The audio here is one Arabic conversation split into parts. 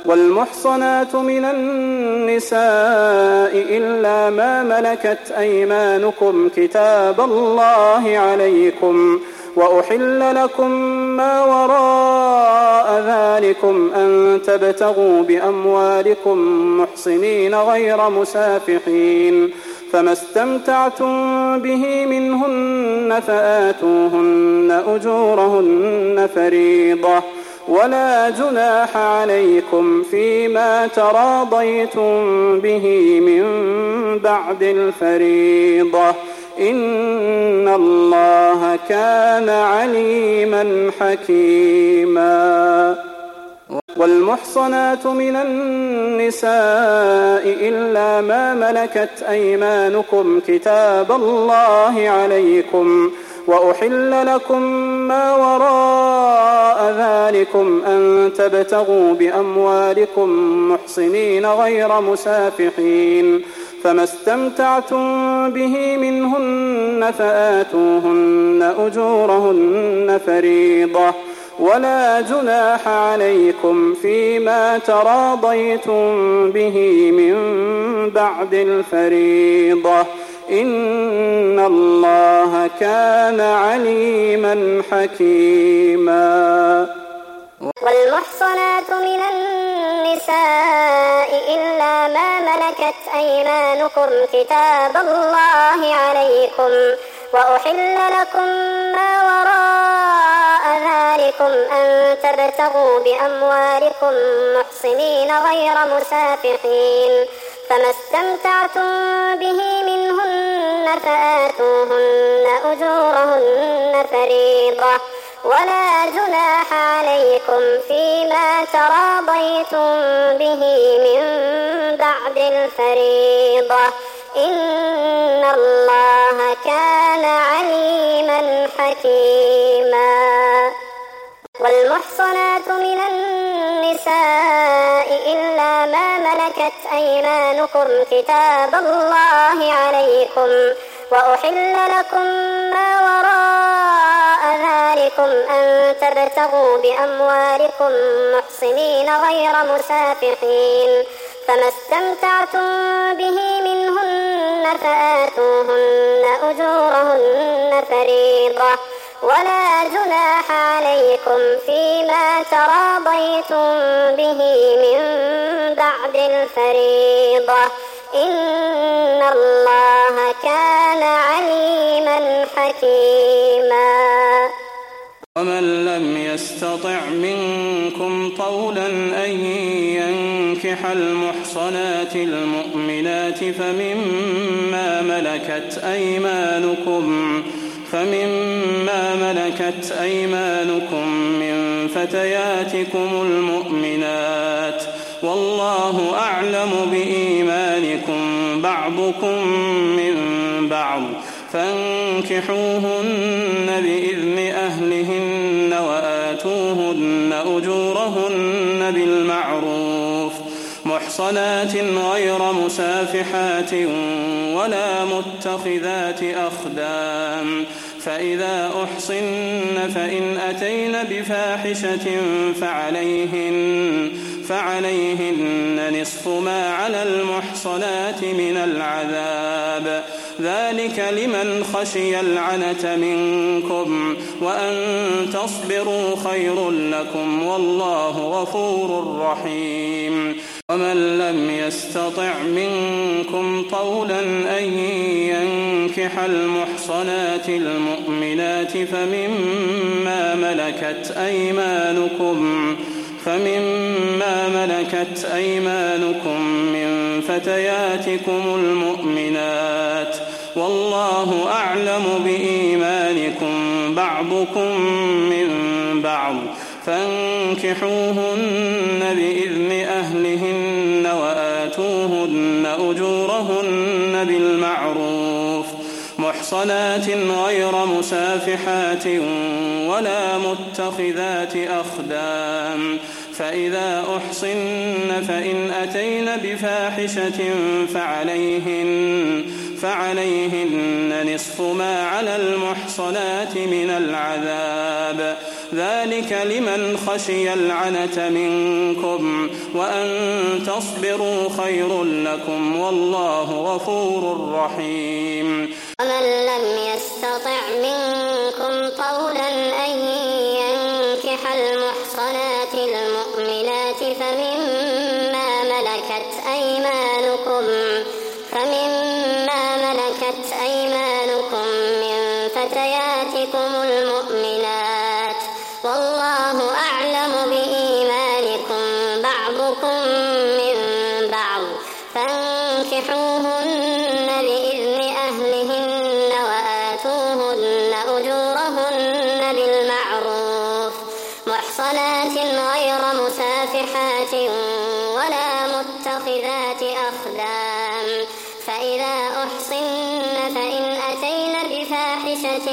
والمحصنات من النساء إلا ما ملكت أيمانكم كتاب الله عليكم، وأحل لكم ما وراء ذلكم أن تبتغوا بأموالكم محصنين غير مسافحين، فما استمتعتم به منهن فآتوهن أجورهن فريضة، ولا جناح عليكم فيما تراضيتم به من بعد الفريضة، إن الله كان عليما حكيما. والمحصنات من النساء إلا ما ملكت أيمانكم كتاب الله عليكم، وأحل لكم ما وراء ذلكم أن تبتغوا بأموالكم محصنين غير مسافحين، فما استمتعتم به منهن فآتوهن أجورهن فريضة، ولا جناح عليكم فيما تراضيتم به من بعد الفريضة، إن الله كان عليما حكيما. والمحصنات من النساء إلا ما ملكت أيمانكم كتاب الله عليكم، وأحل لكم ما وراء ذلكم أن تبتغوا بأموالكم محصنين غير مسافحين، فما استمتعتم به منهن فآتوهن أجورهن فريضة، ولا جناح عليكم فيما تراضيتم به من بعد الفريضة، إن الله كان عليما حكيما. والمحصنات من النساء إلا ما ملكت أيمانكم كتاب الله عليكم، وأحل لكم ما وراء ذلكم أن تبتغوا بأموالكم محصنين غير مسافحين، فما استمتعتم به منهن فآتوهن أجورهن فريضة، ولا جناح عليكم فيما تراضيتم به من بعد الفريضة، إن الله كان عليما حكيما. ومن لم يستطع منكم طولا أن ينكح المحصنات المؤمنات فمما ملكت أيمانكم من فتياتكم المؤمنات، والله أعلم بإيمانكم بعضكم من بعض، فانكحوهن بإذن أهلهن وآتوهن أجورهن بالمعروف محصنات غير مسافحات ولا متخذات أخدان، فإذا أحصن فإن أتين بفاحشة فعليهن نصف ما على المحصنات من العذاب، ذلك لمن خشي العنة منكم، وأن تصبروا خير لكم، والله غفور رحيم. ومن لم يستطع منكم طولا أن ينكح المحصنات المؤمنات فمما ملكت أيمانكم من فتياتكم المؤمنات، والله أعلم بإيمانكم بعضكم من بعض، فانكحوهن بإذن أهلهن وآتوهن أجورهن بالمعروف محصنات غير مسافحات ولا متخذات أخدان، فإذا أحصن فإن أتين بفاحشة فعليهن نصف ما على المحصنات من العذاب، ذلك لمن خشي العنة منكم وأن تصبروا خير لكم والله غفور رحيم. ومن لم يستطع منكم طولا أن ينكح المحصنات المؤمنات فمما ملكت أيمانكم من فتياتكم المؤمنات والله أعلم بإيمانكم بعضكم من بعض فانكحوهن بإذن أهلهن وآتوهن أجورهن بالمعروف محصنات غير مسافحات ولا متخذات أخدان فإذا أحصن فإن أتين بفاحشة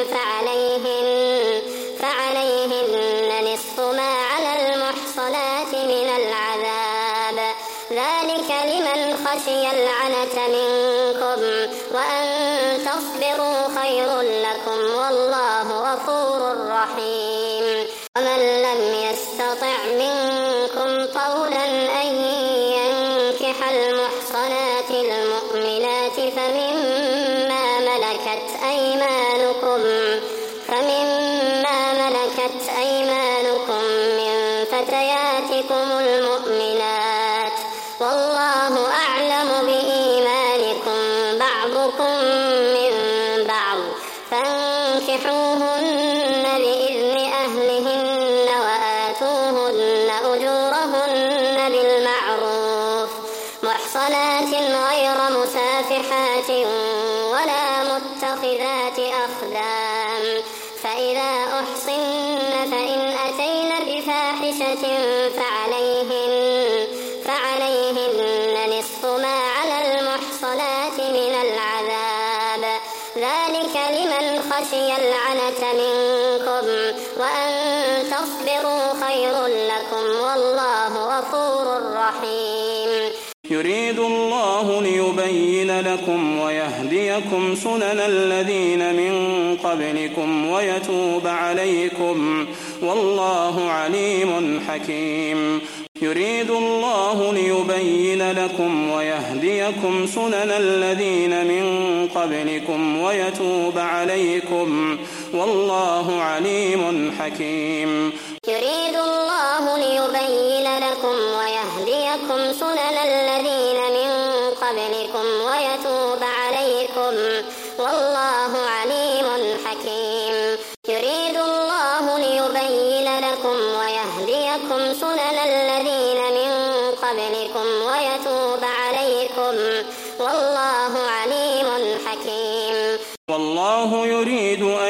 فعليهن نصف ما على المحصنات من العذاب ذلك لمن خشي العنة منكم وأن تصبروا خير لكم والله غفور رحيم. ومن لم يستطع منكم طولا أن ينكح المحصنات المؤمنات فمما ملكت أيمانكم من فتياتكم المؤمنات والله أعلم بإيمانكم بعضكم من بعض فانكحوهن بإذن أهلهن وآتوهن أجورهن بالمعروف محصنات غير مسافحات ولا متخذات أخدان فإذا أحصن فإن أتين بفاحشة فعليهن نصف ما على المحصنات من العذاب ذلك لمن خشي العنة منكم وأن تصبروا خير لكم والله غفور رحيم. يريد الله ليبين لكم ويهديكم سنن الذين من قبلكم ويتوب عليكم والله عليم حكيم. يريد الله ليبين لكم ويهديكم سنن الذين من قبلكم ويتوب عليكم والله عليم حكيم. يريد الله ليبين لكم ويهديكم سنن الذين من قبلكم ويتوب عليكم والله عليم حكيم. يريد الله ليبين لكم ويهديكم سنن الذين من قبلكم ويتوب عليكم والله عليم حكيم. والله يريد أن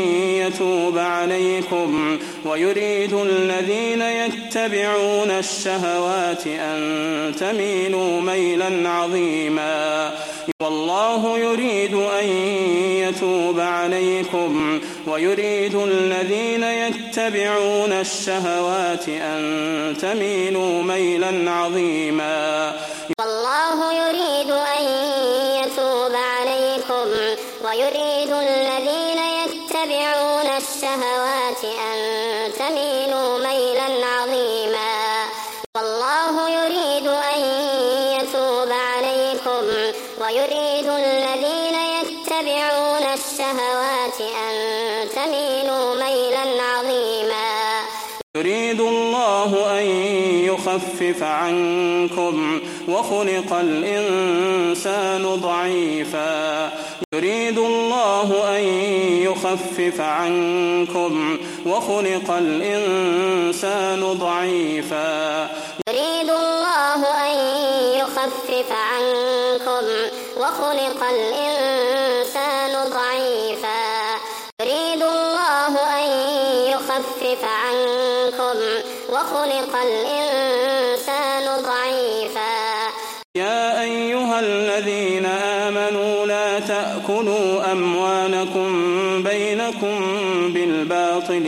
يتوب عليكم ويريد الذين يتبعون الشهوات أن تميلوا ميلا عظيما. والله يريد أن يتوب عليكم ويريد الذين يتبعون الشهوات أن تميلوا ميلا عظيما. والله يريد أن يتوب عليكم ويريد الذين يتبعون الشهوات أن تميلوا ميلا عظيما. والله يريد أن يتوب عليكم ويريد الذين يتبعون الشهوات أن تميلوا ميلا عظيما. يريد الله أن يخفف عنكم وخلق الإنسان ضعيفا. يريد الله أن يخفف عنكم وخلق الإنسان ضعيفا. يريد الله أن يخفف عنكم وخلق الإنسان ضعيفا. يريد الله أن يخفف عنكم وخلق الإنسان ضعيفا. يا أيها الذين آمنوا لا تأكلوا أموالكم بينكم بالباطل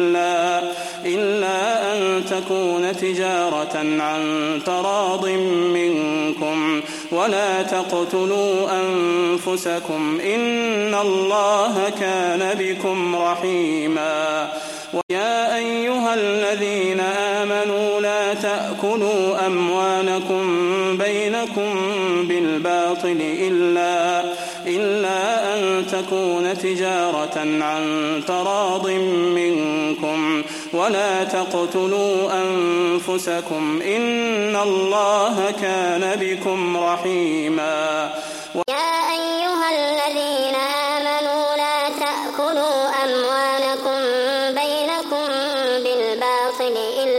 إلا أن تكون تجارة عن تراض منكم ولا تقتلوا أنفسكم إن الله كان بكم رحيما. ويا أيها الذين آمنوا لا تأكلوا أموالكم بينكم بالباطل إلا أن تكون تجارة عن تراض منكم ولا تقتلوا أنفسكم إن الله كان بكم رحيما. يا أيها الذين آمنوا لا تأكلوا أموالكم بينكم بالباطل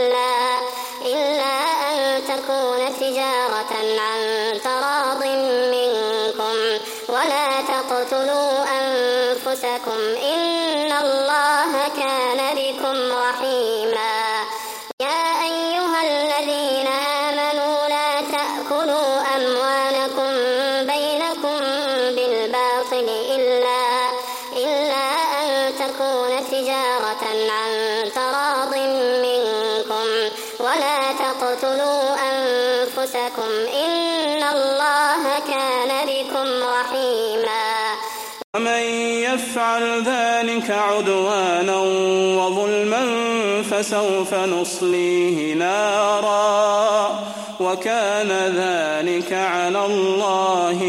إلا أن تكون تجارة عن تراض منكم ولا تقتلوا أنفسكم إن الله كان بكم رحيما. يا أيها الذين آمنوا لا تأكلوا أموالكم بينكم بالباطل إلا أن تكون تجارة عن تراض منكم ولا تقتلوا أنفسكم إن الله كان بكم رحيما. ومن يفعل ذلك عدوانا وظلما فسوف نصليه نارا وكان ذلك على الله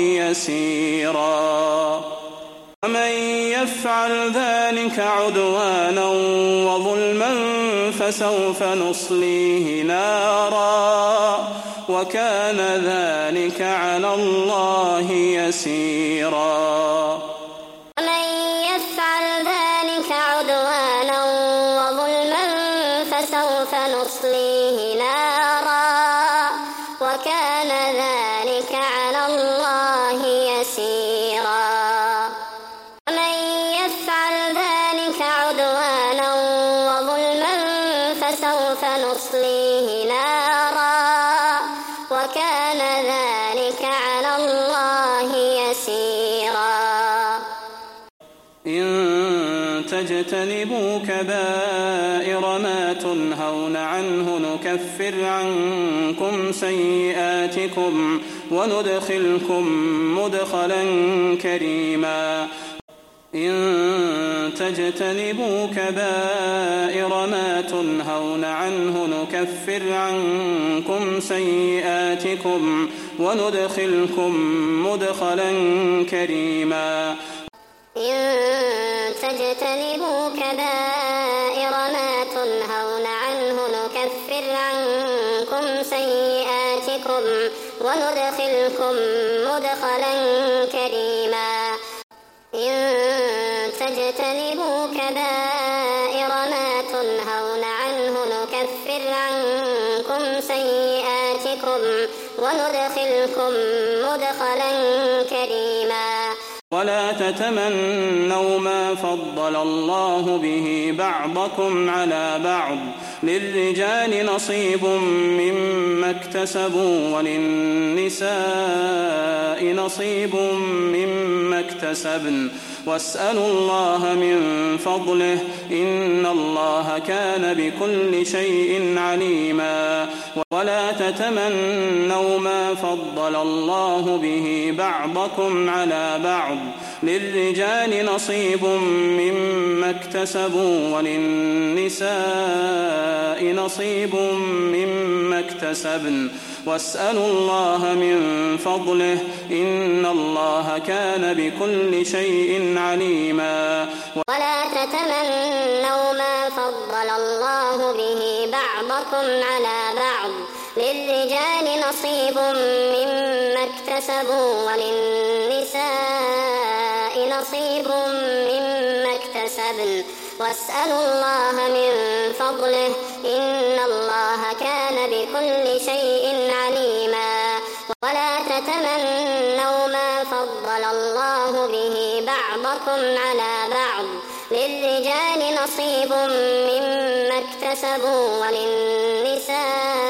يسيرا. ومن يفعل ذلك عدوانا وظلما فسوف نصليه نارا وكان ذلك على الله يسيرا. ومن يفعل ذلك عدوانا وظلما فسوف نصليه نارا وكان ذلك على الله يسيرا. ومن يفعل ذلك عدوانا وظلما فسوف نصليه نارا وكان ذلك على الله يسيرا. إن تجتنبوا كبائر ما تنهون عنه نكفر عنكم سيئاتكم وندخلكم مدخلا كريما. إن تجتنبوا كبائر ما تنهون عنه نكفر عنكم سيئاتكم وندخلكم مدخلا كريما. إن تجتنبوا كبائر ما تنهون عنه نكفر عنكم سيئاتكم وندخلكم مدخلا كريما. إن تجتنبوا كبائر ما تنهون عنه نكفر عنكم سيئاتكم وندخلكم مدخلا كريما. ولا تتمنوا ما فضل الله به بعضكم على بعض للرجال نصيب مما اكتسبوا وللنساء نصيب مما اكتسبن واسألوا الله من فضله إن الله كان بكل شيء عليما. ولا تتمنوا ما فضل الله به بعضكم على بعض للرجال نصيب مما اكتسبوا وللنساء نصيب مما اكتسبن واسألوا الله من فضله إن الله كان بكل شيء عليما. ولا تتمنوا ما فضل الله به بعضكم على بعض للرجال نصيب مما اكتسبوا وللنساء نصيب مما اكتسبن واسألوا الله من فضله إن الله كان بكل شيء عليما. ولا تتمنوا ما فضل الله به بعضكم على بعض للرجال نصيب مما اكتسبوا وللنساء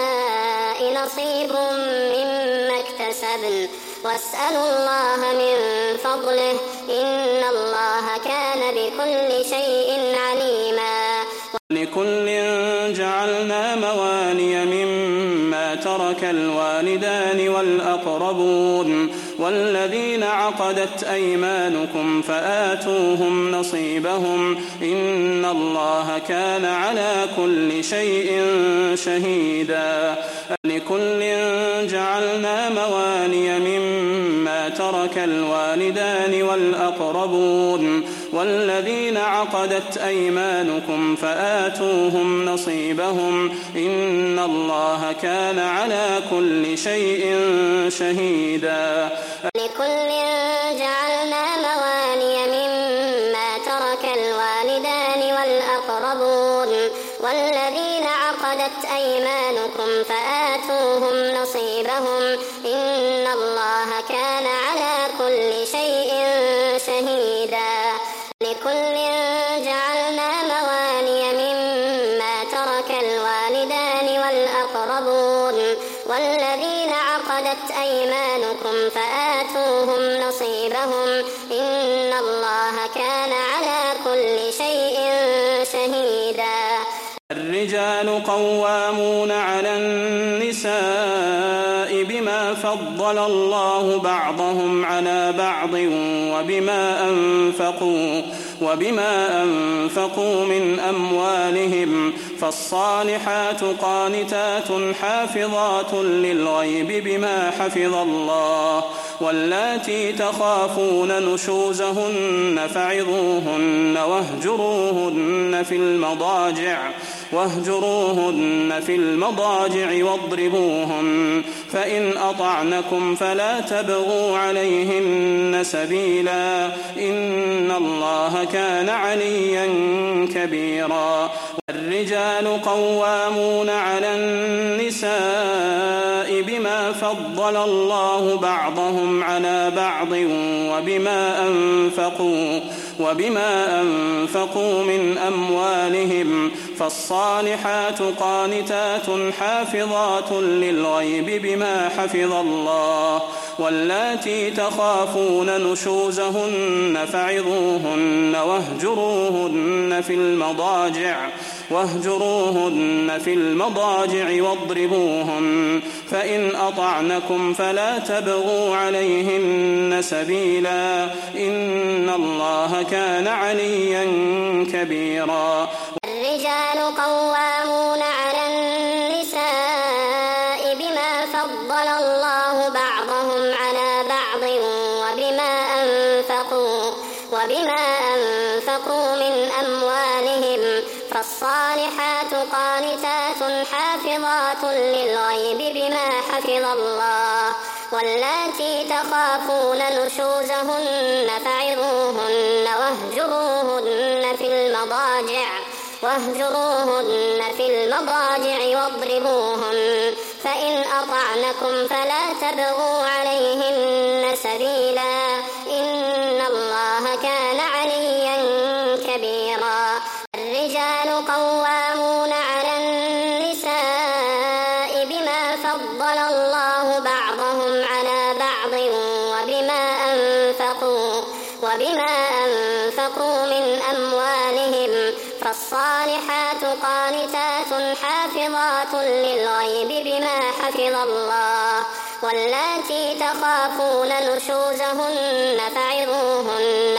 نصيب مما اكتسبن واسألوا الله من فضله إن الله كان بكل شيء عليما. لكل جعلنا موالي مما ترك الوالدان والأقربون والذين عقدت أيمانكم فآتوهم نصيبهم إن الله كان على كل شيء شهيدا لكل جعلنا موالي مما ترك الوالدان والأقربون والذين عقدت أيمانكم فآتوهم نصيبهم إن الله كان على كل شيء شهيدا لكل جعلنا موالي مما ترك الوالدان والأقربون والذين عقدت أيمانكم فآتوهم نصيبهم إن الله كان على كل شيء شهيدا لكل جعلنا موالي مما ترك الوالدان والأقربون والذين عقدت أيمانكم فآتوهم نصيبهم إن الله كان على كل شيء شهيدا الرجال قوامون على النساء بما فضل الله بعضهم على بعض وبما أنفقوا من أموالهم فالصالحات قانتات حافظات للغيب بما حفظ الله واللاتي تخافون نشوزهن فعظوهن واهجروهن في المضاجع واضربوهن فإن أطعنكم فلا تبغوا عليهن سبيلا إن الله كان عليا كبيرا الرجال قوامون على النساء بما فضل الله بعضهم على بعض وبما أنفقوا من أموالهم فالصالحات قانتات حافظات للغيب بما حفظ الله واللاتي تخافون نشوزهن فعظوهن واهجروهن في المضاجع واضربوهن فإن أطعنكم فلا تبغوا عليهن سبيلا إن الله كان عليا كبيرا الرجال قوامون على النساء بما فضل الله بعضهم على بعض وبما أنفقوا من أموالهم فالصالحات قانتات حافظات للغيب بما حفظ الله واللاتي تخافون نشوزهن فعظوهن واهجروهن في المضاجع واضربوهن فإن أطعنكم فلا تبغوا عليهن سبيلا إن الله كان عليا كبيرا الرجال قوامون على النساء بما فضل الله بعضهم على بعض وبما أنفقوا من أموالهم فالصالحات قانتات حافظات للغيب بما حفظ الله واللاتي تخافون نشوزهن فعظوهن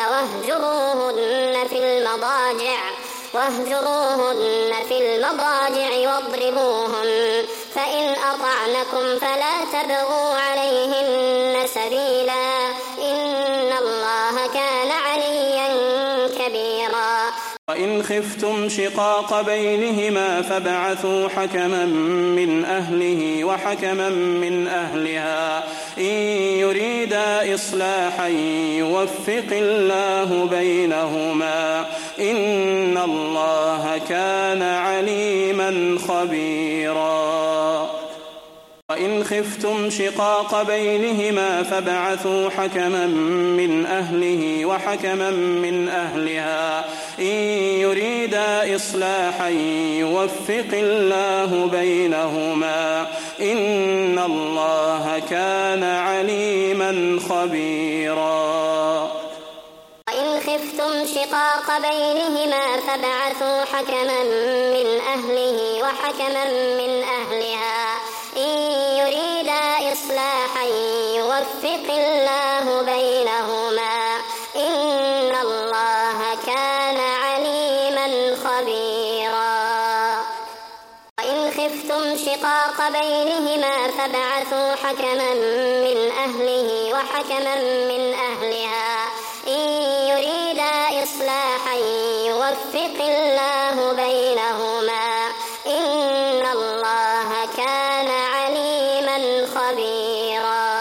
واهجروهن في المضاجع واضربوهن فإن أطعنكم فلا تبغوا عليهن سبيلا إن الله كان عليا كبيرا وإن خفتم شقاق بينهما فابعثوا حكما من أهله وحكما من أهلها إن يريدا إصلاحا يوفق الله بينهما إن الله كان عليما خبيرا وإن خفتم شقاق بينهما فابعثوا حكما من أهله وحكما من أهلها إن يريدا إصلاحا يوفق الله بينهما إن الله كان عليما خبيرا وإن خفتم شقاق بينهما فابعثوا حكما من أهله وحكما من أهلها إن يريدا إصلاحا يوفق الله بينهما إن الله كان عليما خبيرا وإن خفتم شقاق بينهما فابعثوا حكما من أهله وحكما من أهلها إن يريدا إصلاحا يوفق الله بينهما إن الله كان عليما خبيرا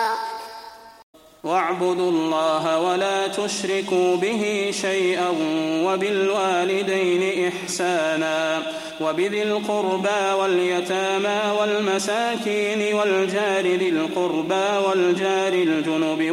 واعبدوا الله ولا تشركوا به شيئا وبالوالدين إحسانا وبذي القربى واليتامى والمساكين والجار ذي القربى والجار الجنب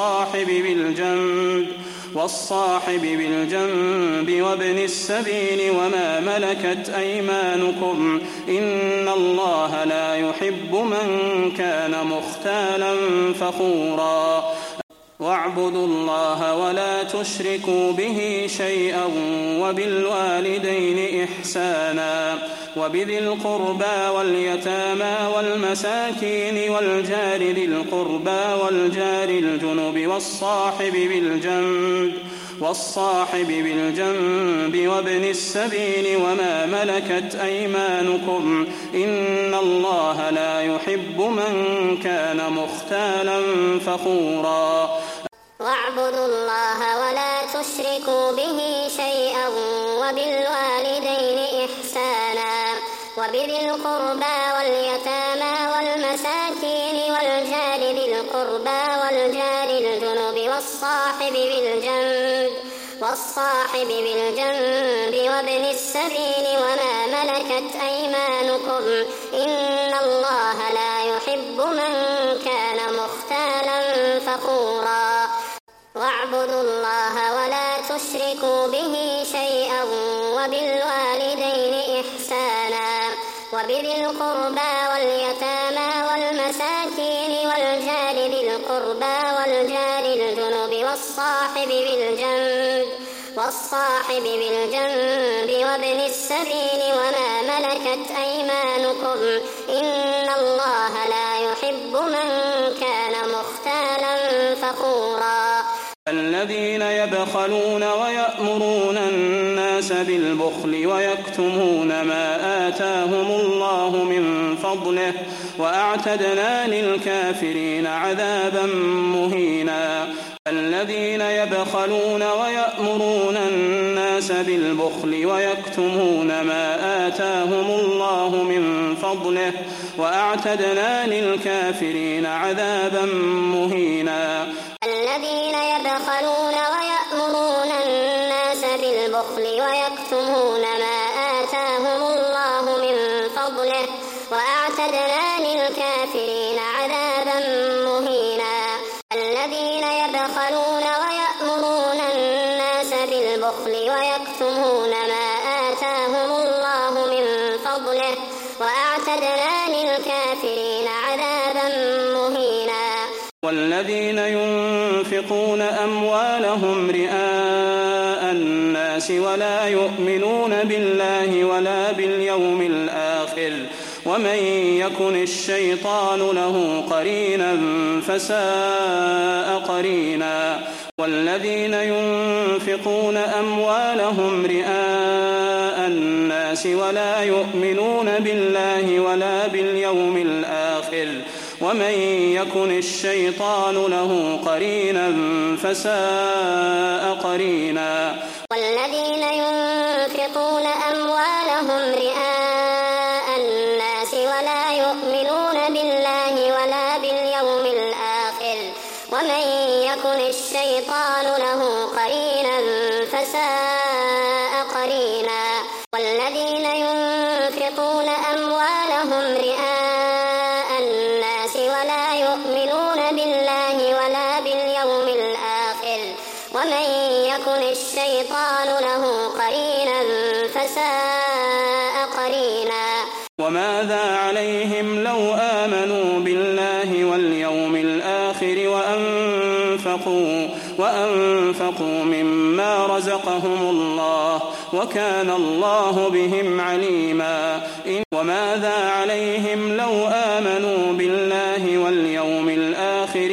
والصاحب بالجنب وابن السبيل وما ملكت أيمانكم إن الله لا يحب من كان مختالا فخورا واعبدوا الله ولا تشركوا به شيئا وبالوالدين إحسانا وبذي القربى واليتامى والمساكين والجار ذي القربى والجار الجنب والصاحب بالجنب وابن السبيل وما ملكت أيمانكم إن الله لا يحب من كان مختالا فخورا واعبدوا الله ولا تشركوا به شيئا وبالوالدين إحسانا وبذي القربى واليتامى والمساكين والجار ذي القربى والجار الجنب والصاحب بالجنب وابن السبيل وما ملكت أيمانكم إن الله لا يحب من كان مختالا فخورا واعبدوا الله ولا تشركوا به شيئا وبالوالدين إحسانا وبذي القربى واليتامى والمساكين والجار ذي القربى والجار الجنب والصاحب بالجنب وابن السبيل وما ملكت أيمانكم إن الله لا يحب من كان مختالا فخورا الذين يبخلون ويأمرون الناس بالبخل ويكتمون ما آتاهم الله من فضله وأعتدنا للكافرين عذابا مهينا الذين يبخلون ويأمرون الناس بالبخل ويكتمون ما آتاهم الله من فضله وأعتدنا للكافرين عذابا مهينا الذين يبخلون ويأمرون الناس بالبخل ويكتمون ما آتاهم الله من فضله وأعتدنا للكافرين عذابا مهينا الذين يبخلون ويأمرون الناس بالبخل ويكتمون ما آتاهم الله من فضله وأعتدنا للكافرين عذابا مهينا والذين ينفقون أموالهم رئاء الناس ولا يؤمنون بالله ولا باليوم الآخر ومن يكن الشيطان له قرينا فساء قرينا والذين ينفقون أموالهم رئاء الناس ولا يؤمنون بالله ولا باليوم الآخر ومن يكن الشيطان له قرينا فساء قرينا والذين ينفقون أموالهم رئاء الناس ولا يؤمنون بالله ولا باليوم الآخر ومن يكن الشيطان له قرينا فساء قرينا والذين ينفقون أموالهم رئاء الناس ولا يؤمنون بالله ولا باليوم الآخر ومن يكن الشيطان له قرينا فساء قرينا وماذا عليهم لو آمنوا بالله واليوم الآخر وأنفقوا مما رزقهم الله وكان الله بهم عليما وماذا عليهم لو آمنوا بالله واليوم الآخر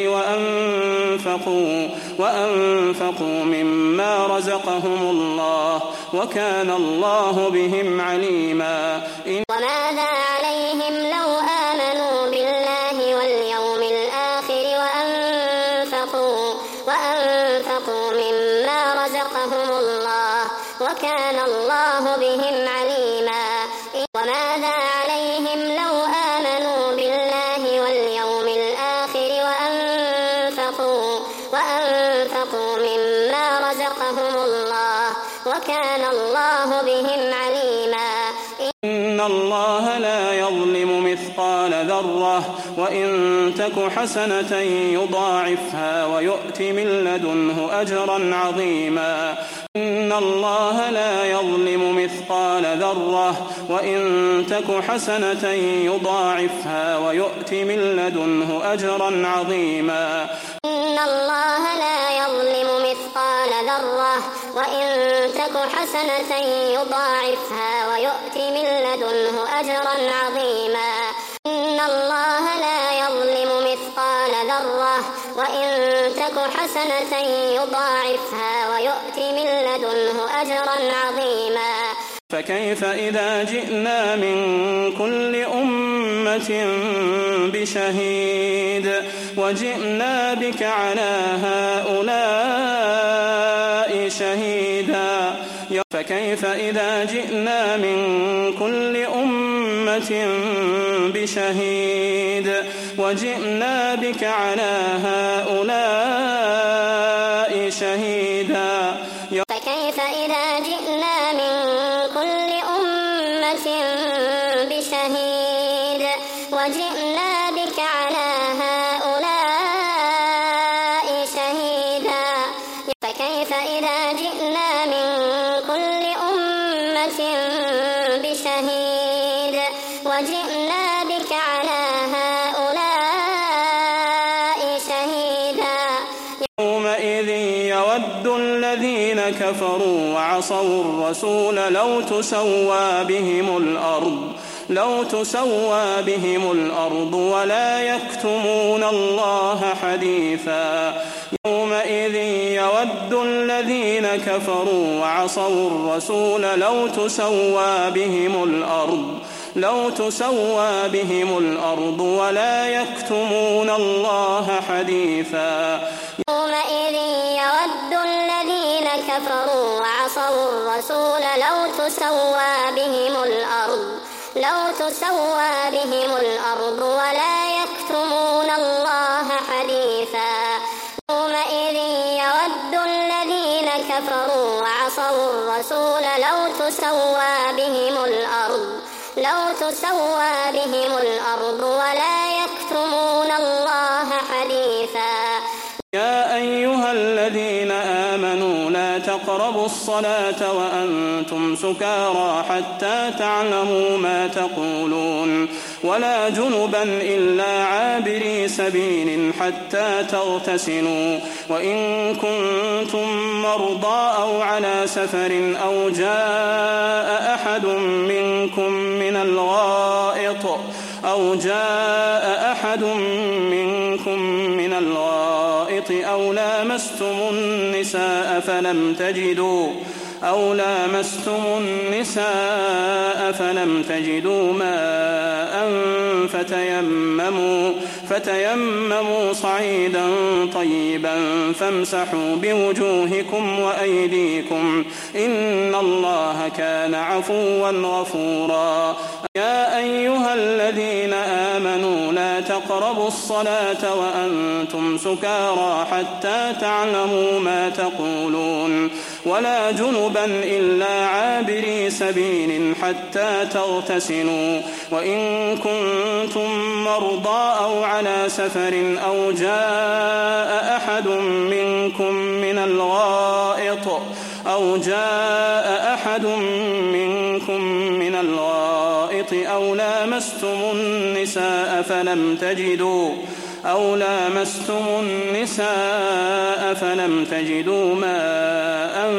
وأنفقوا مما رزقهم الله وكان الله بهم عليما. وماذا عليهم لو آمنوا بالله واليوم الآخر وأنفقوا مما رزقهم الله وكان الله بهم عليما. وماذا عليهم لو آمنوا بالله واليوم الآخر وأنفقوا مما رزقهم الله وكان الله بهم عليما. إن الله لا يظلم مثقال ذرة وإن تك حسنة يضاعفها ويؤت من لدنه أجرا عظيما. إن الله لا يظلم مثقال ذرة وإن تك حسنة يضاعفها ويؤت من لدنه أجرا عظيما. إن الله لا يظلم مثقال ذرة وإن تك حسنة يضاعفها ويؤت من لدنه أجرا عظيما. إن الله لا يظلم مثقال ذرة وإن تك حسنة يضاعفها ويؤت من لدنه أجرا عظيما. فكيف إذا جئنا من كل أمة بشهيد وجئنا بك على هؤلاء شهيدا. فكيف إذا جئنا من كل أمة بشهيد وجئنا بك على هؤلاء شهيدا. فكيف إذا جئنا من كل أمة بشهيد وجئنا بك على هؤلاء شهيدا. فكيف إذا جئنا من كل أمة بشهيد وجئنا بك على هؤلاء شهيدا. يومئذ يود الذين كفروا وعصوا الرسول لو تسوى بهم الأرض ولا يكتمون الله حديثا. يومئذ يود الذين كفروا وعصوا الرسول لو تسوى بهم الأرض ولا يكتمون الله حديثا. يومئذ يود الذين كفروا وعصوا الرسول لو تسوى بهم الأرض ولا يكتمون الله حديثا. يومئذ يود الذين كفروا وعصوا الرسول لو تسوى بهم الأرض ولا يكتمون الله حديثا. يا أيها الذين آمنوا لا تقربوا الصلاة وأنتم سكارى حتى تعلموا ما تقولون ولا جنبا إلا عابري سبيل حتى تغتسلوا وإن كنتم مرضى أو على سفر أو جاء أحد منكم من الغائط أو لامستم النساء فلم تجدوا ماء فتيمموا صعيدا طيبا فامسحوا بوجوهكم وأيديكم إن الله كان عفوا غفورا. يا أيها الذين آمنوا لا تقربوا الصلاة وأنتم سكارى حتى تعلموا ما تقولون ولا جنبا إلا عابري سبيل حتى تغتسلوا وإن كنتم مرضى أو على سفر أو جاء أحد منكم من الغائط أو لامستم النساء أو لامستم النساء فلم تجدوا ماء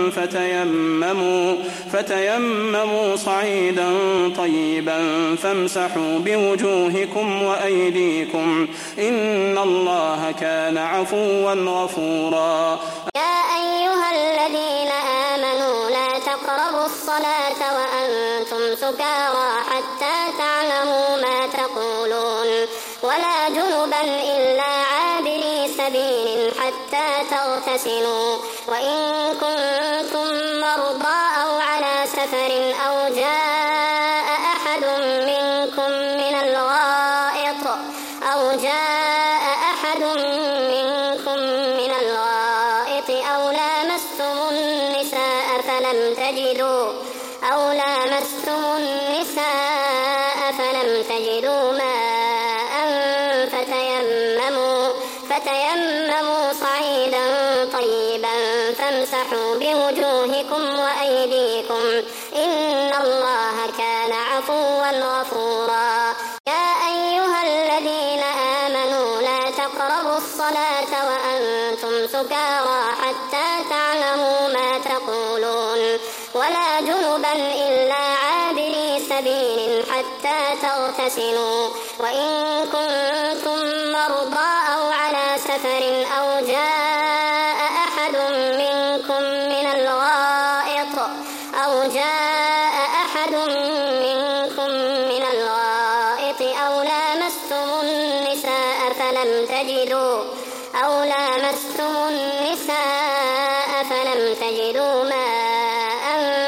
فتيمموا صعيدا طيبا فامسحوا بوجوهكم وأيديكم إن الله كان عفوا غفورا. يا أيها الذين آمنوا لا تقربوا الصلاة وأنتم سكارى حتى تعلموا ما تقولون ولا جنبا إلا عابري سبيل حتى تغتسلوا وإن كنتم مرضى أو على سفر أو جاء أحد منكم من الغائط أو لامستم النساء فلم تجدوا ماء فتيمموا صعيدا طيبا فامسحوا بوجوهكم وأيديكم إن الله كان عفوا غفورا. يا أيها الذين آمنوا لا تقربوا الصلاة وأنتم سكارى حتى تعلموا ما تقولون ولا جنبا إلا عابري سبيل حتى تغتسلوا وإن كنتم مرضى أو على سفر أو جاء أحد منكم من الغائط أو لامستم النساء فلم تجدوا ماء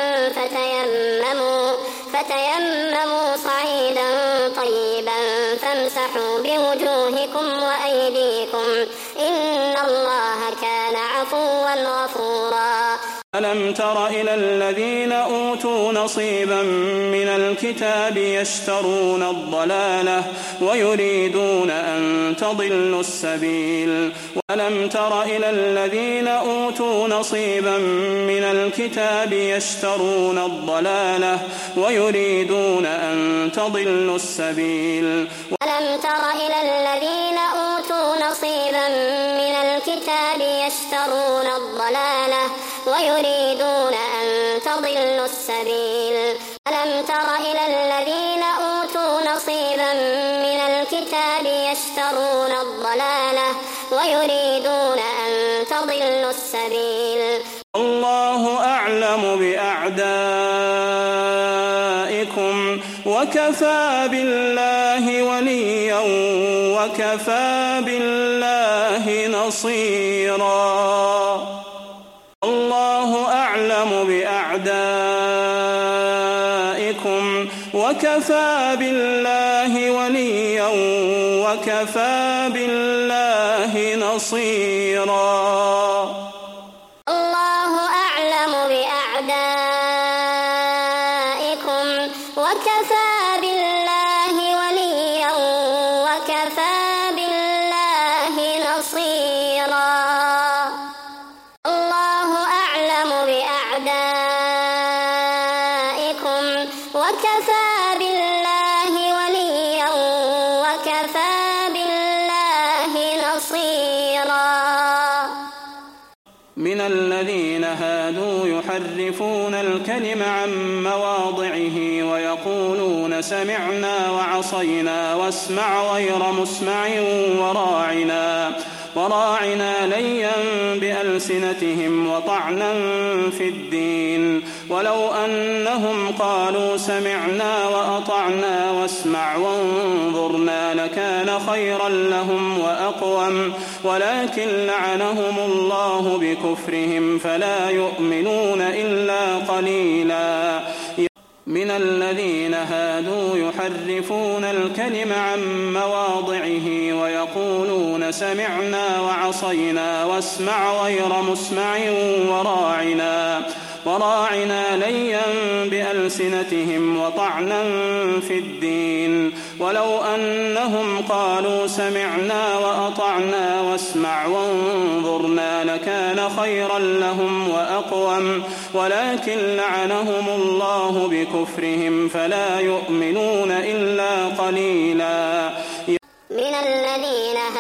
فتيمموا صعيدا طيبا فامسحوا بوجوهكم وأيديكم إن الله كان عفوا غفورا. ألم تر إلى الذين أوتوا نصيبا من الكتاب يشترون الضلالة ويريدون أن تضلوا السبيل ألم تر إلى الذين أوتوا نصيبا من الكتاب يشترون الضلالة ويريدون أن تضلوا السبيل ألم تر إلى الذين أوتوا نصيبا من الكتاب يشترون الضلالة ويريدون أن تضلوا السبيل ألم تر إلى الذين أوتوا نصيبا من الكتاب يشترون الضلالة ويريدون أن تضلوا السبيل الله أعلم بأعدائكم وكفى بالله وليا وكفى بالله نصيرا. الله أعلم بأعدائكم وكفى بالله وليا وكفى بالله نصيرا. الله أعلم بأعدائكم وكفى بالله وليا وكفى بالله نصيرا. الله أعلم بأعدائكم وكفى بالله وليا وكفى بالله نصيرا. من الذين هادوا يحرفون الكلم عن مواضعه ويقولون سمعنا وعصينا واسمع غير مسمع وراعنا ليا بألسنتهم وطعنا في الدين ولو أنهم قالوا سمعنا وأطعنا واسمع وانظرنا لكان خيرا لهم وأقوم ولكن لعنهم الله بكفرهم فلا يؤمنون إلا قليلا. من الذين هادوا يحرفون الكلم عن مواضعه ويقولون سمعنا وعصينا واسمع غير مسمع وراعنا ليا بألسنتهم وطعنا في الدين ولو أنهم قالوا سمعنا وأطعنا واسمع وانظرنا لكان خيرا لهم وأقوم ولكن لعنهم الله بكفرهم فلا يؤمنون إلا قليلا. من الذين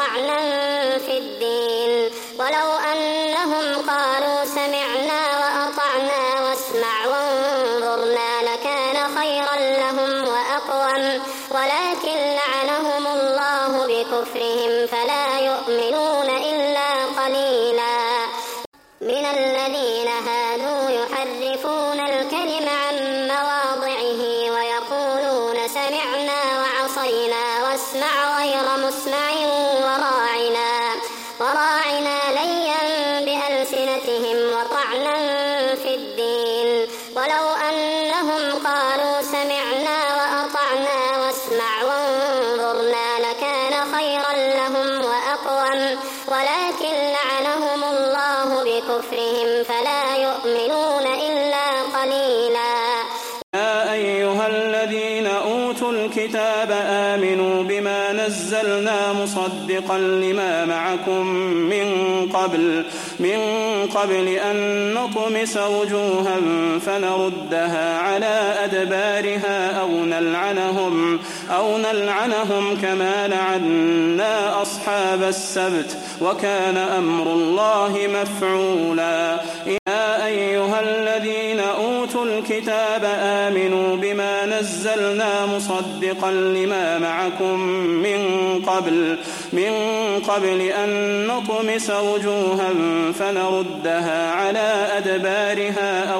وطعنا في الدين. ولو أنهم قالوا سمعنا وأطعنا واسمع وانظرنا لكان خيرا لهم وأقوم، ولكن لعنهم الله بكفرهم فلا يؤمنون إلا قليلا. من الذين هادوا يحرفون الكلم عن مواضعه ويقولون سمعنا وعصينا واسمع غير مسمع وراعنا ليا بألسنتهم وطعنا في الدين. ولو أنهم قالوا سمعنا وأطعنا واسمع وانظرنا لكان خيرا لهم وأقوم، ولكن لعنهم الله بكفرهم فلا يؤمنون إلا قليلا. يا أيها الذين أوتوا الكتاب آمنوا بما نزلنا مصدقا لما معكم من قبل أن نطمس وجوها فنردها على أدبارها أو نلعنهم كما لعنا أصحاب السبت وكان أمر الله مفعولا. يا أيها الذين أوتوا الكتاب آمنوا بما نزلنا مصدقا لما معكم من قبل أن نطمس وجوها فنردها على أدبارها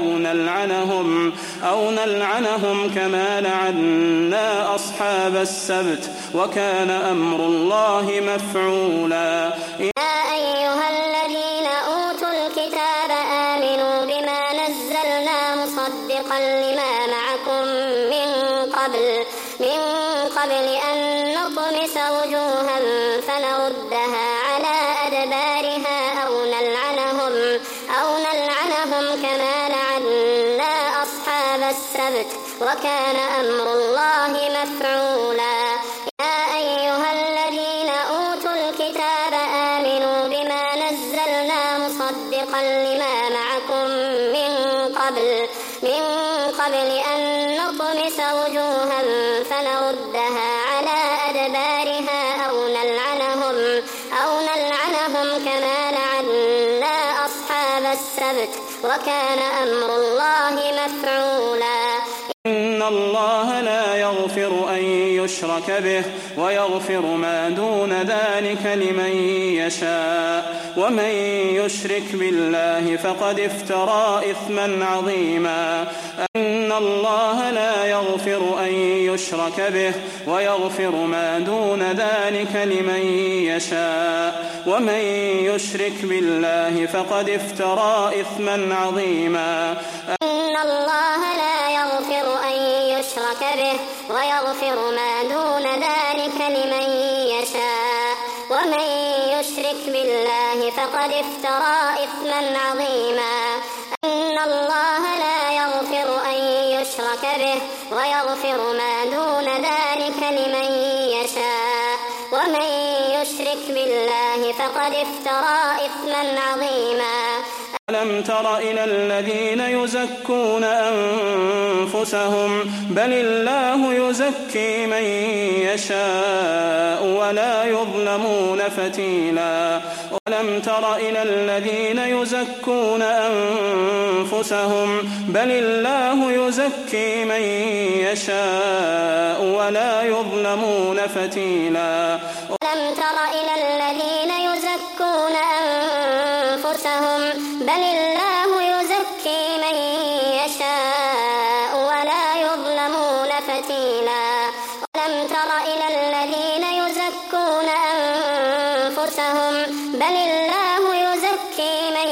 أو نلعنهم كما لعنا أصحاب السبت وكان أمر الله مفعولا. يا أيها الذين أوتوا الكتاب آمنوا بما نزلنا مصدقا لما معكم من قبل أن نطمس وجوها فنردها على أدبارها أو نلعنهم كما لعنا أصحاب السبت وكان أمر الله مفعولا. يا أيها الذين أوتوا الكتاب آمنوا بما نزلنا مصدقا لما معكم من قبل أن نطمس وجوها فنردها على أدبارها أو نلعنهم كما لعنا أصحاب السبت وكان أمر الله مفعولا. إن الله لا يغفر أن يشرك به ويغفر ما دون ذلك لمن يشاء ومن يشرك بالله فقد افترى إثما عظيما. إن الله لا يغفر أن يشرك به ويغفر ما دون ذلك لمن يشاء ومن يشرك بالله فقد افترى إثما عظيما. إن الله لا يغفر أن يشرك به ويغفر ما دون ذلك لمن يشاء ومن يشرك بالله فقد افترى إثما عظيما. إن الله لا يغفر أن يشرك به ويغفر ما دون ذلك لمن يشاء ومن يشرك بالله فقد افترى إثما عظيما. ألم تر إلى الذين يزكون أنفسهم بل الله يزكي من يشاء ولا يظلمون فتيلا. ألم تر إلى الذين يزكون أنفسهم بل الله يزكي من يشاء ولا يظلمون فتيلا. ألم تر إلى الذين يزكون أنفسهم بل الله يزكي من يشاء ولا يظلمون فتيلا. ألم تر إلى الذين يزكون أنفسهم بل الله يزكي من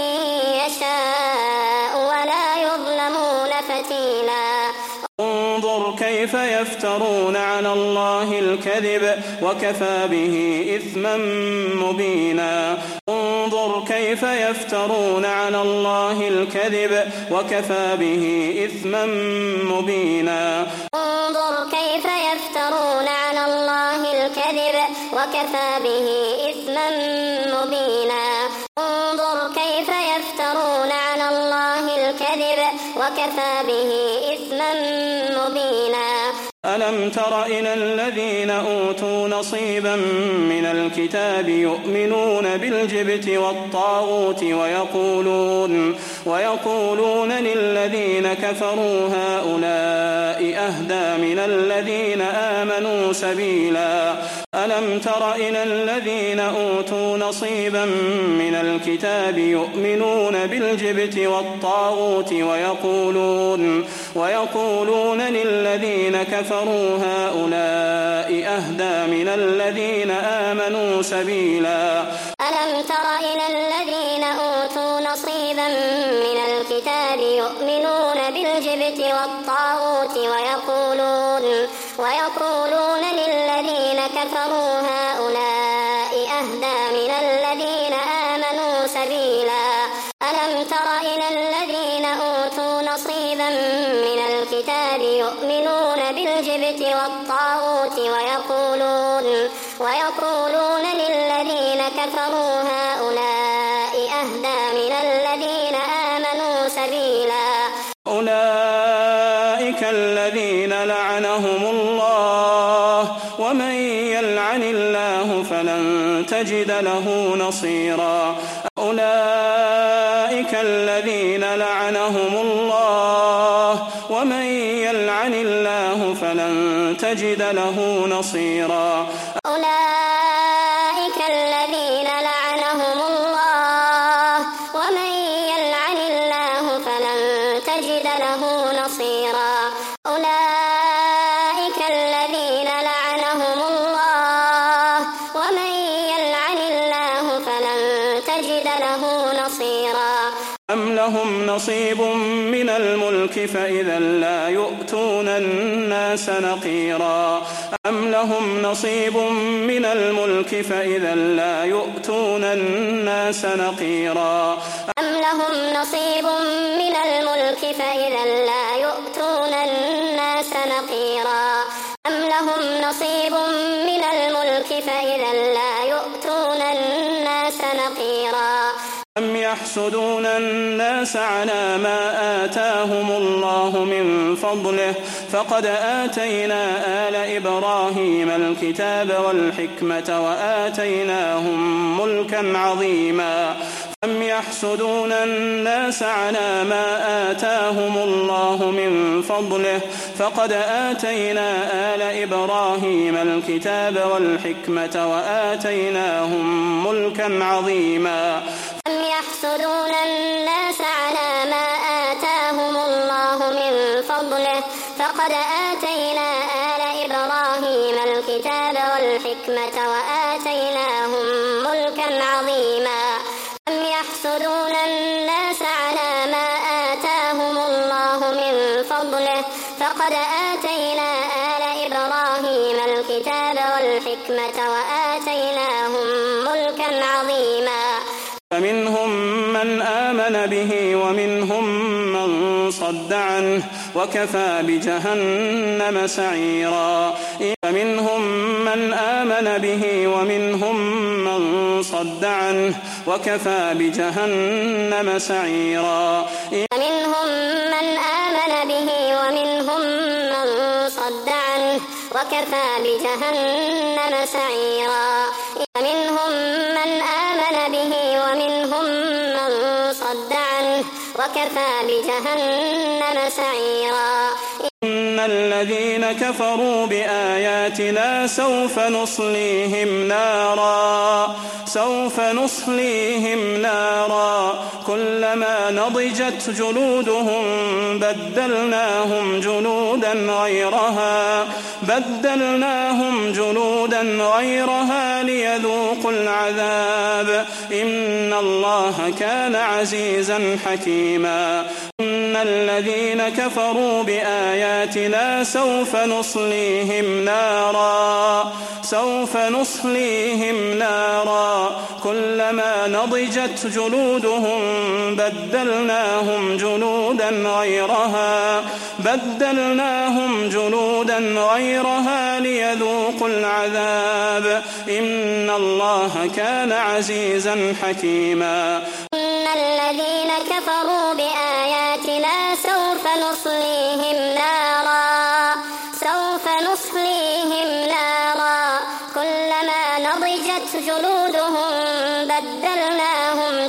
يشاء ولا يظلمون فتيلا. انظر كيف يفترون على الله الكذب وكفى به إثما مبينا. انظر كيف يفترون على الله الكذب وكفى به إثما مبينا. انظر كيف يفترون على الله الكذب وكفى به إثما مبينا. انظر كيف يفترون على الله الكذب وكفى به إثما مبينا. ألم تر إلى الذين أوتوا نصيبا من الكتاب يؤمنون بالجبت والطاغوت ويقولون للذين كفروا هؤلاء أهدى من الذين آمنوا سبيلا ألم تر إلى الذين أوتوا نصيبا من الكتاب يؤمنون بالجبت والطاغوت ويقولون للذين كفروا هؤلاء أهدى من الذين آمنوا سبيلا ألم تر إلى الذين أوتوا نصيبا من الكتاب يؤمنون بالجبت والطاغوت ويقولون للذين كفروا هؤلاء أهدى من الذين آمنوا سبيلا ألم تر إلى الذين أوتوا نصيبا من الكتاب يؤمنون بالجبت والطاغوت ويقولون للذين كفروا هؤلاء أهدى من الذين آمنوا سبيلا أولئك الذين لعنهم الله ومن يلعن الله فلن تجد له نصيرا أولئك الذين لعنهم الله ومن يلعن الله فلن تجد له نصيرا أولئك الذين لعنهم الله ومن يلعن الله فلن تجد له نصيرا أولئك الذين لعنهم الله ومن يلعن الله فلن تجد له نصيرا أم لهم نصيب من الملك فإذا لا يؤتون الناس نقيرا أم لهم نصيب من الملك فإذا لا يؤتون الناس نقيرا أم لهم نصيب من الملك فإذا لا يؤتون الناس نقيرا أم لهم نصيب من الملك فإذا لا يؤتون الناس نقيرا أم يحسدون الناس على ما آتاهم الله من فضله فقد آتينا آل إبراهيم الكتاب والحكمة وآتيناهم ملكا عظيما أم يحسدون الناس على ما آتاهم الله من فضله فقد آتينا آل إبراهيم الكتاب والحكمة وآتيناهم ملكا عظيما أم يحسدون الناس على ما آتاهم الله من فضله فقد آتينا آل إبراهيم الكتاب والحكمة وآتيناهم ملكا عظيما أم يحسدون الناس على ما آتاهم الله من فضله فقد آتينا آل إبراهيم الكتاب والحكمة وآتيناهم ملكا عظيما فمنهم من آمن به ومنهم من صد عنه وكفى بجهنم سعيرا فمنهم من آمن به ومنهم من صد عنه وكفى بجهنم سعيرا فمنهم من آمن به ومنهم من صد عنه وكفى بجهنم سعيرا فمنهم من آمن به ومنهم من صد عنه وكفى بجهنم سعيرا إن الذين كفروا بآياتنا سوف نصليهم نارا كلما نضجت جلودهم بدلناهم جلودا غيرها ليذوقوا العذاب إن الله كان عزيزا حكيما إن الذين كفروا بآياتنا سوف نصليهم نارا كلما نضجت جلودهم بدلناهم جلودا غيرها ليذوقوا العذاب إن الله كان عزيزا حكيما إن الذين كفروا بآياتنا سوف نصليهم بدلناهم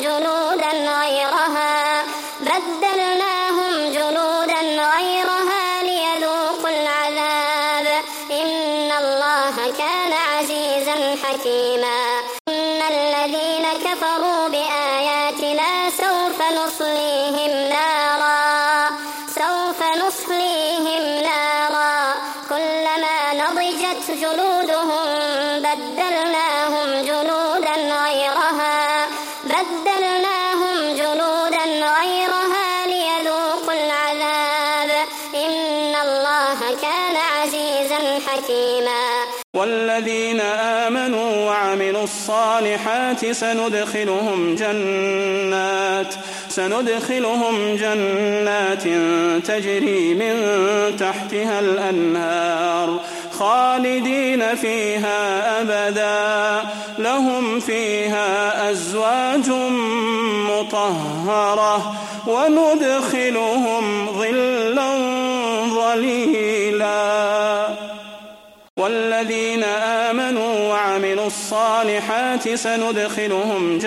جلودا غيرها ليذوقوا العذاب إن الله كان عزيزا حكيما إن الذين كفروا بآياتنا سوف نصليهم نارا كلما نضجت جلودهم بدلناهم جلودا غيرها ليذوقوا العذاب إن الله كان عزيزا حكيما والذين آمنوا وعملوا الصالحات سندخلهم جنات تجري من تحتها الأنهار خالدين فيها أبدا لهم فيها أزواج مطهرة وندخلهم ظلا ظليلا والذين آمنوا وعملوا الصالحات سندخلهم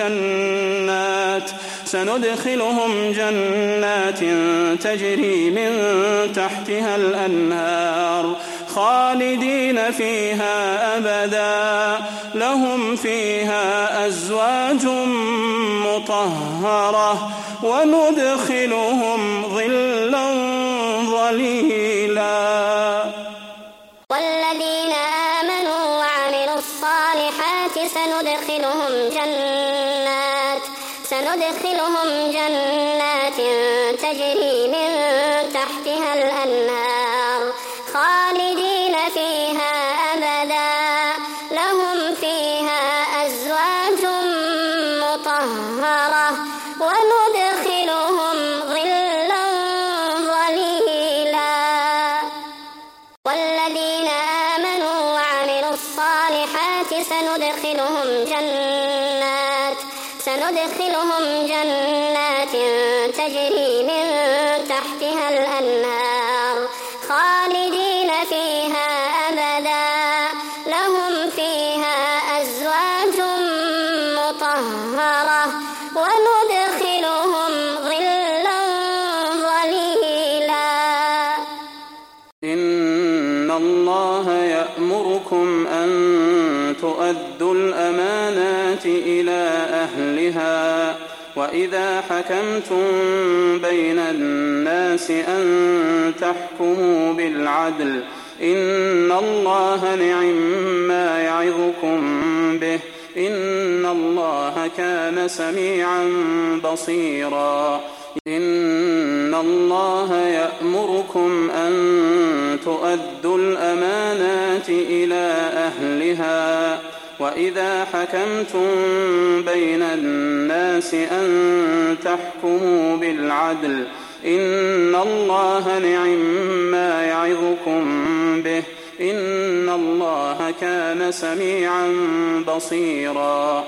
جنات تجري من تحتها الأنهار خالدين فيها أبدا لهم فيها أزواج مطهرة وندخلهم ظلا ظليلا والذين آمنوا وعملوا الصالحات سندخلهم جنات تجري من تحتها الأنهار خالدين فيها أبدا لهم فيها أزواج مطهرة وندخلهم ظلا ظليلا والذين آمنوا وعملوا الصالحات سندخلهم جنات تجري من تحتها الأنهار خالدين فيها أبدا لهم فيها أزواج مطهرة وندخلهم ظلا ظليلا إن الله يأمركم أن تؤدوا الأمانات إلى أهلها وإذا حكمتم بين الناس أن تحكموا بالعدل إن الله نعم يعظكم به إن الله كان سميعا بصيرا إن الله يأمركم أن تؤدوا الأمانات إلى أهلها وإذا حكمتم بين الناس أن تحكموا بالعدل إن الله نعم يعظكم به إن الله كان سميعا بصيرا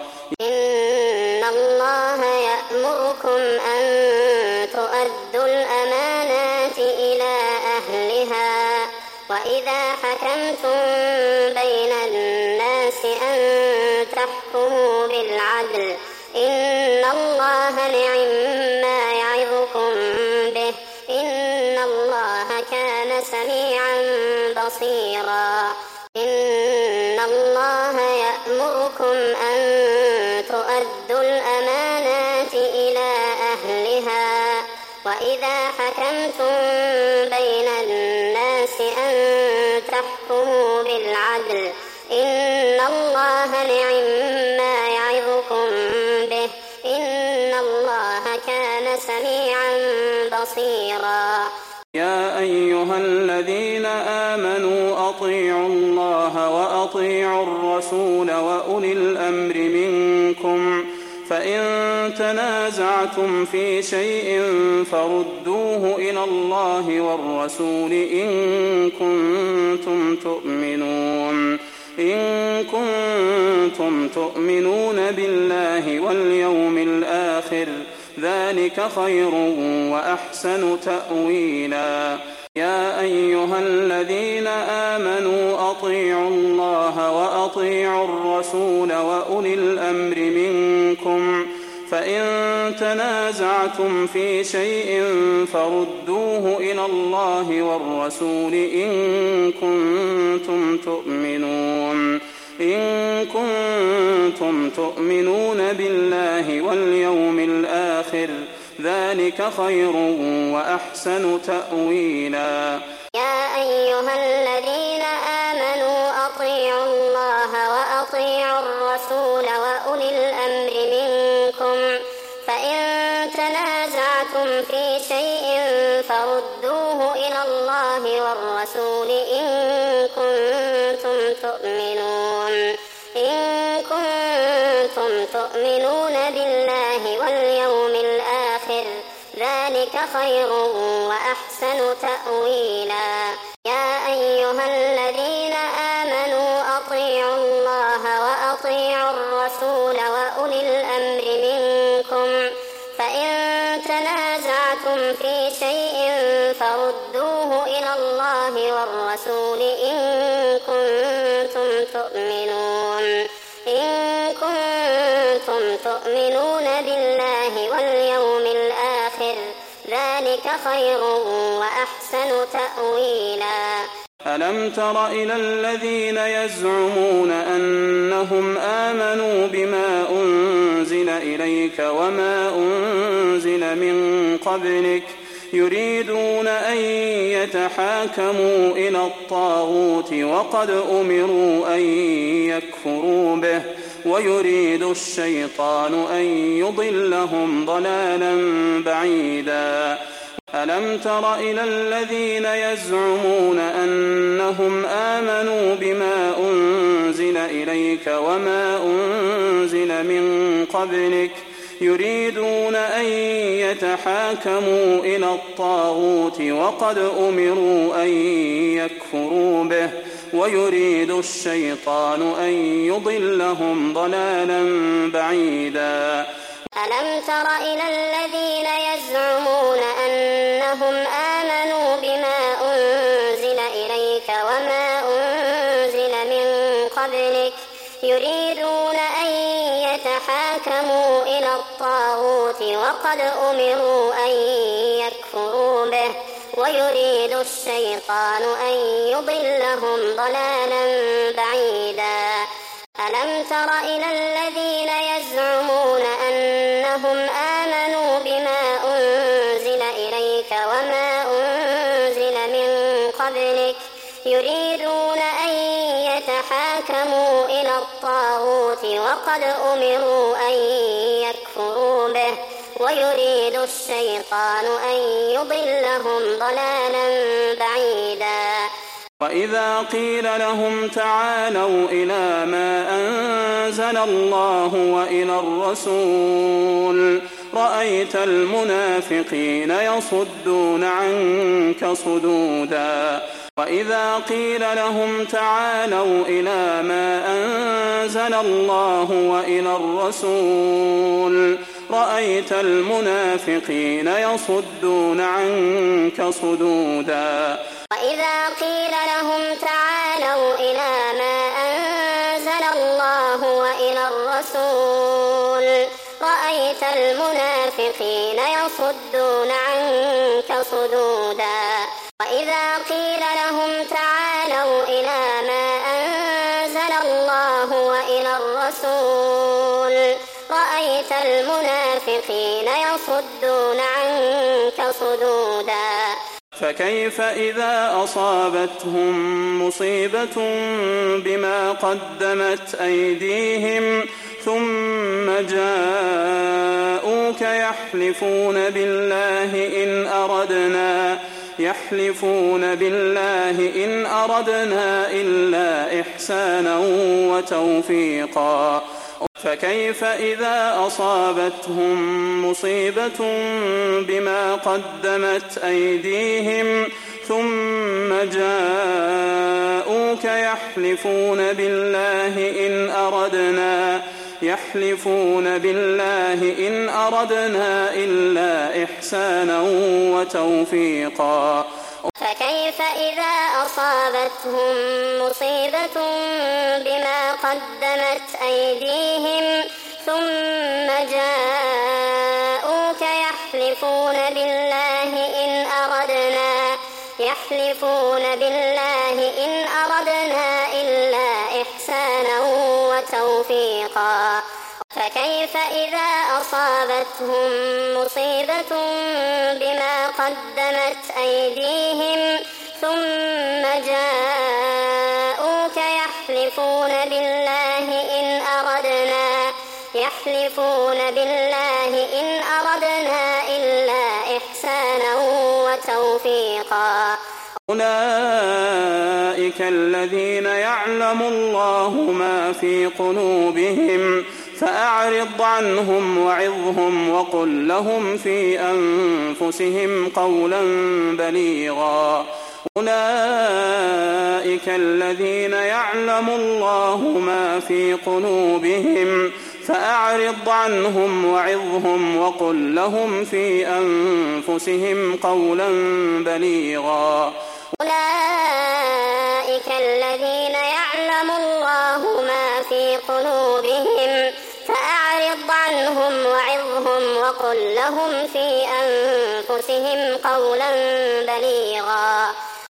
إن الله يأمركم أن تؤدوا الأمانات إلى أهلها وإذا حكمتم بين الناس أن تحكموا بالعدل إن الله نعم يعظكم به إن الله كان سميعا بصيرا إن الله يأمركم أن تؤدوا الأمانات إلى أهلها وإذا حكمتم بين الناس أن تحكموا بالعدل إن الله نعم يعظكم به إن الله كان سميعا بصيرا يا أيها الذين آمنوا أطيعوا الله وأطيعوا الرسول وأولي الأمر منكم فإن تنازعتم في شيء فردوه إلى الله والرسول إن كنتم تؤمنون بالله واليوم الآخر ذلك خير وأحسن تأويلا يا أيها الذين آمنوا أطيعوا الله وأطيعوا الرسول وأولي الأمر منكم منكم فإن تنازعتم في شيء فردوه إلى الله والرسول إن كنتم تؤمنون بالله واليوم الآخر ذلك خير وأحسن تأويلا. يا أيها الذين آمنوا أطيعوا الله وأطيعوا الرسول وأولي الأمر منكم فإن تنازعتم في شيء فردوه إلى الله والرسول إن كنتم تؤمنون بالله واليوم الآخر ذلك خير وأحسن تأويلا. يا أيها الذين آمنوا أطيعوا الله وأطيعوا الرسول وأولي الأمر منكم فإن تنازعتم في شيء فردوه إلى الله والرسول إن كنتم تؤمنون بالله واليوم الآخر ذلك خير وأحسن تأويلا. ألم تر إلى الذين يزعمون أنهم آمنوا بما أنزل إليك وما أنزل من قبلك يريدون أن يتحاكموا إلى الطاغوت وقد أمروا أن يكفروا به ويريد الشيطان أن يضلهم ضلالا بعيدا. ألم تر إلى الذين يزعمون أنهم آمنوا بما أنزل إليك وما أنزل من قبلك يريدون أن يتحاكموا إلى الطاغوت وقد أمروا أن يكفروا به ويريد الشيطان أن يضلهم ضلالا بعيدا. ألم تر إلى الذين يزعمون أنهم آمنوا بما أنزل إليك وما أنزل من قبلك يريدون أن يتحاكموا إلى الطاغوت وقد أمروا أن يكفروا به ويريد الشيطان أن يضلهم ضلالا بعيدا. ألم تر إلى الذين يزعمون أنهم آمنوا بما أنزل إليك وما أنزل من قبلك يريدون أن يتحاكموا إلى الطاغوت وقد أمروا أن يكفروا به ويريد الشيطان أن يضلهم ضلالا بعيدا. وإذا قيل لهم تعالوا إلى ما أنزل الله وإلى الرسول رأيت المنافقين يصدون عنك صدودا. وإذا قيل لهم تعالوا إلى ما أنزل الله وإلى الرسول رأيت المنافقين يصدون عنك صدودا. وإذا قيل لهم تعالوا إلى ما أنزل الله وإلى الرسول رأيت المنافقين يصدون عنك صدودا. وإذا قيل لهم تعالوا إلى ما أنزل الله وإلى الرسول رأيت المنافقين يصدون عنك صدودا. فكيف إذا أصابتهم مصيبة بما قدمت أيديهم ثم جاءوك يحلفون بالله إن أردنا إلا إحسانا وتوفيقا. فكيف إذا أصابتهم مصيبة بما قدمت أيديهم ثم جاءوك يحلفون بالله إن أردنا إلا إحسانا وتوفيقا. فكيف إذا أصابتهم مصيبة بما قدمت أيديهم ثم جاءوك يحلفون بالله إن أردنا إلا إحسانا وتوفيقا فكيف إذا أصابتهم مصيبة بما قدمت أيديهم ثم جاءوك يحلفون بالله إن أردنا إلا إحسانا وتوفيقا أولئك الذين يعلم الله ما في قلوبهم فأعرض عنهم وعظهم وقل لهم في أنفسهم قولا بليغا أولئك الذين يعلم الله ما في قلوبهم فأعرض عنهم وعظهم وقل لهم في أنفسهم قولا بليغا أولئك الذين يعلم الله ما في قلوبهم فأعرض عنهم وعظهم وقل لهم في أنفسهم قولا بليغا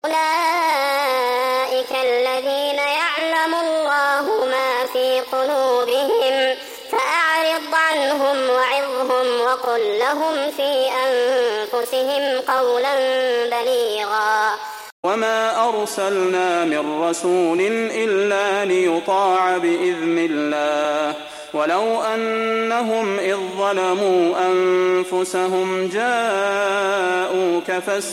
أولئك الذين يعلم الله ما في قلوبهم فأعرض عنهم وعظهم وقل لهم في أنفسهم قولا بليغا وما أرسلنا من رسول إلا ليطاع بإذن الله ولو أنهم إذ ظلموا أنفسهم جاءوك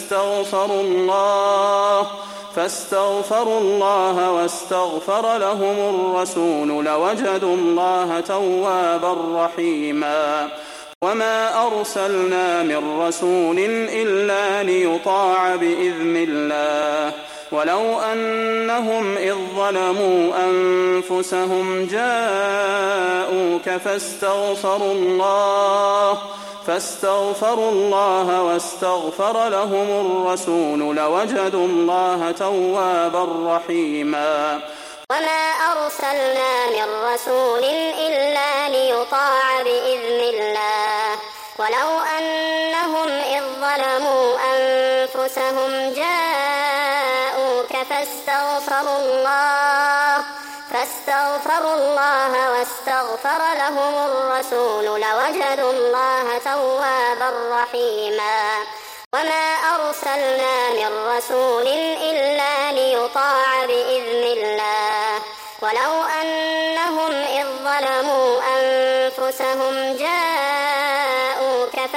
فاستغفروا الله واستغفر لهم الرسول لوجدوا الله توابا رحيما وما أرسلنا من رسول إلا ليطاع بإذن الله ولو أنهم إذ ظلموا أنفسهم جاءوك فاستغفروا الله واستغفر لهم الرسول لوجدوا الله توابا رحيما وما أرسلنا من رسول إلا ليطاع بإذن الله ولو أنهم إذ ظلموا أنفسهم جاءوك فاستغفروا الله واستغفر لهم الرسول لوجدوا الله توابا رحيما وما أرسلنا من رسول إلا ليطاع بإذن الله ولو أنهم إذ ظلموا أنفسهم جاءوك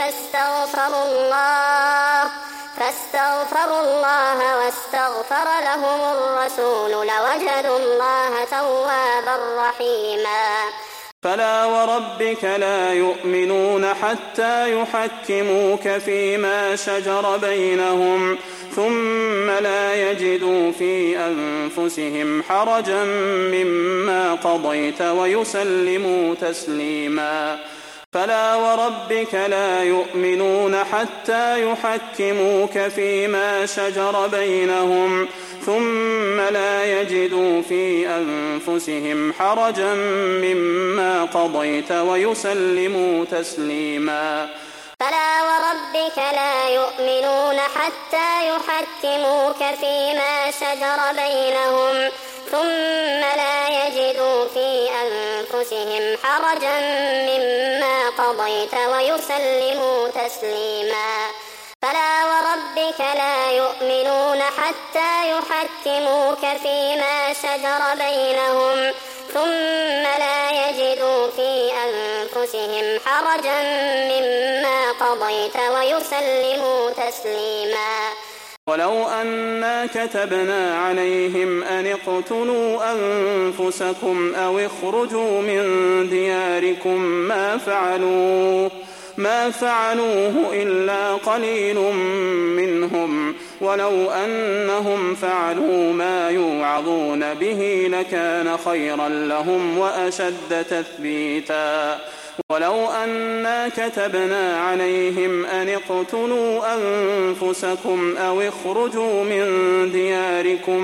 فاستغفروا الله واستغفر لهم الرسول لوجدوا الله توابا رحيما فلا وربك لا يؤمنون حتى يحكموك فيما شجر بينهم ثم لا يجدوا في أنفسهم حرجا مما قضيت ويسلموا تسليما فلا وربك لا يؤمنون حتى يحكموك فيما شجر بينهم ثم لا يجدوا في أنفسهم حرجا مما قضيت ويسلموا تسليما فلا وربك لا يؤمنون حتى يحكموك فيما شجر بينهم ثم لا يجدوا في أنفسهم حرجا مما قضيت ويسلموا تسليما فلا وربك لا يؤمنون حتى يحكموك فيما شجر بينهم ثم لا يجدوا في أنفسهم حرجا مما قضيت ويسلموا تسليما ولو أنا كتبنا عليهم أن اقتلوا أنفسكم أو اخرجوا من دياركم ما فعلوه إلا قليل منهم ولو أنهم فعلوا ما يوعظون به لكان خيرا لهم وأشد تثبيتا ولو أنا كتبنا عليهم أن اقتلوا أنفسكم أو اخرجوا من دياركم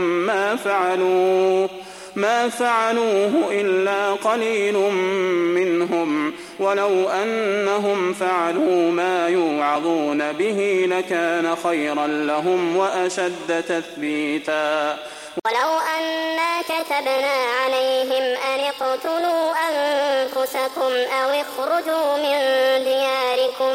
ما فعلوه إلا قليل منهم ولو أنهم فعلوا ما يوعظون به لكان خيرا لهم وأشد تثبيتا ولو أنا كتبنا عليهم أن اقتلوا أنفسكم أو اخرجوا من دياركم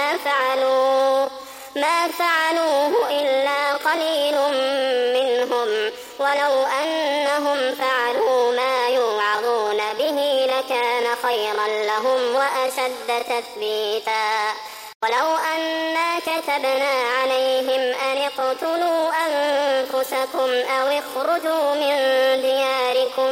ما فعلوه إلا قليل منهم ولو أنهم فعلوا ما يوعظون به لكان خيرا لهم وأشد تثبيتا ولو أنا كتبنا عليهم أن اقتلوا أنفسكم أو اخرجوا من دياركم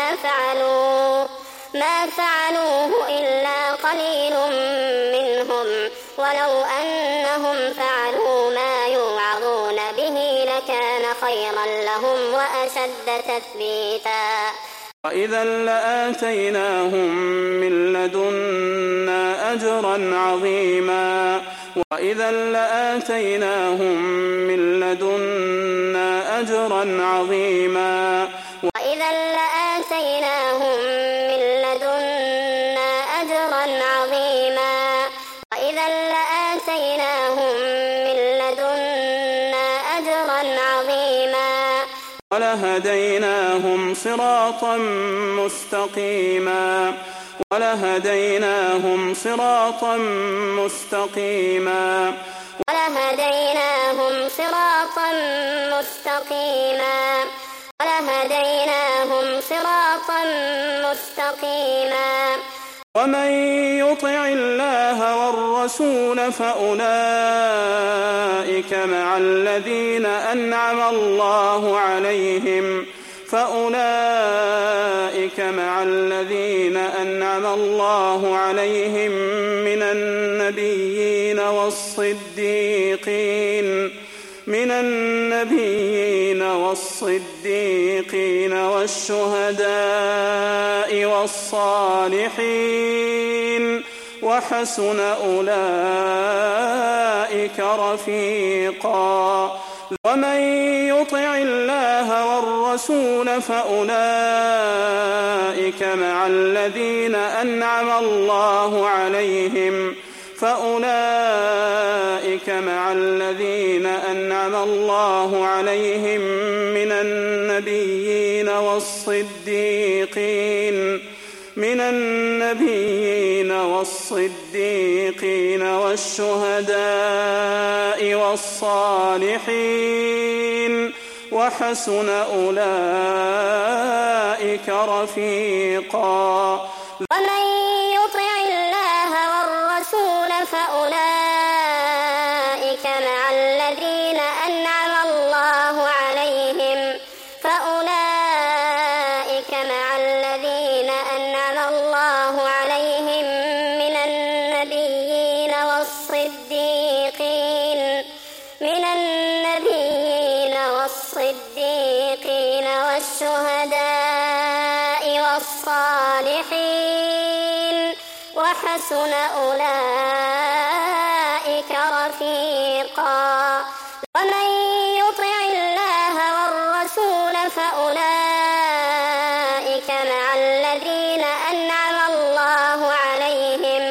ما فعلوه إلا قليل منهم ولو أنهم فعلوا ما يوعظون به لكان خيرا لهم وأشد تثبيتا وإذا لآتيناهم من لدنا أجرا عظيما وإذا لآتيناهم من لدنا أجرا عظيما وإذا لآتيناهم من لدنا أجرا عظيما وإذا لآتيناهم من لدنا أجرا عظيما ولهديناهم صراطا مستقيما ولهديناهم صراطا مستقيما ولهديناهم صراطا مستقيما ولهديناهم صراطا مستقيما ومن يطع الله والرسول فأولئك مع الذين أنعم الله عليهم من النبيين والصديقين والشهداء والصالحين وحسن أولئك رفيقا ومن يطع الله والرسول فأولئك مع الذين أنعم الله عليهم من النبيين والصديقين والشهداء والصالحين وحسن أولئك رفيقا ومن يطع الله والرسول فأولئك مع الذين أنعم الله عليهم من النبيين والصديقين والشهداء والصالحين وحسن أولئك رفيقا ومن يطع الله والرسول فأولئك مع الذين أنعم الله عليهم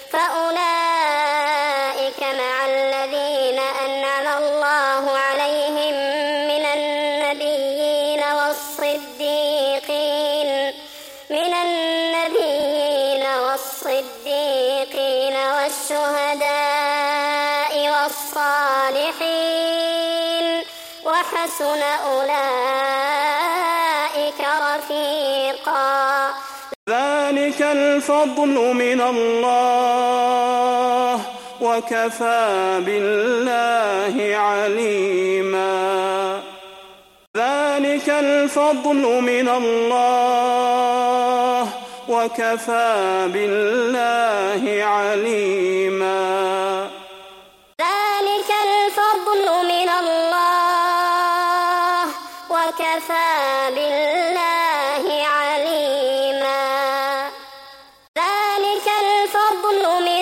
من النبيين والصديقين والشهداء والصالحين وحسن أولئك رفيقا ذلك الفضل من الله وكفى بالله عليما ذلك الفضل من الله وكفى بالله عليما ذلك الفضل من الله وكفى بالله عليما ذلك الفضل من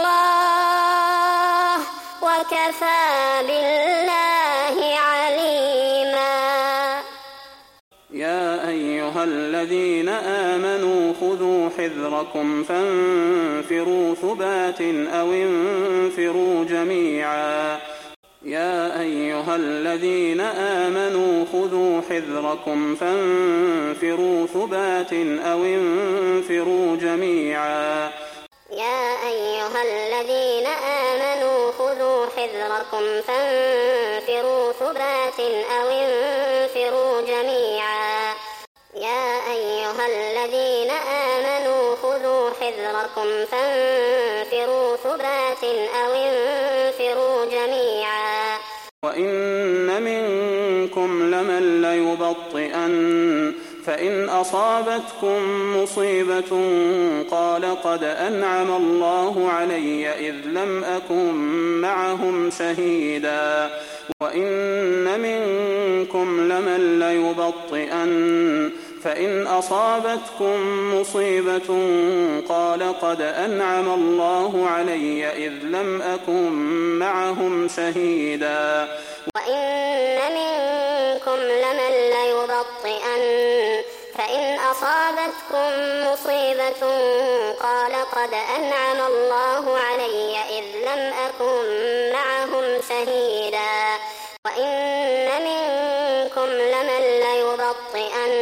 الله وكفى بالله عليما يا أيها الذين آمنوا خذوا حذركم فانفروا ثبات أو انفروا جميعا يا أيها الذين آمنوا خذوا حذركم فانفروا ثبات أو انفروا جميعا يا أيها الذين آمنوا خذوا حذركم فانفروا ثبات أو انفروا جميعا يا أيها الذين آمنوا خذوا حذركم فانفروا ثبات أو انفروا جميعا وإن منكم لمن ليبطئن فإن أصابتكم مصيبة قال قد أنعم الله علي إذ لم أكن معهم شهيدا وإن منكم لمن ليبطئن فإن أصابتكم مصيبة قال قد أنعم الله علي إذ لم أكن معهم شهيدا وإن منكم لمن ليبطئن فإن أصابتكم مصيبة قال قد أنعم الله علي إذ لم أكن معهم شهيدا وإن منكم لمن ليبطئن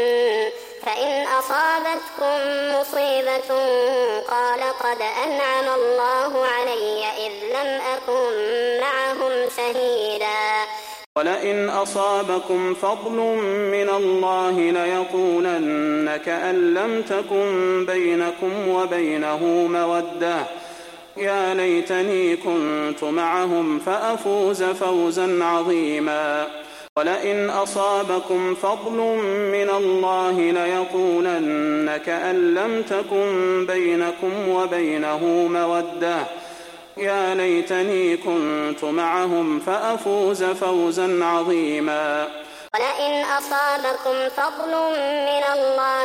فإن أصابتكم مصيبة قال قد أنعم الله علي إذ لم أكن معهم شهيدا ولئن أصابكم فضل من الله ليقولن كأن لم تكن بينكم وبينه مودة يا ليتني كنت معهم فأفوز فوزا عظيما ولئن أصابكم فضل من الله ليقولن كأن لم تكن بينكم وبينه مودة يا ليتني كنت معهم فأفوز فوزا عظيما ولئن أصابكم فضل من الله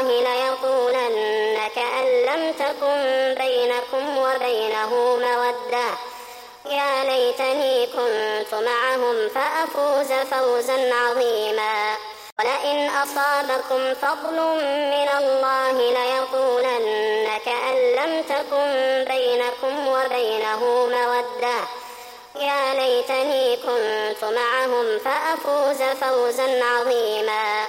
ليقولن كأن لم تكن بينكم وبينه مودة يا ليتني كنت معهم فأفوز فوزا عظيما ولئن أصابكم فضل من الله ليقولن كأن لم تكن بينكم وبينه مودة يا ليتني كنت معهم فأفوز فوزا عظيما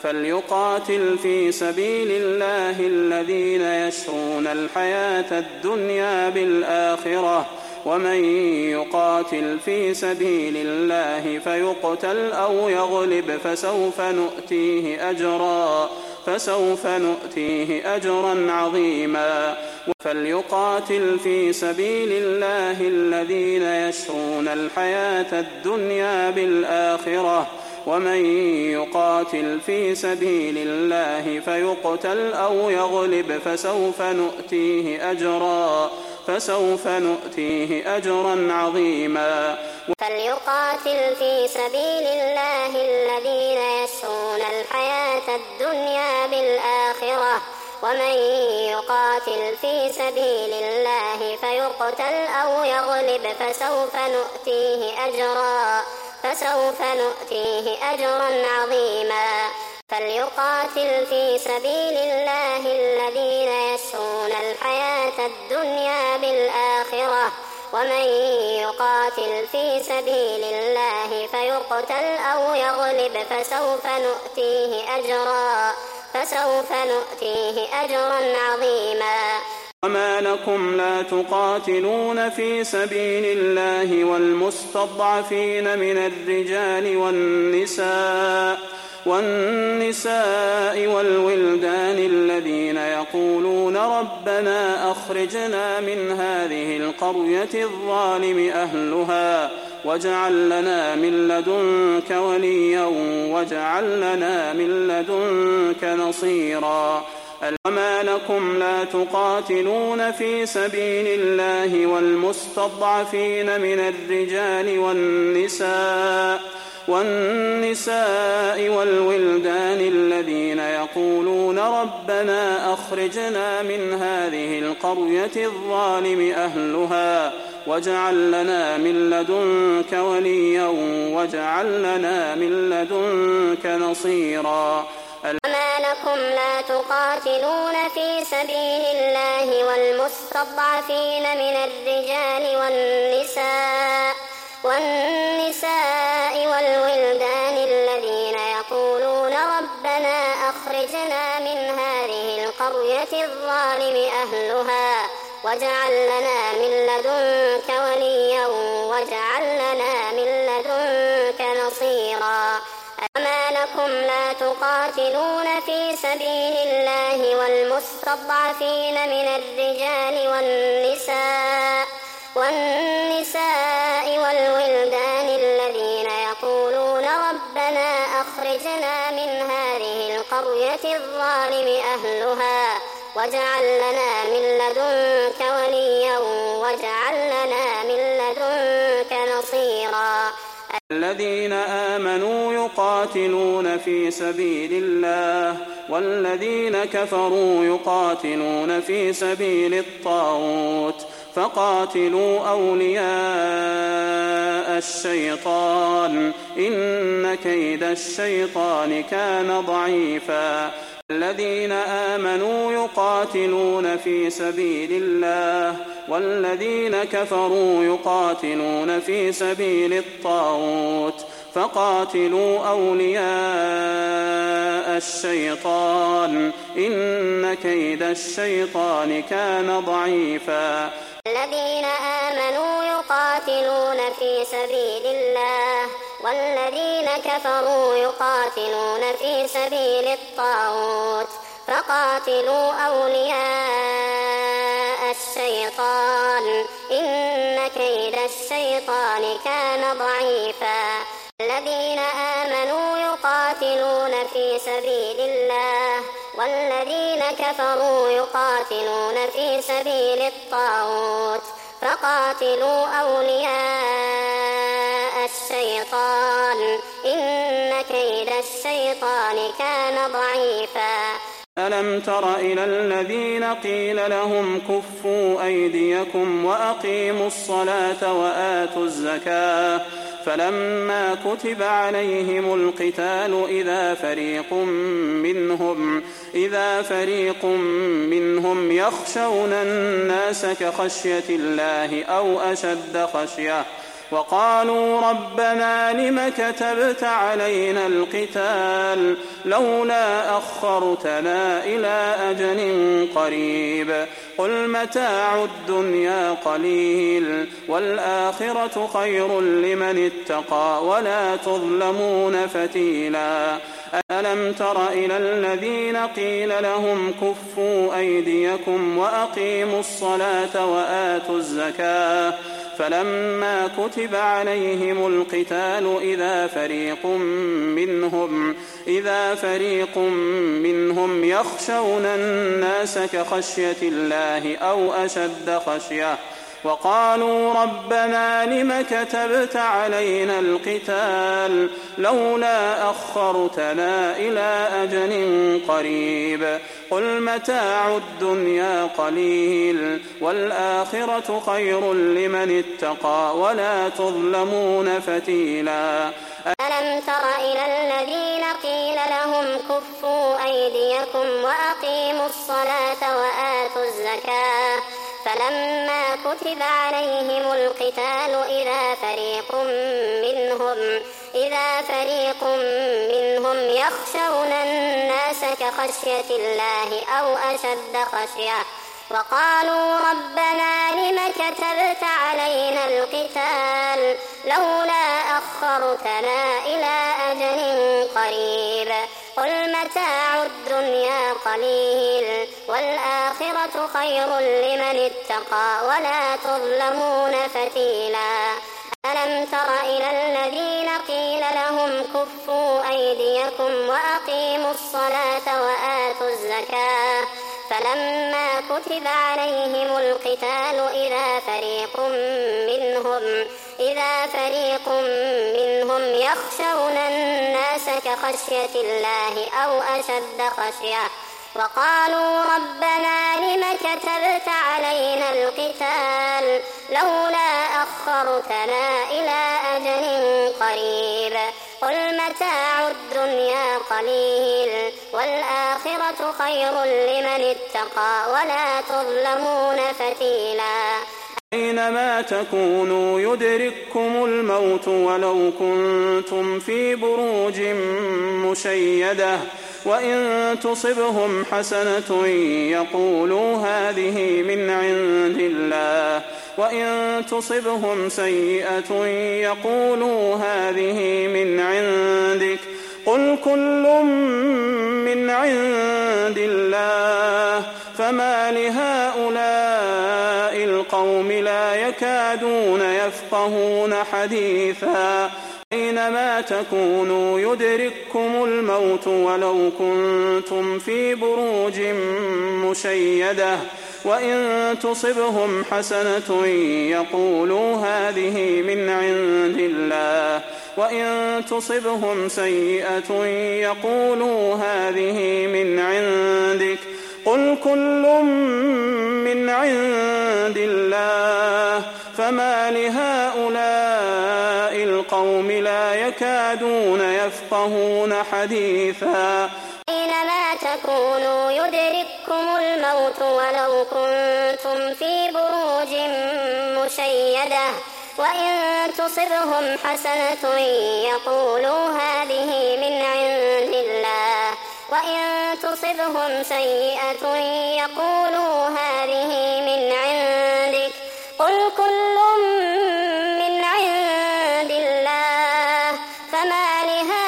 فليقاتل في سبيل الله الذين يشرون الحياة الدنيا بالآخرة ومن يقاتل في سبيل الله فيقتل أو يغلب فسوف نؤتيه أجرا عظيما فليقاتل في سبيل الله الذين يشرون الحياة الدنيا بالآخرة ومن يقاتل في سبيل الله فيقتل أو يغلب فسوف نؤتيه أجرا عظيما فليقاتل في سبيل الله الذين يشرون الحياة الدنيا بالآخرة ومن يقاتل في سبيل الله فيقتل أو يغلب فسوف نؤتيه أجرا عظيما فليقاتل في سبيل الله الذين يشرون الحياة الدنيا بالآخرة ومن يقاتل في سبيل الله فيقتل أو يغلب فسوف نؤتيه أجرا عظيما وما لكم لا تقاتلون في سبيل الله والمستضعفين من الرجال والنساء والولدان الذين يقولون ربنا أخرجنا من هذه القرية الظالم أهلها واجعل لنا من لدنك وليا واجعل لنا من لدنك نصيرا وما لكم لا تقاتلون في سبيل الله والمستضعفين من الرجال والنساء والولدان الذين يقولون ربنا أخرجنا من هذه القرية الظالم أهلها واجعل لنا من لدنك وليا واجعل لنا من لدنك نصيرا وما لكم لا تقاتلون في سبيل الله والمستضعفين من الرجال والنساء والولدان الذين يقولون ربنا أخرجنا من هذه القرية الظالم أهلها واجعل لنا من لدنك وليا واجعل لنا من لدنك نصيرا. وما لكم لا تقاتلون في سبيل الله والمستضعفين من الرجال والنساء والولدان الذين يقولون ربنا أخرجنا من هذه القرية الظالم أهلها واجعل لنا من لدنك وليا واجعل لنا من لدنك نصيرا. الذين آمنوا يقاتلون في سبيل الله والذين كفروا يقاتلون في سبيل الطاغوت فقاتلوا أولياء الشيطان إن كيد الشيطان كان ضعيفا. الذين آمنوا يقاتلون في سبيل الله والذين كفروا يقاتلون في سبيل الطاغوت فقاتلوا أولياء الشيطان إن كيد الشيطان كان ضعيفا. الذين آمنوا يقاتلون في سبيل الله والذين كفروا يقاتلون في سبيل الطاغوت فقاتلوا أولياء الشيطان إن كيد الشيطان كان ضعيفا. الذين آمنوا يقاتلون في سبيل الله والذين كفروا يقاتلون في سبيل الطاغوت فقاتلوا أولياء الشيطان إن كيد الشيطان كان ضعيفا. ألم تر إلى الذين قيل لهم كفوا أيديكم وأقيموا الصلاة وآتوا الزكاة فلما كتب عليهم القتال إذا فريق منهم يخشون الناس كخشية الله أو أشد خشية وقالوا ربنا لم كتبت علينا القتال لولا أخرتنا إلى أجل قريب قل متاع الدنيا قليل والآخرة خير لمن اتقى ولا تظلمون فتيلا. ألم تر إلى الذين قيل لهم كفوا أيديكم وأقيموا الصلاة وآتوا الزكاة فلما كتب عليهم القتال إذا فريق منهم يخشون الناس كخشية الله أو أشد خشية وقالوا ربنا لم كتبت علينا القتال لولا أخرتنا إلى أجل قريب قل متاع الدنيا قليل والآخرة خير لمن اتقى ولا تظلمون فتيلا. ألم تر إلى الذين قيل لهم كفوا أيديكم وأقيموا الصلاة وآتوا الزكاة فلما كتب عليهم القتال إذا فريق منهم يخشون الناس كخشية الله أو أشد خشية وقالوا ربنا لم كتبت علينا القتال لولا أخرتنا إلى أجل قريب قل متاع الدنيا قليل والآخرة خير لمن اتقى ولا تظلمون فتيلا. ألم تر إلى الذين قيل لهم كفوا أيديكم وأقيموا الصلاة وآتوا الزكاة فلما كتب عليهم القتال إذا فريق منهم يخشون الناس كخشية الله أو أشد خشية وقالوا ربنا لم كتبت علينا القتال لولا أخرتنا إلى أجل قريب قل متاع الدنيا قليل والآخرة خير لمن اتقى ولا تظلمون فتيلا أينما تكونوا يدرككم الموت ولو كنتم في بروج مشيدة وإن تصبهم حسنة يقولوا هذه من عند الله وإن تصبهم سيئة يقولوا هذه من عندك قل كل من عند الله فما لهؤلاء القوم لا يكادون يفقهون حديثا أينما تكونوا يدرككم الموت ولو كنتم في بروج مشيدة وإن تصبهم حسنة يقولوا هذه من عند الله وإن تصبهم سيئة يقولوا هذه من عندك قل كل من عند الله فما لهؤلاء القوم لا يكادون يفقهون حديثا أينما تكونوا يدرككم الموت ولو كنتم في بروج مشيدة وإن تصبهم حسنة يقولوا هذه من عند الله وإن تصبهم سيئة يقولوا هذه من عندك قل كل من عند الله فما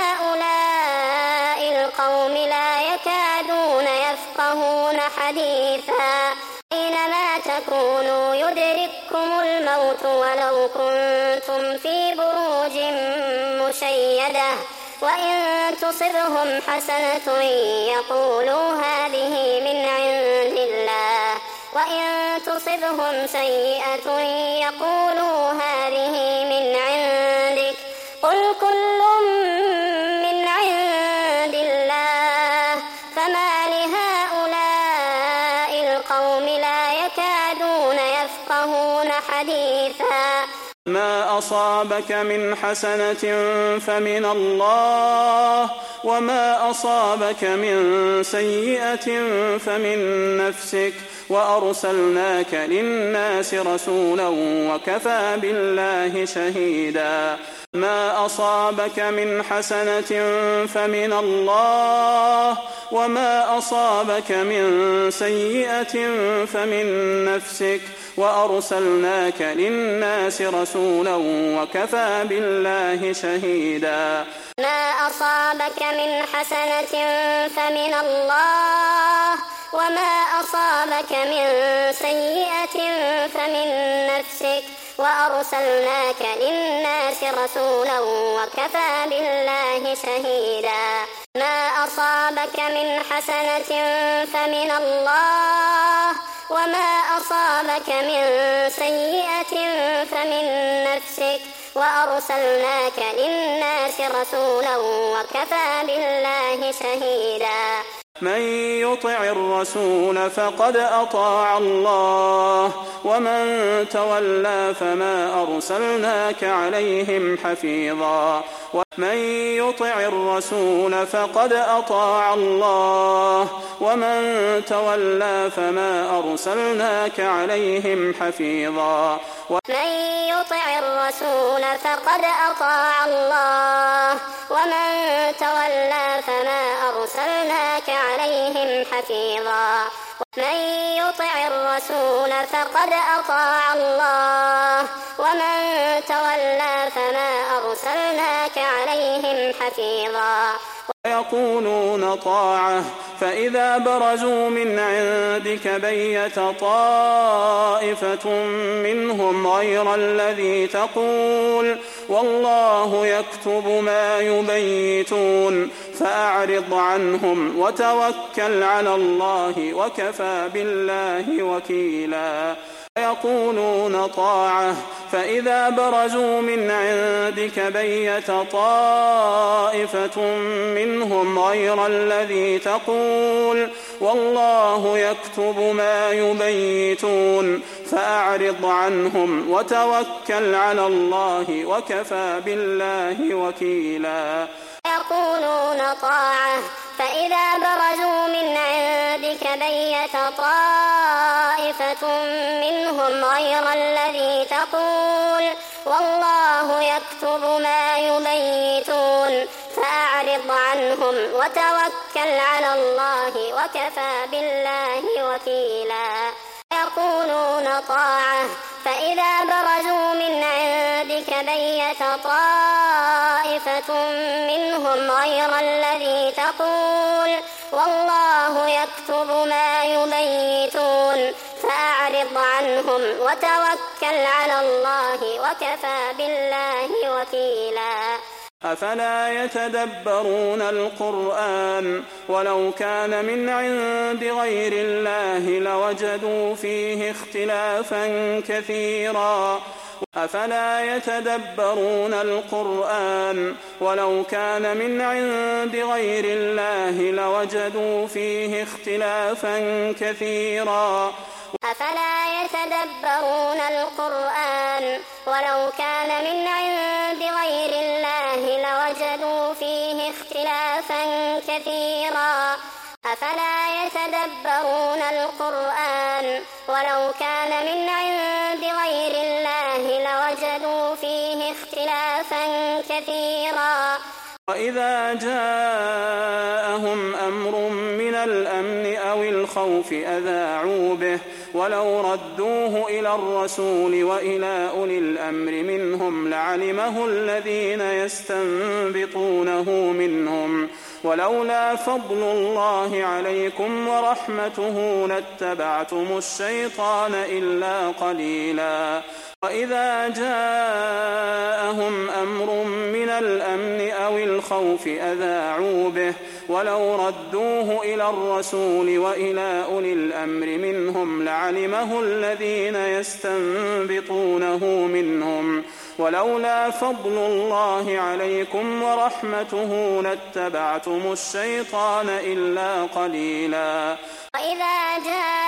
لهؤلاء القوم لا يكادون يفقهون حديثا أينما تكونوا يدرككم الموت ولو كنتم في بروج مشيدة وإن تصبهم حسنة يقولوا هذه من عند الله وإن تصبهم سيئة يقولوا هذه من عندك قل كل من عند الله فما لهؤلاء القوم لا يكادون يفقهون حديثا ما أصابك من حسنة فمن الله وما أصابك من سيئة فمن نفسك وأرسلناك للناس رسولا وكفى بالله شهيدا ما أصابك من حسنة فمن الله وما أصابك من سيئة فمن نفسك وأرسلناك للناس رسولا وكفى بالله شهيدا ما أصابك من حسنة فمن الله وما أصابك من سيئة فمن نفسك وأرسلناك للناس رسولا وكفى بالله شهيدا ما أصابك من حسنة فمن الله وما أصابك من سيئة فمن نفسك وأرسلناك للناس رسولا وكفى بالله شهيدا من يطع الرسول فقد أطاع الله ومن تولى فما أرسلناك عليهم حفيظا من يطع الرسول فقد أطاع الله ومن تولى فما أرسلناك عليهم حفيظا من يطع الرسول فقد أطاع الله ومن تولى فما أرسلناك عليهم حفيظا من يطع الرسول فقد أطاع الله ومن تولى فما أرسلناك عليهم حفيظا ويقولون طاعة فإذا برزوا من عندك بيت طائفة منهم غير الذي تقول والله يكتب ما يبيتون فأعرض عنهم وتوكل على الله وكفى بالله وكيلا يقولون طاعة فإذا برزوا من عندك بيت طائفة منهم غير الذي تقول والله يكتب ما يبيتون فأعرض عنهم وتوكل على الله وكفى بالله وكيلا يقولون طاعة فإذا برزوا من عندك بيت طائفة منهم غير الذي تقول والله يكتب ما يبيتون فأعرض عنهم وتوكل على الله وكفى بالله وكيلا يقولون طاعة فإذا برزوا من عندك بيت طائفة منهم غير الذي تقول والله يكتب ما يبيتون فأعرض عنهم وتوكل على الله وكفى بالله وكيلا أفلا يتدبرون القرآن ولو كان من عند غير الله لوجدوا فيه اختلافا كثيرا أفلا يتدبرون القرآن ولو كان من عند غير الله لوجدوا فيه اختلافا كثيرا أفلا يتدبرون القرآن ولو كان من عند غير الله لوجدوا فيه اختلافا كثيرا أفلا يتدبرون القرآن ولو كان من عند غير الله لوجدوا فيه اختلافا كثيرا وإذا جاءهم أمر من الأمن أو الخوف أذاعوا به ولو ردوه إلى الرسول وإلى أولي الأمر منهم لعلمه الذين يستنبطونه منهم ولولا فضل الله عليكم ورحمته لاتبعتم الشيطان إلا قليلا وإذا جاءهم أمر من الأمن أو الخوف أذاعوا به ولو ردوه إلى الرسول وإلى أولي الأمر منهم لعلمه الذين يستنبطونه منهم ولولا فضل الله عليكم ورحمته لاتبعتم الشيطان إلا قليلا وإذا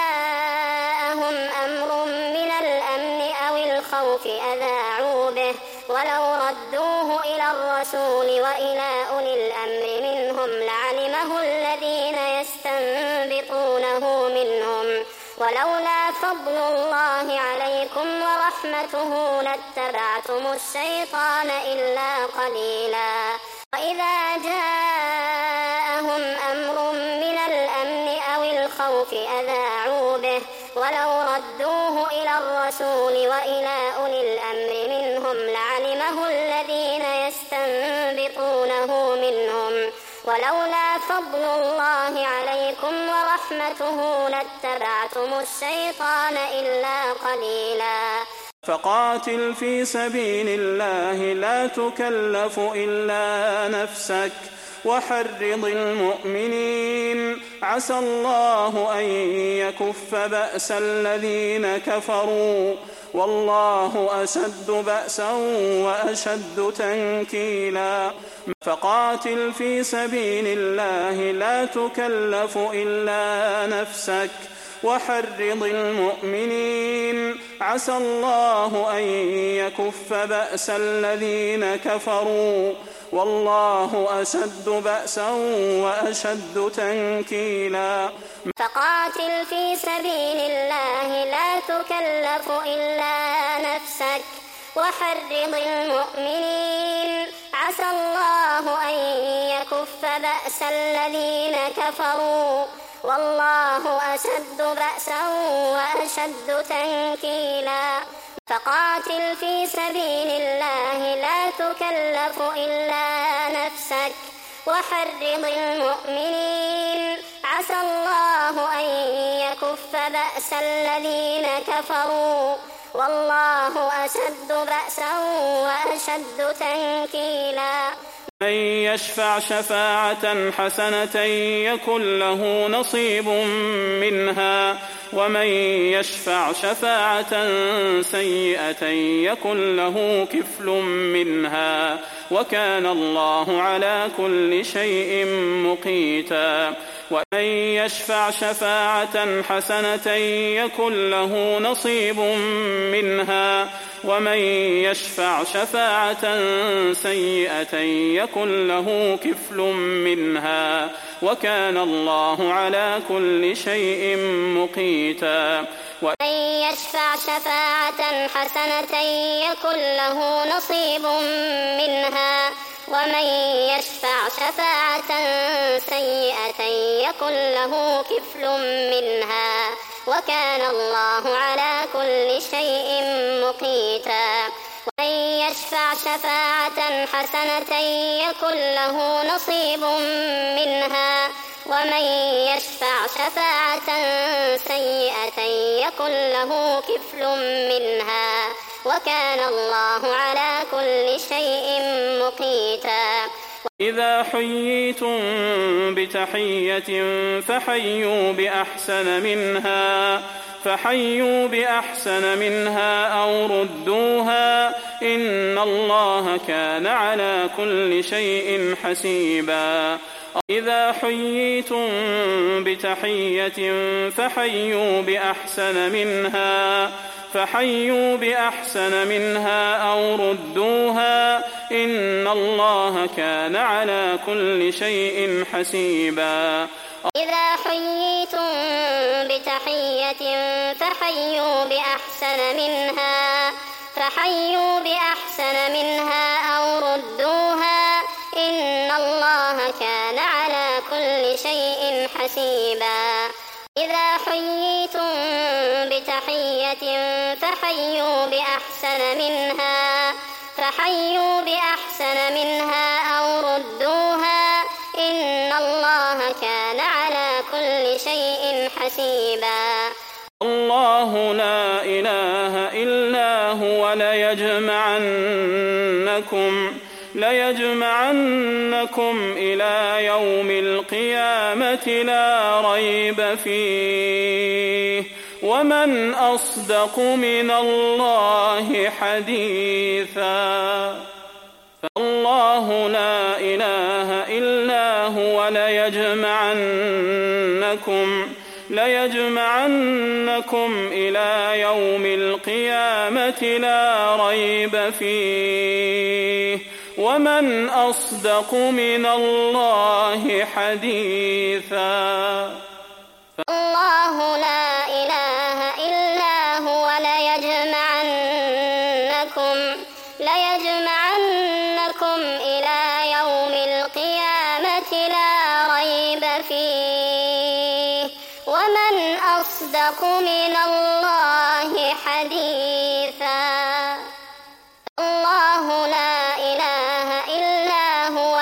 جاءهم أمر من الأمن أو الخوف أذاعوا به ولو ردوه إلى الرسول وإلى أولي الأمر منهم لعلمه الذين يستنبطونه منهم ولولا فضل الله عليكم ورحمته لاتبعتم الشيطان إلا قليلا وإذا جاءهم أمر من الأمن أو الخوف أذاعوا به ولو ردوه إلى الرسول وإلى أولي الأمر منهم لعلمه الذين يستنبطونه منهم ولولا فضل الله عليكم ورحمته لاتبعتم الشيطان إلا قليلا فقاتل في سبيل الله لا تكلف إلا نفسك وحرض المؤمنين عسى الله أن يكف بأس الذين كفروا والله أشد بأسا وأشد تنكيلا فقاتل في سبيل الله لا تكلف إلا نفسك وحرض المؤمنين عسى الله أن يكف بأس الذين كفروا والله أشد بأسا وأشد تنكيلا فقاتل في سبيل الله لا تكلف إلا نفسك وحرض المؤمنين عسى الله أن يكف بأس الذين كفروا والله أشد بأسا وأشد تنكيلا فقاتل في سبيل الله لا تكلف إلا نفسك وحرض المؤمنين عسى الله أن يكف بأس الذين كفروا والله أشد بأسا وأشد تنكيلا من يشفع شفاعة حسنة يكن له نصيب منها ومن يشفع شفاعة سيئة يكن له كفل منها وكان الله على كل شيء مقيتا ومن يشفع شفاعة حسنة يكن له نصيب منها ومن يشفع شفاعة سيئة يكن له كفل منها وكان الله على كل شيء مقيتا ومن يشفع شفاعة حسنة يكن له نصيب منها ومن يشفع شفاعة سيئة يكن له كفل منها وكان الله على كل شيء مقيتا ومن يشفع شفاعة حسنة يكن له نصيب منها ومن يشفع شفاعة سيئة يكن له كفل منها وكان الله على كل شيء مقيتا إذا حييتم بتحية فحيوا بأحسن منها أو ردوها إن الله كان على كل شيء حسيبا إذا حييتم بتحية فحيوا بأحسن منها أو ردوها إن الله كان على كل شيء حسيبا إذا حييتم بتحية فحيوا بأحسن منها أو ردوها إن الله كان على كل شيء حسيبا إذا حييتم بتحية فحيوا بأحسن منها أو ردوها إن الله كان على كل شيء حسيبا الله لا إله إلا هو ليجمعنكم إلى يوم القيامة لا ريب فيه ومن أصدق من الله حديثا فالله لا إله إلا هو ليجمعنكم إلى يوم القيامة لا ريب فيه ومن أصدق من الله حديثا الله لا إله إلا هو ليجمعنكم إلى يوم القيامة لا ريب فيه ومن أصدق من الله حديثا الله لا إله إلا هو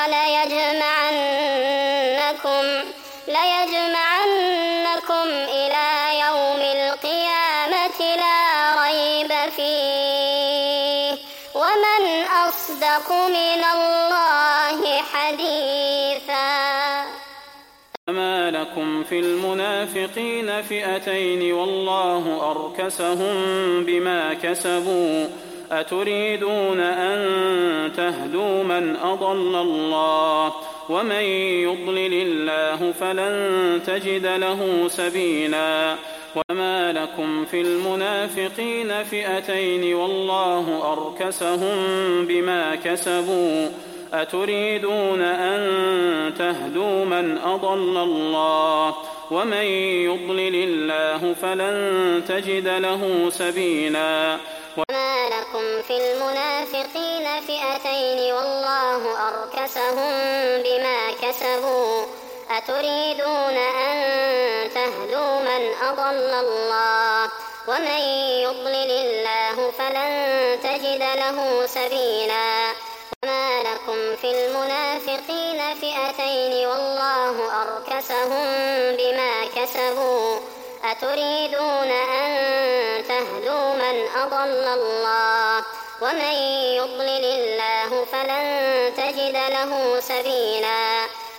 ليجمعنكم إلى يوم القيامة لا ريب فيه ومن أصدق من الله حديثا فما لكم في المنافقين فئتين والله أركسهم بما كسبوا أتريدون أن تهدوا من أضل الله ومن يضلل الله فلن تجد له سبيلا وما لكم في المنافقين فئتين والله أركسهم بما كسبوا أتريدون أن تهدوا من أضل الله ومن يضلل الله فلن تجد له سبيلا وما لكم في المنافقين فئتين والله أركسهم بما كسبوا أتريدون أن تهدوا من أضل الله ومن يضلل الله فلن تجد له سبيلا وما لكم في المنافقين فئتين والله أركسهم بما كسبوا أتريدون أن تهدوا من أضل الله ومن يضلل الله فلن تجد له سبيلا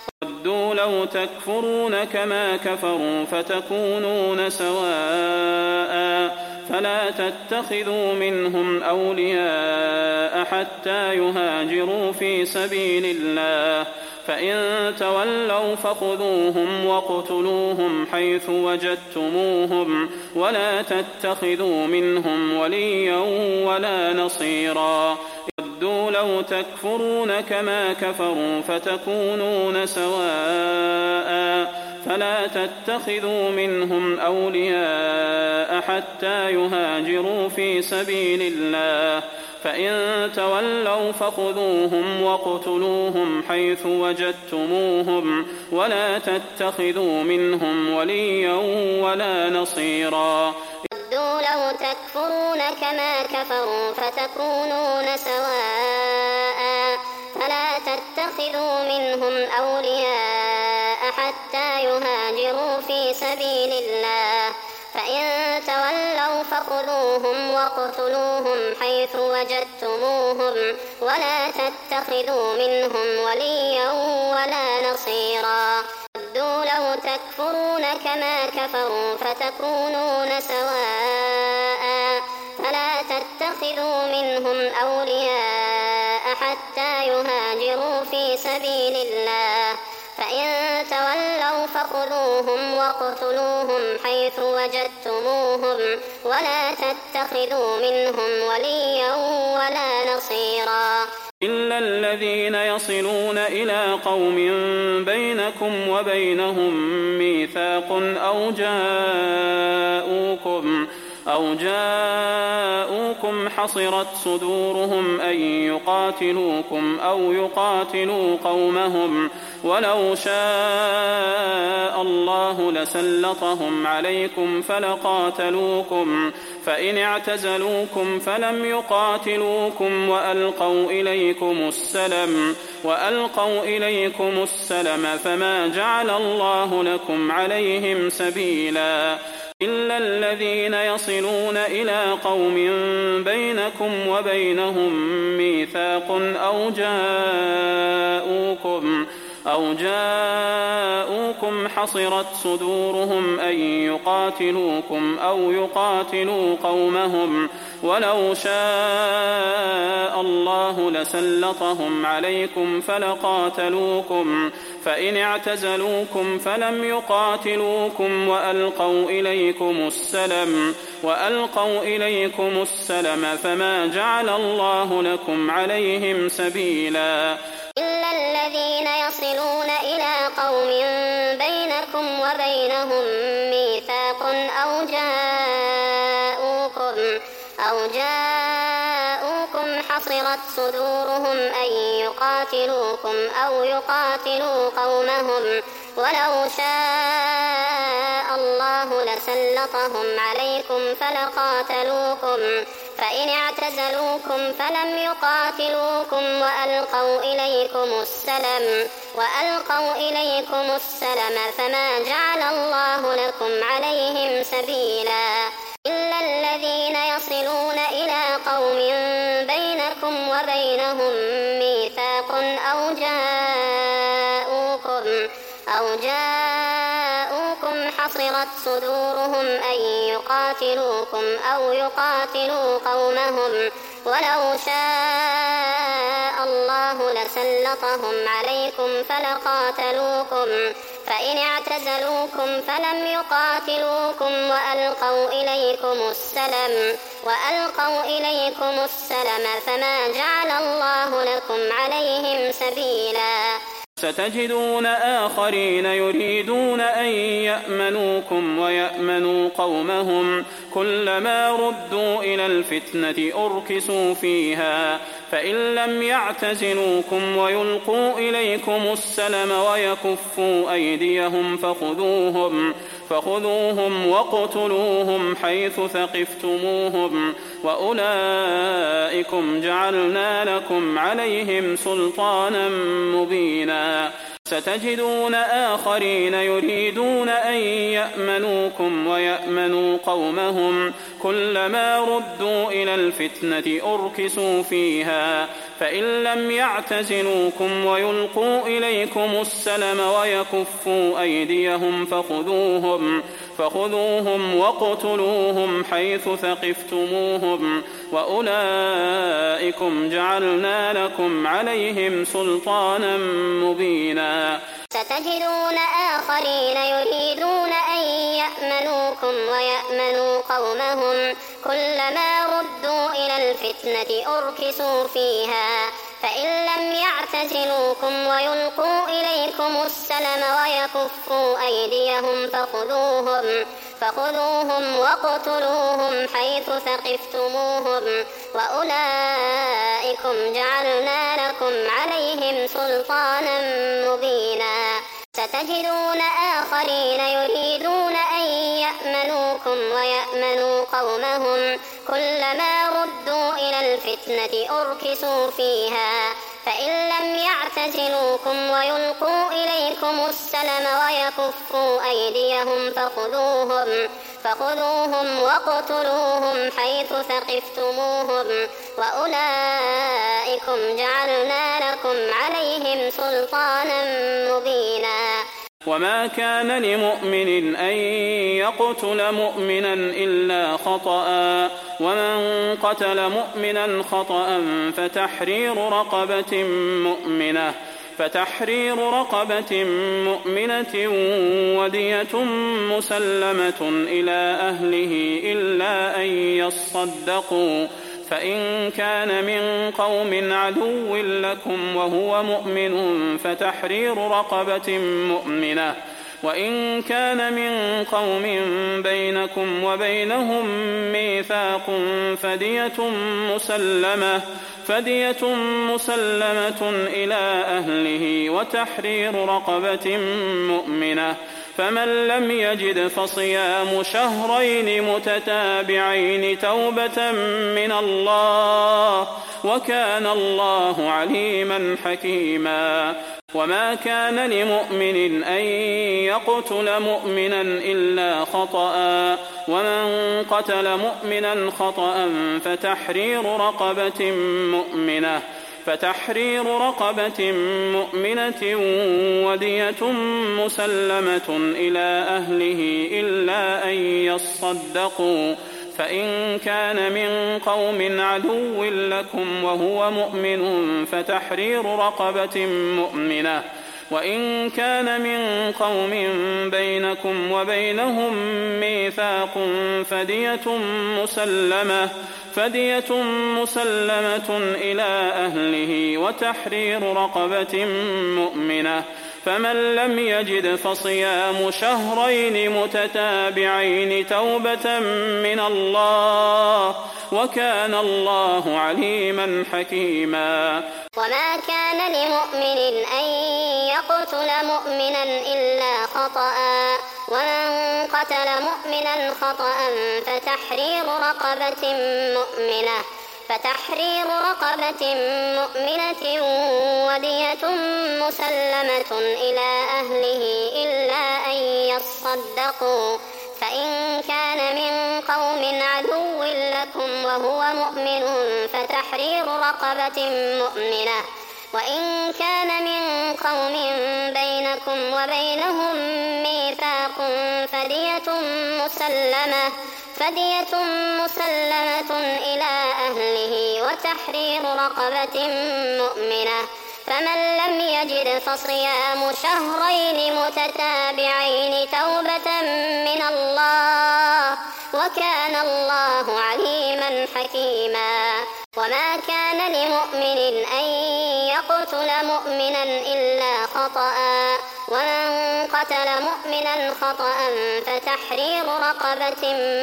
ودوا لو تكفرون كما كفروا فتكونون سواء فلا تتخذوا منهم أولياء حتى يهاجروا في سبيل الله فإن تولوا فخذوهم واقتلوهم حيث وجدتموهم ولا تتخذوا منهم وليا ولا نصيرا ودوا لو تكفرون كما كفروا فتكونون سواء فلا تتخذوا منهم أولياء حتى يهاجروا في سبيل الله فإن تولوا فخذوهم واقتلوهم حيث وجدتموهم ولا تتخذوا منهم وليا ولا نصيرا ودوا لو تكفرون كما كفروا فتكونون سواء فلا تتخذوا منهم أولياء حتى يهاجروا في سبيل الله فإن تولوا فخذوهم واقتلوهم حيث وجدتموهم ولا تتخذوا منهم وليا ولا نصيرا ودوا لو تكفرون كما كفروا فتكونون سواء فلا تتخذوا منهم أولياء حتى يهاجروا في سبيل الله فإن تولوا فخذوهم واقتلوهم حيث وجدتموهم ولا تتخذوا منهم وليا ولا نصيرا إلا الذين يصلون إلى قوم بينكم وبينهم ميثاق أو جاءوكم حصرت صدورهم أن يقاتلوكم أو يقاتلوا قومهم ولو شاء الله لسلطهم عليكم فلقاتلوكم فإن اعتزلوكم فلم يقاتلوكم وألقوا إليكم السلم فما جعل الله لكم عليهم سبيلا إلا الذين يصلون إلى قوم بينكم وبينهم ميثاق أو جاءوكم حصرت صدورهم أن يقاتلوكم أو يقاتلوا قومهم ولو شاء الله لسلطهم عليكم فلقاتلوكم فإن اعتزلوكم فلم يقاتلوكم وألقوا إليكم السلم فما جعل الله لكم عليهم سبيلا إلا الذين يصلون إلى قوم بينكم وبينهم ميثاق أو جاءوكم حصرت صدورهم أن يقاتلوكم أو يقاتلوا قومهم ولو شاء الله لسلطهم عليكم فلقاتلوكم فإن اعتزلوكم فلم يقاتلوكم وألقوا إليكم السلم فما جعل الله لكم عليهم سبيلا إلا الذين يصلون إلى قوم بينكم وبينهم ميثاق أو جاءوكم حصرت صدورهم أن يقاتلوكم أو يقاتلوا قومهم ولو شاء الله لسلطهم عليكم فلقاتلوكم فإن اعتزلوكم فلم يقاتلوكم وألقوا إليكم السلم فما جعل الله لكم عليهم سبيلا ستجدون آخرين يريدون أن يأمنوكم ويأمنوا قومهم كلما ردوا إلى الفتنة أركسوا فيها فإن لم يعتزلوكم ويلقوا إليكم السلم ويكفوا أيديهم فخذوهم واقتلوهم حيث ثقفتموهم وأولئكم جعلنا لكم عليهم سلطانا مبينا ستجدون آخرين يريدون أن يأمنوكم ويأمنوا قومهم كلما ردوا إلى الفتنة أركسوا فيها فإن لم يعتزلوكم ويلقوا إليكم السلم ويكفوا أيديهم فخذوهم واقتلوهم حيث ثقفتموهم وأولئكم جعلنا لكم عليهم سلطانا مبينا. ستجدون آخرين يريدون أن يأمنوكم ويأمنوا قومهم كلما ردوا إلى الفتنة أركسوا فيها فإن لم يعتزلوكم ويلقوا إليكم السلم ويكفوا أيديهم فخذوهم واقتلوهم حيث ثقفتموهم وأولئكم جعلنا لكم عليهم سلطانا مبينا. ستجدون آخرين يريدون أن يأمنوكم ويأمنوا قومهم كلما ردوا إلى الفتنة أركسوا فيها فإن لم يعتزلوكم ويلقوا إليكم السلم ويكفوا أيديهم فخذوهم واقتلوهم حيث ثقفتموهم وأولئكم جعلنا لكم عليهم سلطانا مبينا. وما كان لمؤمن أن يقتل مؤمنا إلا خطأ ومن قتل مؤمنا خطأ فتحرير رقبة مؤمنة ودية مسلمة إلى أهله إلا أن يصدقوا فإن كان من قوم عدو لكم وهو مؤمن فتحرير رقبة مؤمنة وإن كان من قوم بينكم وبينهم ميثاق فدية مسلمة إلى أهله وتحرير رقبة مؤمنة فمن لم يجد فصيام شهرين متتابعين توبة من الله وكان الله عليما حكيما. وما كان لمؤمن أن يقتل مؤمنا إلا خطأ ومن قتل مؤمنا خطأ فتحرير رقبة مؤمنة ودية مسلمة إلى أهله إلا أن يصدقوا فإن كان من قوم عدو لكم وهو مؤمن فتحرير رقبة مؤمنة وإن كان من قوم بينكم وبينهم ميثاق فدية مسلمة إلى أهله وتحرير رقبة مؤمنة فمن لم يجد فصيام شهرين متتابعين توبة من الله وكان الله عليما حكيما. وما كان لمؤمن أن يقتل مؤمنا إلا خطأ ومن قتل مؤمنا خطأ فتحرير رقبة مؤمنة ودية مسلمة إلى أهله إلا أن يصدقوا فإن كان من قوم عدو لكم وهو مؤمن فتحرير رقبة مؤمنة وإن كان من قوم بينكم وبينهم ميثاق فدية مسلمة إلى أهله وتحرير رقبة مؤمنة فمن لم يجد فصيام شهرين متتابعين توبة من الله وكان الله عليما حكيما. وما كان لمؤمن أن يقتل مؤمنا إلا خطأ ومن قتل مؤمنا خطأ فتحرير رقبة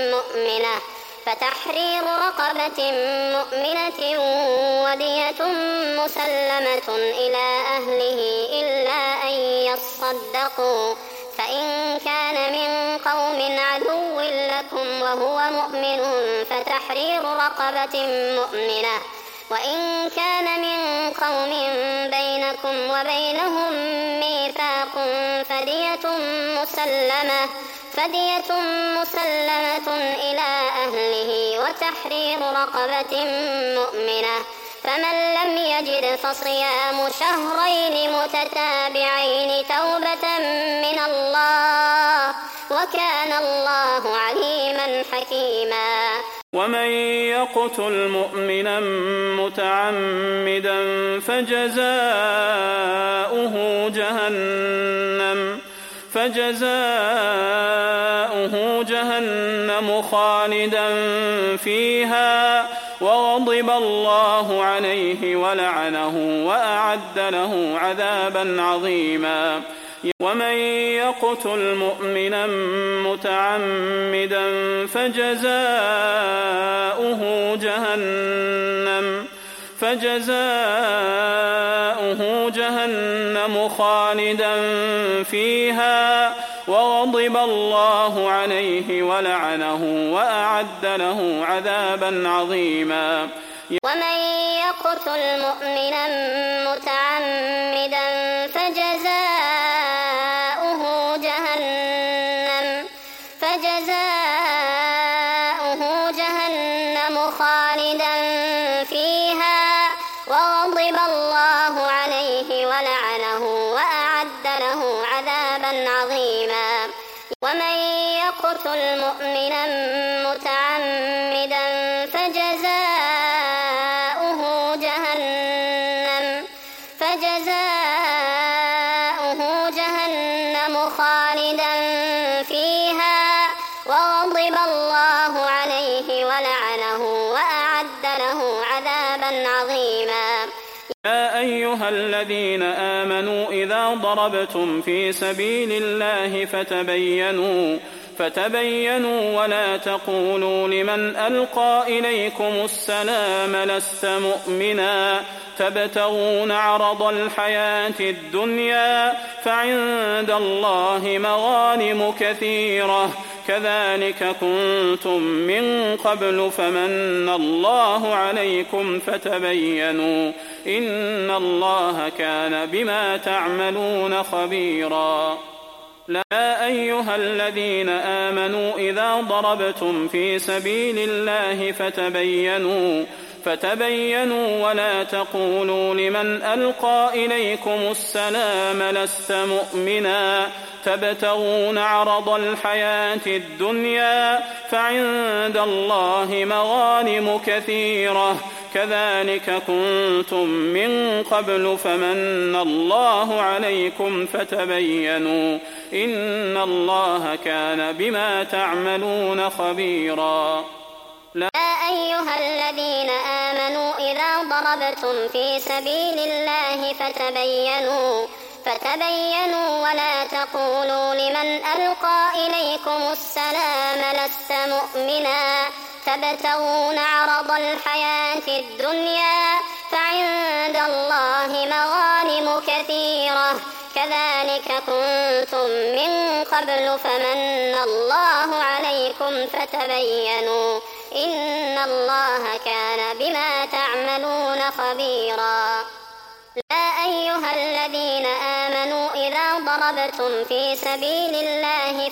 مؤمنة ودية مسلمة إلى أهله إلا أن يصدقوا فإن كان من قوم عدو لكم وهو مؤمن فتحرير رقبة مؤمنة وإن كان من قوم بينكم وبينهم ميثاق فدية فدية مسلمة إلى أهله وتحرير رقبة مؤمنة، فمن لم يجد فصيام شهرين متتابعين توبة من الله، وكان الله عليما حكيما. ومن يقتل مؤمنا متعمدا فجزاؤه جهنم خالدا فيها وغضب الله عليه ولعنه وأعد له عذابا عظيما. ومن يقتل مؤمنا متعمدا فجزاؤه جهنم خالدا فيها وغضب الله عليه ولعنه وأعد له عذابا عظيما. ومن يقتل مؤمنا متعمدا فجزاؤه جهنم خالدا فيها وغضب الله عليه ولعنه وأعد له عذابا عظيما. ومن يقتل مؤمنا متعمدا فجزاؤه جهنم خالدا فيها وغضب الله عليه ولعنه وأعد له عذابا عظيما. يا أيها الذين آمنوا إذا ضربتم في سبيل الله فتبينوا ولا تقولوا لمن ألقى إليكم السلام لست مؤمنا تبتغون عرض الحياة الدنيا فعند الله مغانم كثيرة كذلك كنتم من قبل فمن الله عليكم فتبينوا إن الله كان بما تعملون خبيرا. يا أيها الذين آمنوا إذا ضربتم في سبيل الله فتبينوا ولا تقولوا لمن ألقى إليكم السلام لست مؤمنا تبتغون عرض الحياة الدنيا فعند الله مغانم كثيرة كذلك كنتم من قبل فمن الله عليكم فتبينوا إن الله كان بما تعملون خبيرا. يا أيها الذين آمنوا إذا ضربتم في سبيل الله فتبينوا ولا تقولوا لمن ألقى إليكم السلام لست مؤمنا تبتغون عرض الحياة الدنيا فعند الله مغانم كثيرة كذلك كنتم من قبل فمن الله عليكم فتبينوا إن الله كان بما تعملون خبيرا. يا أيها الذين آمنوا إذا ضربتم في سبيل الله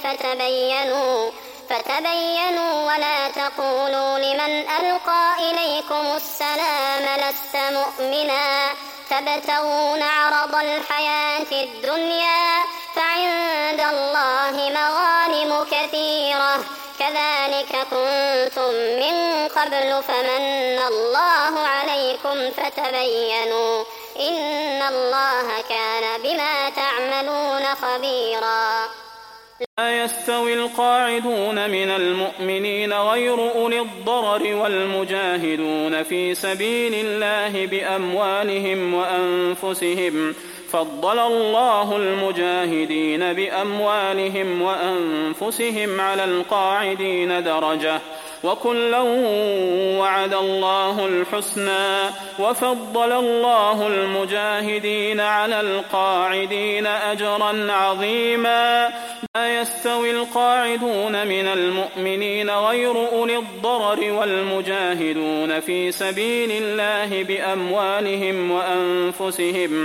فتبينوا ولا تقولوا لمن ألقى إليكم السلام لست مؤمنا تبتغون عرض الحياة الدنيا فعند الله مغانم كثيرة كذلك كنتم من قبل فمن الله عليكم فتبينوا إن الله كان بما تعملون خبيرا. لا يستوي القاعدون من المؤمنين غير أولي الضرر والمجاهدون في سبيل الله بأموالهم وأنفسهم فضل الله المجاهدين بأموالهم وأنفسهم على القاعدين درجة وكلا وعد الله الحسنى وفضل الله المجاهدين على القاعدين أجرا عظيما. لا يستوي القاعدون من المؤمنين غير أولي الضرر والمجاهدون في سبيل الله بأموالهم وأنفسهم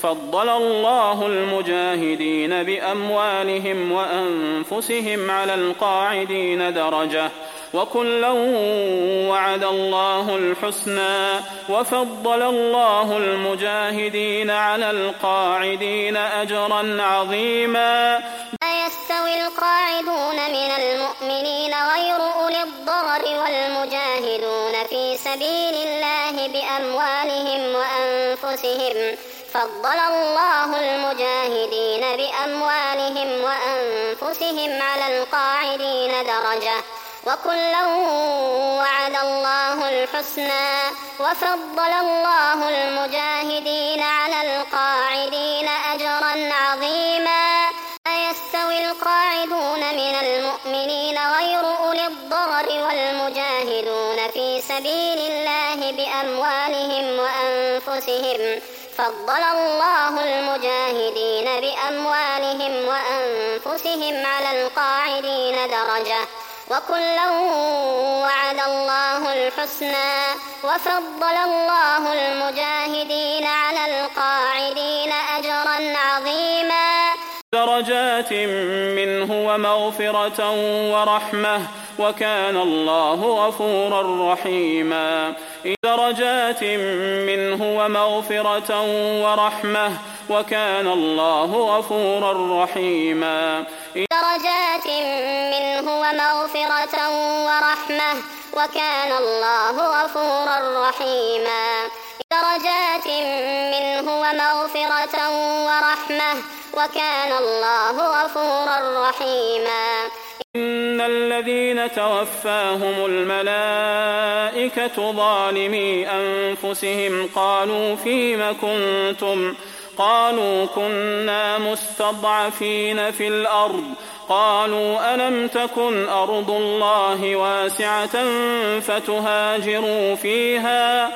فضل الله المجاهدين بأموالهم وأنفسهم على القاعدين درجة وكلا وعد الله الحسنى وفضل الله المجاهدين على القاعدين أجرا عظيما. أيستوي القاعدون من المؤمنين غير أولي الضرر والمجاهدون في سبيل الله بأموالهم وأنفسهم فضل الله المجاهدين بأموالهم وأنفسهم على القاعدين درجة وكلا وعد الله الحسنى وفضل الله المجاهدين على القاعدين أجرا عظيما. أيستوي القاعدون من المؤمنين غير أولي الضرر والمجاهدون في سبيل الله بأموالهم وأنفسهم فضل الله المجاهدين بأموالهم وأنفسهم على القاعدين درجة وكلا وعد الله الحسنى وفضل الله المجاهدين على القاعدين أجرا عظيما. درجات منه ومغفرة ورحمة وكان الله غفورا رحيما. درجات منه ومغفرة ورحمة وكان الله غفورا رحيما. درجات منه ومغفرة ورحمة وكان الله غفورا رحيما. درجات منه ومغفرة ورحمة وكان الله غفورا رحيما. إن الذين توفاهم الملائكة ظالمي أنفسهم قالوا فيم كنتم قالوا كنا مستضعفين في الأرض قالوا ألم تكن أرض الله واسعة فتهاجروا فيها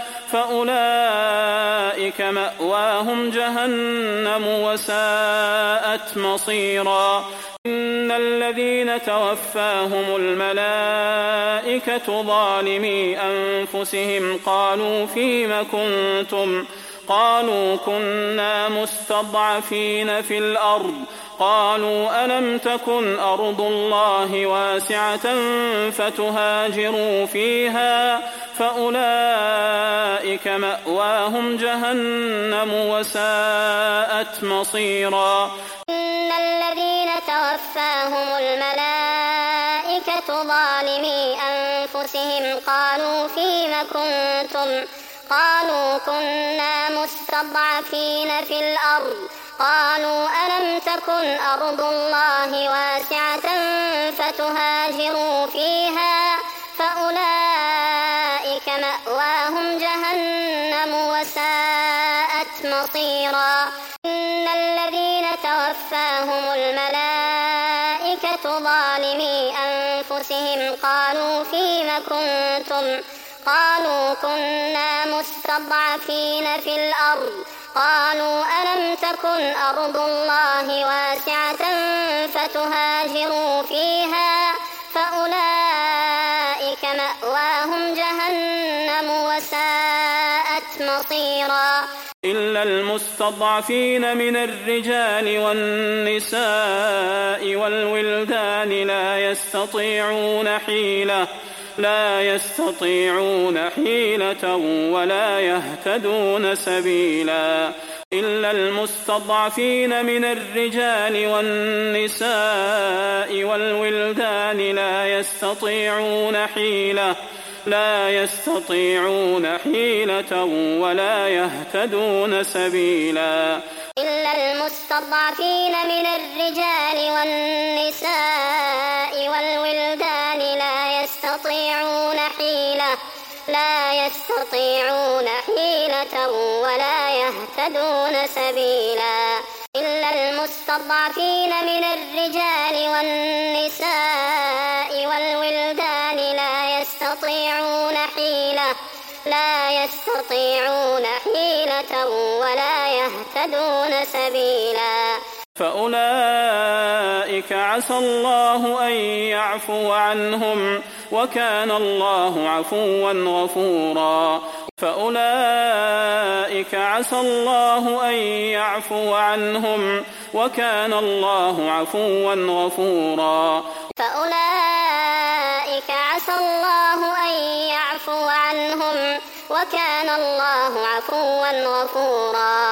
فأولئك مأواهم جهنم وساءت مصيرا. إن الذين توفاهم الملائكة ظالمي أنفسهم قالوا فيم كنتم قالوا كنا مستضعفين في الأرض قالوا ألم تكن أرض الله واسعة فتهاجروا فيها فأولئك مأواهم جهنم وساءت مصيرا. إن الذين توفاهم الملائكة ظالمي أنفسهم قالوا فيم كنتم قالوا كنا مستضعفين في الأرض قالوا ألم تكن أرض الله واسعة فتهاجروا فيها فأولئك مأواهم جهنم وساءت مصيرا. إن الذين توفاهم الملائكة ظالمي أنفسهم قالوا فيم كنتم قالوا كنا مستضعفين في الأرض قالوا ألم تكن أرض الله واسعة فتهاجروا فيها فأولئك مأواهم جهنم وساءت مصيرا. إلا المستضعفين من الرجال والنساء والولدان لا يستطيعون حيلة ولا يهتدون سبيلا. إلا المستضعفين من الرجال والنساء والولدان لا يستطيعون حيلة ولا يهتدون سبيلا. إلا المستضعفين من الرجال والنساء والولدان لا يستطيعون حيلة ولا يهتدون سبيلا. إلا المستضعفين من الرجال والنساء والولدان لا يستطيعون حيلة ولا يهتدون سبيلا. فأولئك عسى الله أن يعفو عنهم وكان الله عفوا غفورا. فأولئك عسى الله أن يعفو عنهم وكان الله عفوا غفورا. فأولئك عسى الله أن يعفو عنهم وكان الله عفوا غفورا.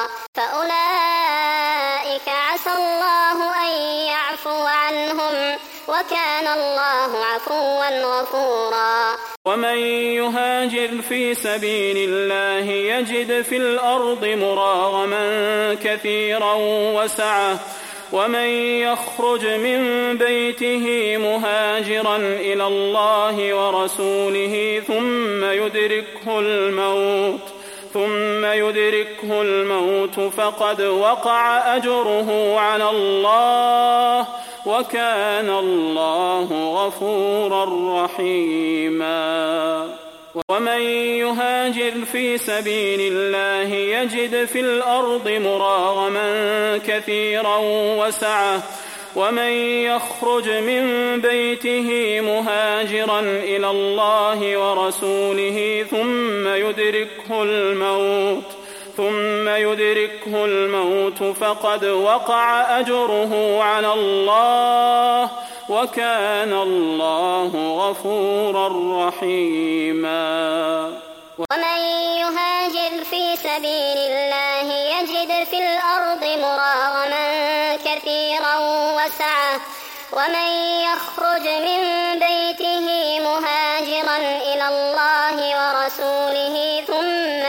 فأولئك عسى الله أن يعفو عنهم وكان الله عفوا غفورا. ومن يهاجر في سبيل الله يجد في الأرض مراغما كثيرا وسعة ومن يخرج من بيته مهاجرا إلى الله ورسوله ثم يدركه الموت فقد وقع أجره على الله وكان الله غفورا رحيما. ومن يهاجر في سبيل الله يجد في الأرض مراغما كثيرا وسعة ومن يخرج من بيته مهاجرا إلى الله ورسوله ثم يدركه الموت فقد وقع أجره على الله وكان الله غفورا رحيما. ومن يهاجر في سبيل الله يجد في الأرض مراغما كثيرا وسعة ومن يخرج من بيته مهاجرا إلى الله ورسوله ثم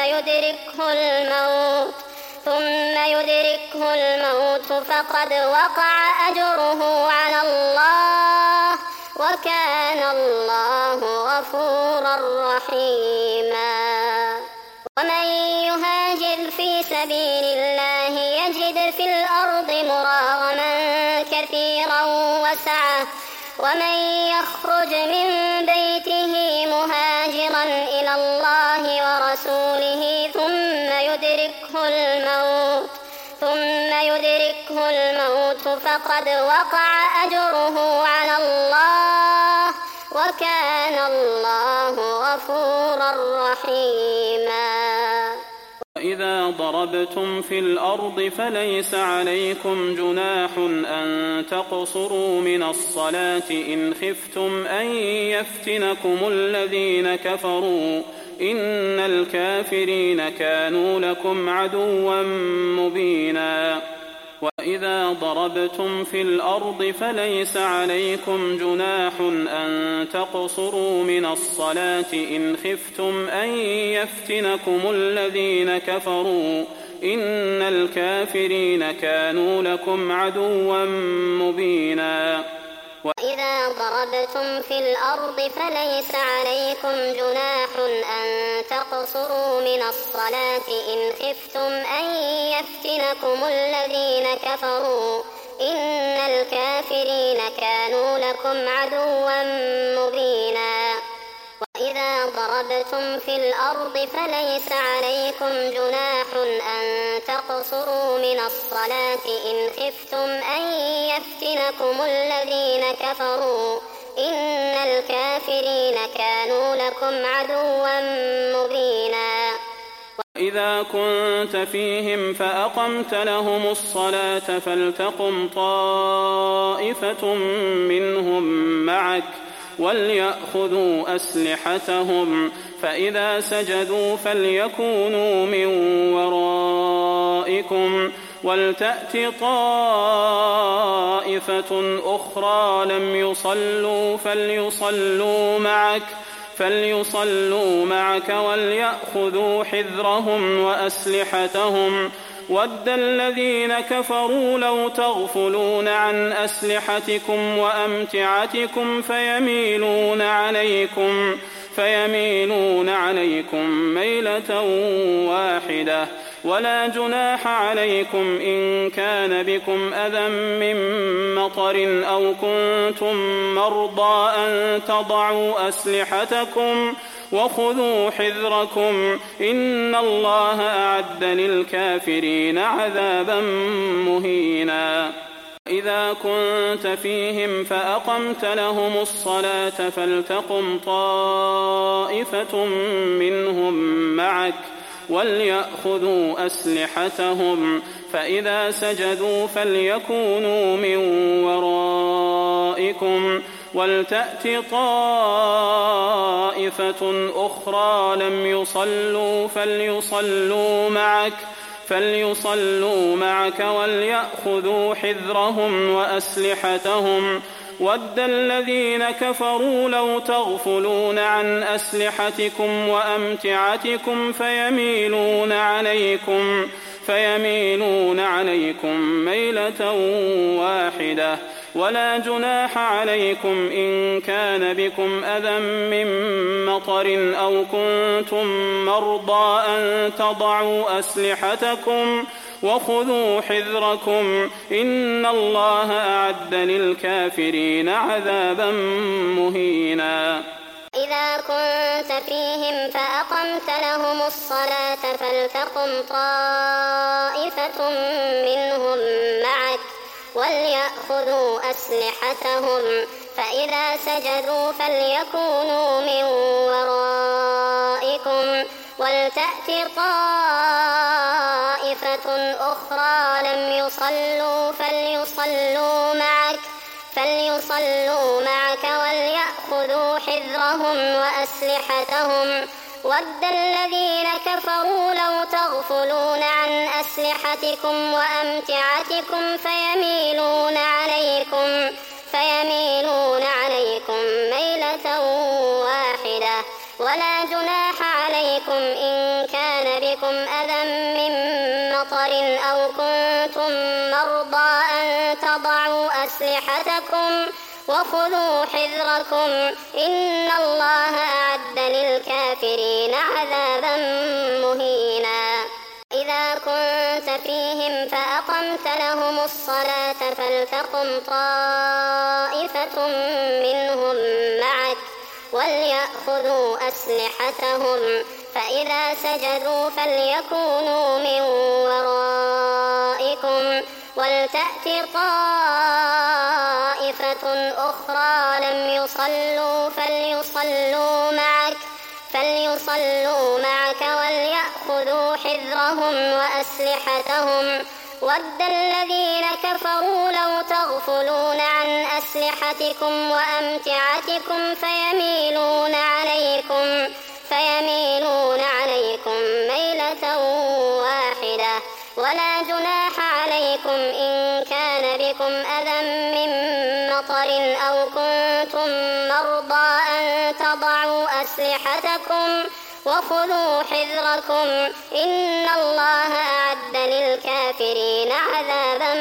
يدركه الموت فقد وقع أجره على الله وكان الله غفورا رحيما. ومن يهاجر في سبيل الله يجد في الأرض مراغما كثيرا وسعة ومن يخرج من بيته مهاجرا إلى الله ورسوله ثم يدركه الموت فقد وقع أجره على الله وكان الله غفورا رحيما. إذا ضربتم في الأرض فليس عليكم جناح أن تقصروا من الصلاة إن خفتم أن يفتنكم الذين كفروا إن الكافرين كانوا لكم عدوا مبينا. وإذا ضربتم في الأرض فليس عليكم جناح أن تقصروا من الصلاة إن خفتم أن يفتنكم الذين كفروا إن الكافرين كانوا لكم عدوا مبينا. وإذا ضربتم في الأرض فليس عليكم جناح أن تقصروا من الصلاة إن خفتم أن يفتنكم الذين كفروا إن الكافرين كانوا لكم عدوا مبينا. وإذا ضربتم في الأرض فليس عليكم جناح أن تقصروا من الصلاة إن خفتم أن يفتنكم الذين كفروا إن الكافرين كانوا لكم عدوا مبينا. وإذا كنت فيهم فأقمت لهم الصلاة فلتقم طائفة منهم معك وليأخذوا أسلحتهم فإذا سجدوا فليكونوا من ورائكم ولتأت طائفة أخرى لم يصلوا فليصلوا معك وليأخذوا حذرهم وأسلحتهم ود الذين كفروا لو تغفلون عن أسلحتكم وأمتعتكم فيميلون عليكم ميلة واحدة ولا جناح عليكم إن كان بكم أذى من مطر أو كنتم مرضى أن تضعوا أسلحتكم وخذوا حذركم إن الله أعد للكافرين عذابا مهينا. إذا كنت فيهم فأقمت لهم الصلاة فلتقم طائفة منهم معك وليأخذوا أسلحتهم فإذا سجدوا فليكونوا من ورائكم ولتأت طائفة أخرى لم يصلوا فليصلوا معك وليأخذوا حذرهم وأسلحتهم ود الذين كفروا لو تغفلون عن أسلحتكم وأمتعتكم فيميلون عليكم ميلة واحدة ولا جناح عليكم إن كان بكم أذى من مطر أو كنتم مرضى أن تضعوا أسلحتكم وخذوا حذركم إن الله أعد للكافرين عذابا مهينا. إذا كنت فيهم فأقمت لهم الصلاة فلتقم طائفة منهم معك وليأخذوا أسلحتهم فإذا سجدوا فليكونوا من ورائكم ولتأت طائفة أخرى لم يصلوا فليصلوا معك وليأخذوا حذرهم وأسلحتهم ود الذين كفروا لو تغفلون عن أسلحتكم وأمتعتكم فيميلون عليكم ميلة واحدة ولا جناح عليكم إن كان بكم أذى من مطر أو كنتم مرضى أن تضعوا أسلحتكم وخذوا حذركم إن الله أعد للكافرين عذابا مهينا. إذا كنت فيهم فأقمت لهم الصلاة فلتقم طائفة منهم معك وليأخذوا أسلحتهم فإذا سجدوا فليكونوا من ورائكم ولتأت طائفة أخرى لم يصلوا فليصلوا معك وليأخذوا حذرهم وأسلحتهم ود الذين كفروا لو تغفلون عن أسلحتكم وأمتعتكم فيميلون عليكم ميلة واحدة ولا جناح عليكم إن كان بكم أذى من مطر أو كنتم مرضى أن تضعوا أسلحتكم وخذوا حذركم إن الله أعد للكافرين عذابا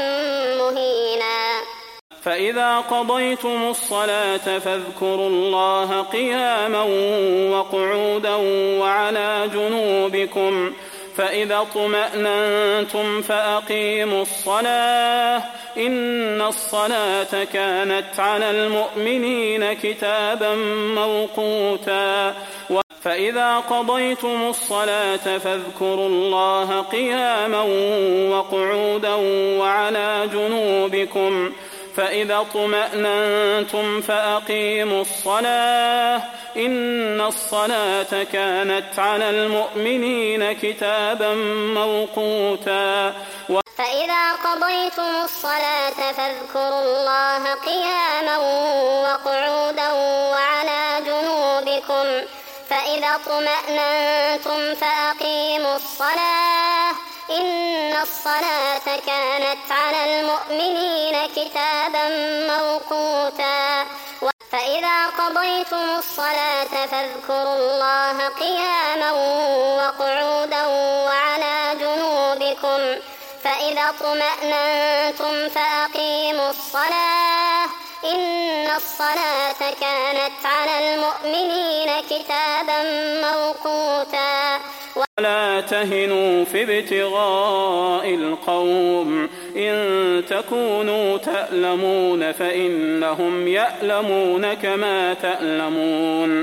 مهينا. فإذا قضيتم الصلاة فاذكروا الله قياما وقعودا وعلى جنوبكم فإذا اطمأننتم فأقيموا الصلاة إن الصلاة كانت على المؤمنين كتابا موقوتا. فإذا قضيتم الصلاة فاذكروا الله قياما وقعودا وعلى جنوبكم فإذا اطمأننتم فأقيموا الصلاة إن الصلاة كانت على المؤمنين كتابا موقوتا. فإذا قضيتم الصلاة فاذكروا الله قياما وقعودا وعلى جنوبكم فإذا اطمأننتم فأقيموا الصلاة إن الصلاة كانت على المؤمنين كتابا موقوتا. فإذا قضيتم الصلاة فاذكروا الله قياما وقعودا وعلى جنوبكم فإذا اطمأننتم فأقيموا الصلاة إن الصلاة كانت على المؤمنين كتابا موقوتا. ولا تهنوا في ابتغاء القوم إن تكونوا تألمون فإنهم يألمون كما تألمون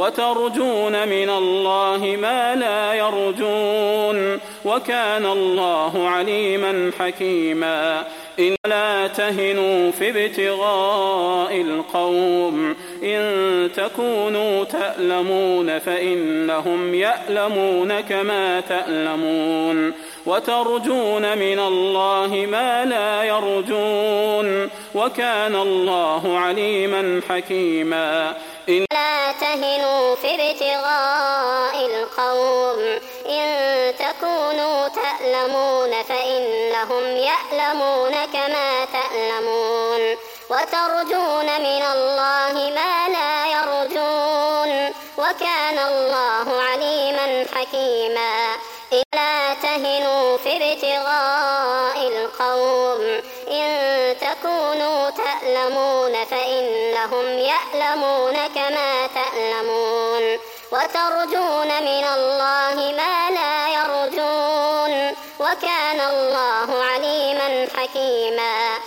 وترجون من الله ما لا يرجون وكان الله عليما حكيما. إن لا تهنوا في ابتغاء القوم إن تكونوا تألمون فإنهم يألمون كما تألمون وترجون من الله ما لا يرجون وكان الله عليما حكيما. إن لا تهنوا في ابتغاء القوم إن تكونوا تألمون فإنهم يألمون كما تألمون وترجون من الله ما لا يرجون وكان الله عليما حكيما. لا تهنوا في ابتغاء القوم إن تكونوا تألمون فإنهم يألمون كما تألمون وترجون من الله ما لا يرجون وكان الله عليما حكيما.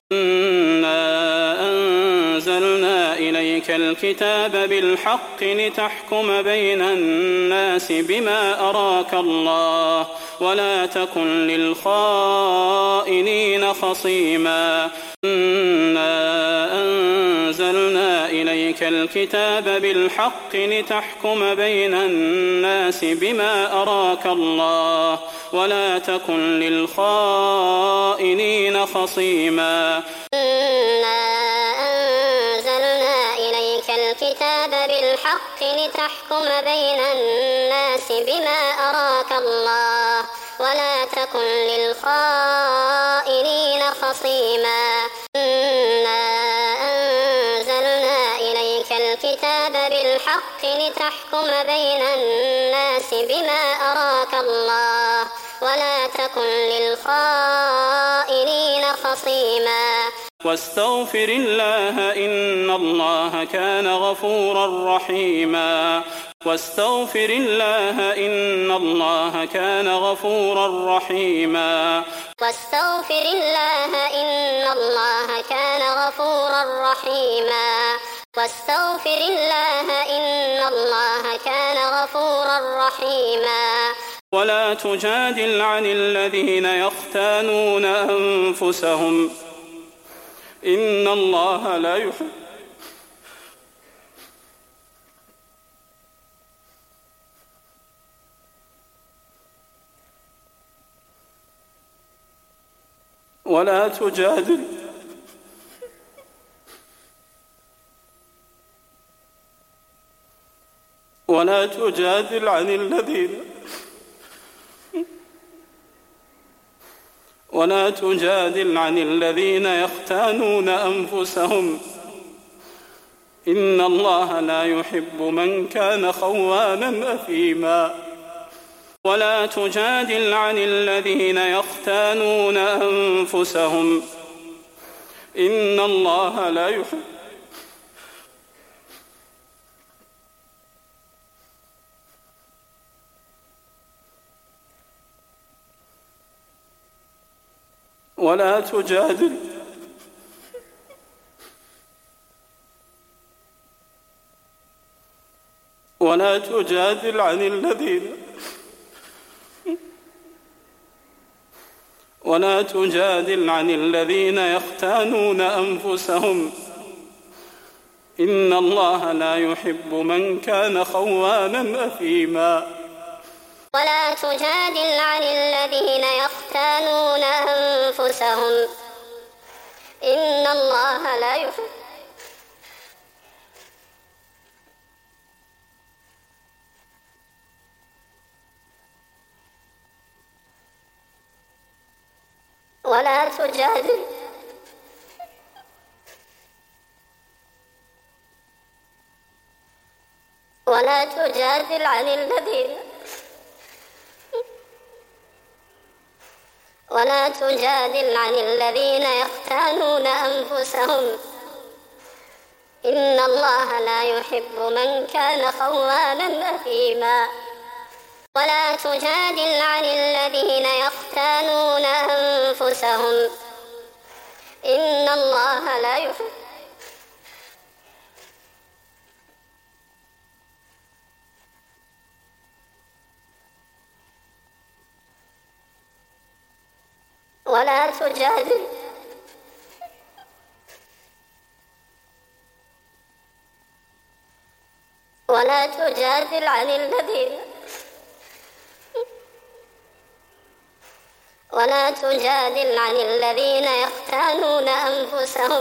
إنا أنزلنا إليك الكتاب بالحق لتحكم بين الناس بما أراك الله ولا تكن للخائنين خصيما. إنا أنزلنا إليك الكتاب بالحق لتحكم بين الناس بما أراك الله ولا تكن للخائنين خصيما. إنا أنزلنا إليك الكتاب بالحق لتحكم بين الناس بما أراك الله ولا تكن للخائنين خصيما. إنا أنزلنا إليك الكتاب بالحق لتحكم بين الناس بما أراك الله ولا تكن للخائنين خصيما. واستغفر الله إن الله كان غفورا رحيما. واستغفر الله إن الله كان غفورا رحيما. واستغفر الله إن الله كان غفورا رحيما. واستغفر الله إن الله كان غفورا رحيما. ولا تجادل عن الذين يختانون أنفسهم إن الله لا يحب ولا تجادل عن الذين يختانون أنفسهم إن الله لا يحب من كان خوانا أثيما. ولا تجادل عن الذين يختانون أنفسهم إن الله لا يحب ولا تجادل عن الذين يختانون أنفسهم إن الله لا يحب من كان خوانا أثيما. ولا تجادل عن الذين يختانون أنفسهم إن الله لا يحب ولا تجادل عن الذين يختانون أنفسهم إن الله لا يحب من كان خوانا أثيما. ولا تجادل عن الذين يختانون أنفسهم إن الله لا يحب ولا تجادل ولا تجادل عن الذين يختانون أنفسهم،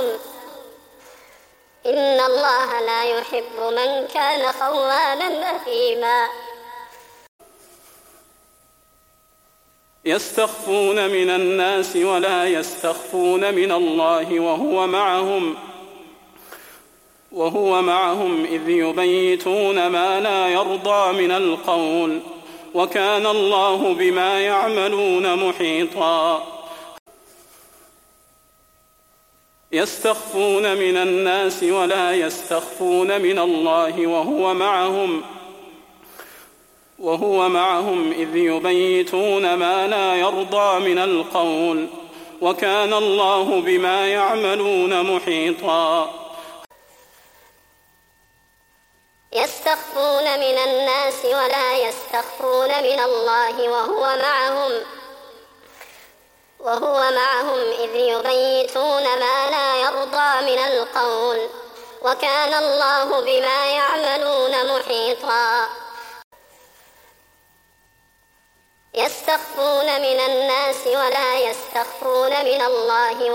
إن الله لا يحب من كان خوانا أثيما. يستخفون من الناس ولا يستخفون من الله وهو معهم إذ يبيتون ما لا يرضى من القول، وكان الله بما يعملون محيطا. يستخفون من الناس ولا يستخفون من الله وهو معهم إذ يبيتون ما لا يرضى من القول، وكان الله بما يعملون محيطا. يستخفون من الناس ولا يستخفون من الله وهو معهم إذ يبيتون ما لا يرضى من القول، وكان الله بما يعملون محيطا. يستخفون من الناس ولا يستخفون من الله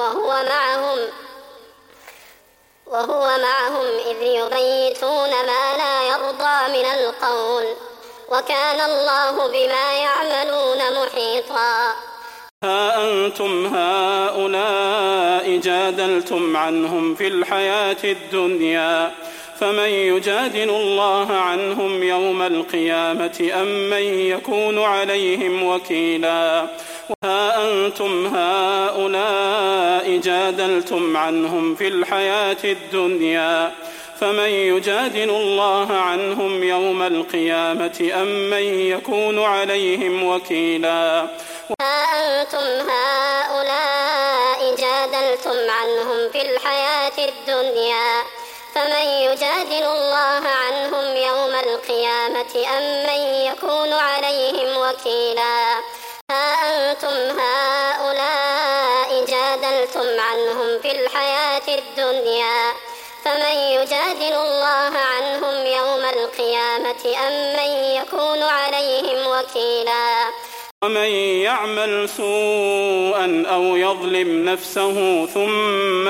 وهو معهم إذ يبيتون ما لا يرضى من القول، وكان الله بما يعملون محيطا. ها أنتم هؤلاء جادلتم عنهم في الحياة الدنيا، فمن يجادل الله عنهم يوم القيامة أم من يكون عليهم وكيلا. ها أنتم هؤلاء جادلتم عنهم في الحياة الدنيا، فمن يجادل الله عنهم يوم القيامة أم من يكون عليهم وكيلا. ها أنتم هؤلاء جادلتم عنهم في الحياة الدنيا، فمن يجادل الله عنهم يوم القيامة أم من يكون عليهم وكيلا. ها أنتم هؤلاء جادلتم عنهم في الحياة الدنيا، فمن يجادل الله عنهم يوم القيامة أم من يكون عليهم وكيلا. ومن يعمل سوءا أو يظلم نفسه ثم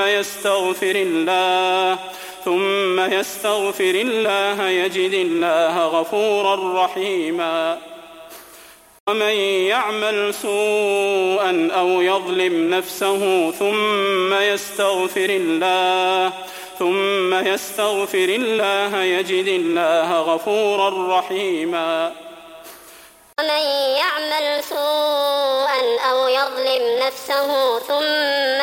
يستغفر الله يجد الله غفورا رحيما. ومن يعمل سوءا أو يظلم نفسه ثم يستغفر الله يجد الله غفورا رحيما. ومن يعمل سوءا أو يظلم نفسه ثم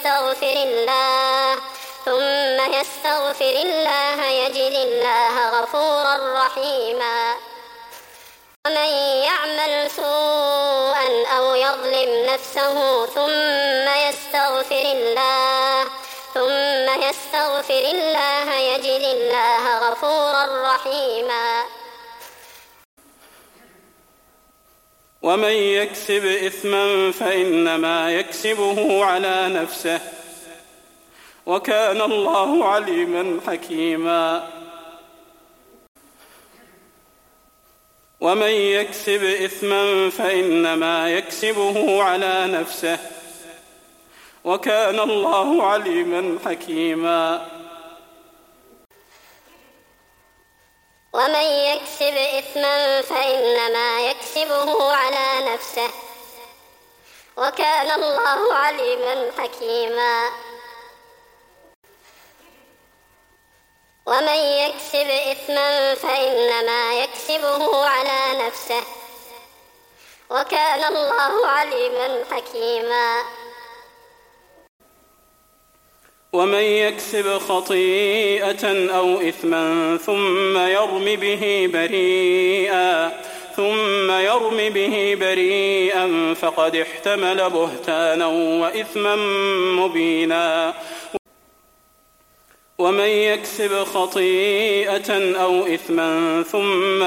يستغفر الله يجد الله غفورا رحيما. ومن يعمل سوءا أو يظلم نفسه ثم يستغفر الله يجد الله غفورا رحيما. ومن يكسب إثما فإنما يكسبه على نفسه، وكان الله عليما حكيما. ومن يكسب إثما فإنما يكسبه على نفسه، وكان الله عليما حكيما. ومن يكسب إثما فإنما يكسبه على نفسه، وكان الله عليما حكيما. ومن يكسب إثما فإنما يكسبه على نفسه، وكان الله عليما حكيما. ومن يكسب خطيئة أو إثما ثم يرم به بريئا فقد احتمل بهتانا وإثما مبينا. ومن يكسب خطيئة أو إثما ثم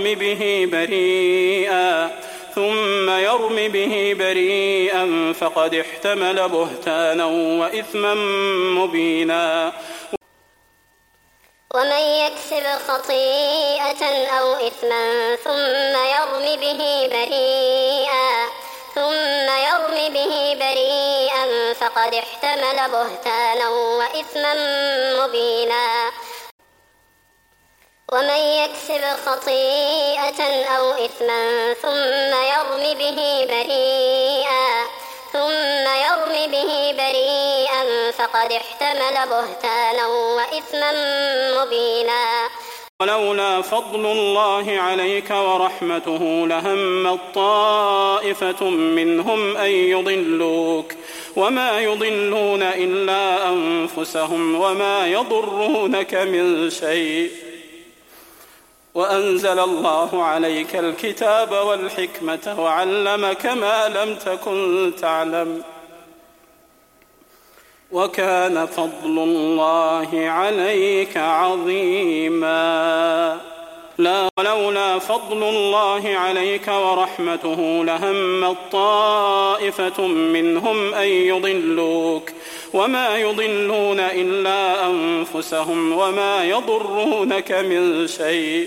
يرم به بريئا فقد احتمل بهتانا وإثما مبينا. ومن يكسب خطيئة أو إثما ثم يرم به بريئا فقد احتمل بهتانا وإثما مبينا. ومن يكسب خطيئة أو إثما ثم يرم به بريئا فقد احتمل بهتانا وإثما مبينا. ولولا فضل الله عليك ورحمته لهمت طائفة منهم أن يضلوك وما يضلون إلا أنفسهم وما يضرونك من شيء وأنزل الله عليك الكتاب والحكمة وعلمك ما لم تكن تعلم وكان فضل الله عليك عظيما. ولولا فضل الله عليك ورحمته لهمت طائفة منهم أن يضلوك وما يضلون إلا أنفسهم وما يضرونك من شيء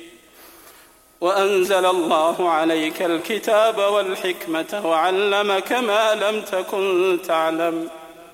وأنزل الله عليك الكتاب والحكمة وعلمك ما لم تكن تعلم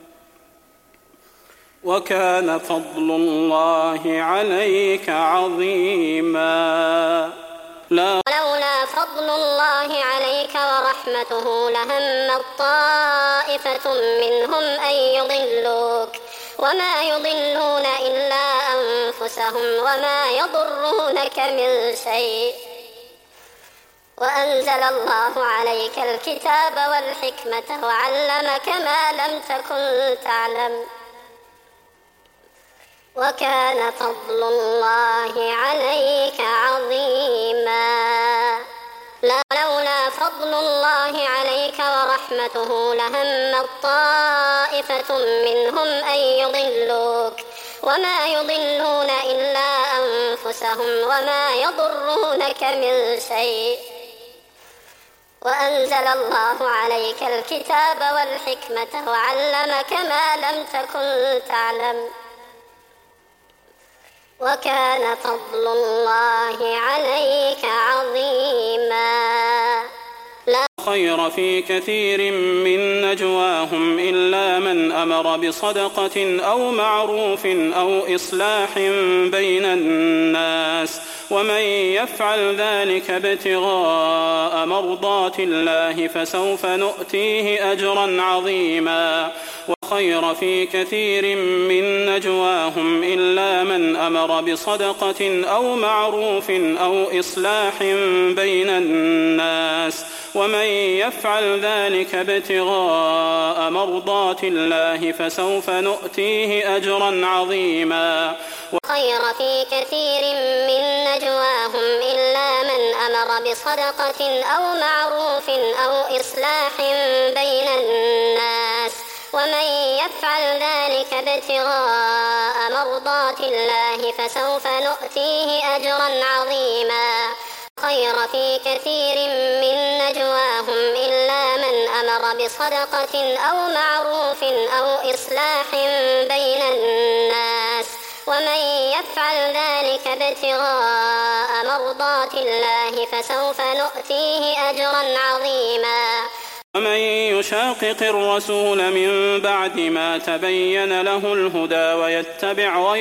وكان فضل الله عليك عظيما. ولولا فضل الله عليك ورحمته لهمت طائفة منهم أن يضلوك وما يضلون إلا أنفسهم وما يضرونك من شيء وأنزل الله عليك الكتاب والحكمة وعلمك ما لم تكن تعلم وكان فضل الله عليك عظيما. لولا فضل الله عليك ورحمته لهمت طائفة منهم أن يضلوك وما يضلون إلا أنفسهم وما يضرونك من شيء وأنزل الله عليك الكتاب والحكمة وعلمك ما لم تكن تعلم وكان فضل الله عليك عظيما. خير في كثير من نجواهم إلا من أمر بصدقة أو معروف أو إصلاح بين الناس ومن يفعل ذلك ابتغاء مرضات الله فسوف نؤتيه أجرا عظيما. خير في كثير من نجواهم إلا من أمر بصدقة أو معروف أو إصلاح بين الناس ومن يفعل ذلك ابتغاء مرضات الله فسوف نؤتيه أجرا عظيما. خير في كثير من نجواهم إلا من أمر بصدقة أو معروف أو إصلاح بين الناس ومن يفعل ذلك ابتغاء مرضات الله فسوف نؤتيه أجرا عظيما. خير في كثير من نجواهم إلا من أمر بصدقة أو معروف أو إصلاح بين الناس ومن يفعل ذلك ابتغاء مرضات الله فسوف نؤتيه أجرا عظيما. ومن يشاقق الرسول من بعد ما تبين له الهدى ويتبع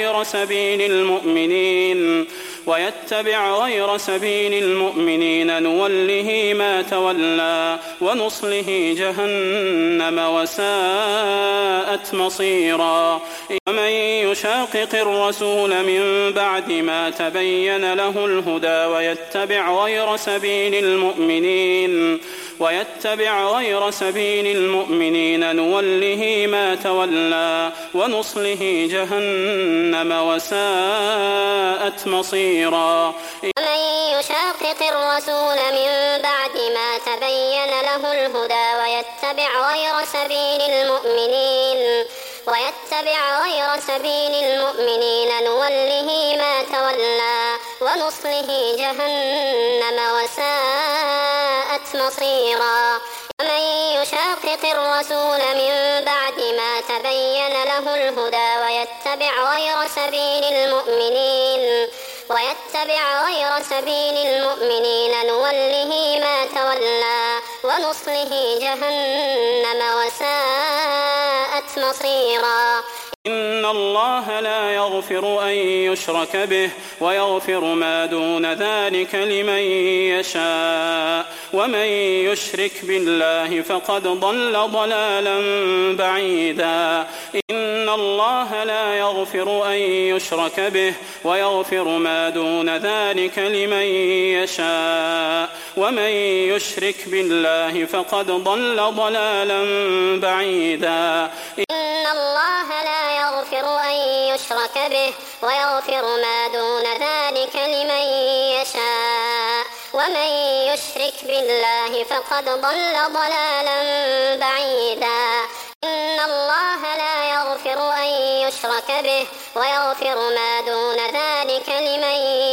غير سبيل المؤمنين نوله ما تولى ونصله جهنم وساءت مصيرا. ومن يشاقق الرسول من بعد ما تبين له الهدى ويتبع غير سبيل المؤمنين نوله ما تولى ونصله جهنم وساءت مصيرا. ومن يشاقق الرسول من بعد ما تبين له الهدى ويتبع غير سبيل المؤمنين نوله ما تولى ونصله جهنم وساءت مصيرا. ومن يشاقق الرسول من بعد ما تبين له الهدى ويتبع غير سبيل المؤمنين نوله ما تولى ونصله جهنم وساءت مصيرا. إن الله لا يغفر أن يشرك به ويغفر ما دون ذلك لمن يشاء ومن يشرك بالله فقد ضل ضلالا بعيدا. إن الله لا يغفر أن يشرك به ويغفر ما دون ذلك لمن يشاء ومن يشرك بالله فقد ضل ضلالا بعيدا. إن الله لا يغفر أن يشرك به ويغفر ما دون ذلك لمن يشاء ومن يشرك بالله فقد ضل ضلالا بعيدا. إن الله لا يغفر أن يشرك به ويغفر ما دون ذلك لمن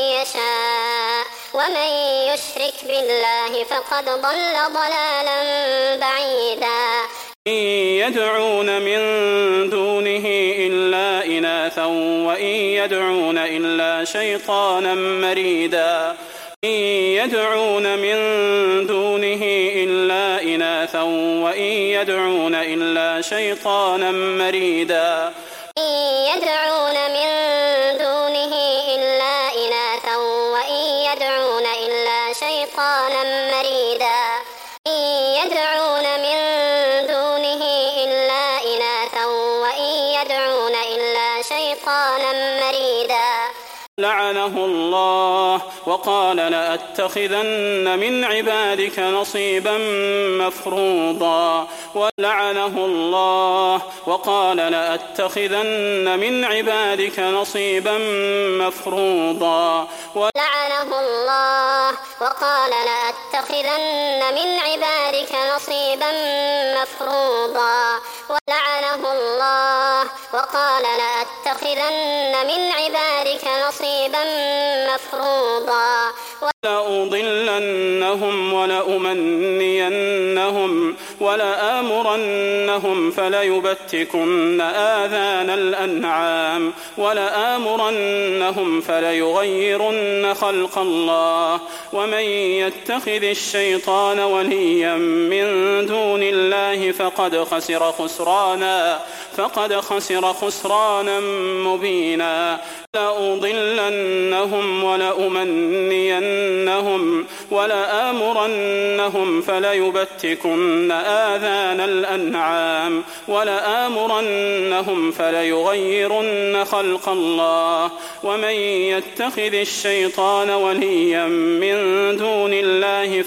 يشاء ومن يشرك بالله فقد ضل ضلالا بعيدا. إن يدعون من دونه إلا إناثا وإن يدعون إلا شيطانا مريدا. إن يدعون من دونه إلا إناثا وإن يدعون إلا شيطانا مريدا. إن يدعون من دونه إلا إناثا وإن يدعون إلا شيطانا مريدا. إن يدعون من دونه إلا إناثا وإن يدعون إلا شيطانا مريدا. لعنه الله وقال لأتخذن من عبادك نصيبا مفروضا. ولعنه الله وقال لأتخذن من عبادك نصيبا مفروضا. لعنه الله وقال لأتخذن من عبادك نصيبا مفروضا. ولعنه الله وقال لأتخذن من عبادك نصيبا مفروضا. لأضلنهم ولأمنينهم ولآمرنهم فليبتكن آذان الأنعام ولآمرنهم فليغيرن خلق الله. ومن يتخذ الشيطان وليا من دون الله فقد خسر خسرانا مبينا. لأضلنهم ولأمنينهم ولآمرنهم فليبتكن آذان الأنعام ولآمرنهم فليغيرن خلق الله. ومن يتخذ الشيطان وليا من دون الله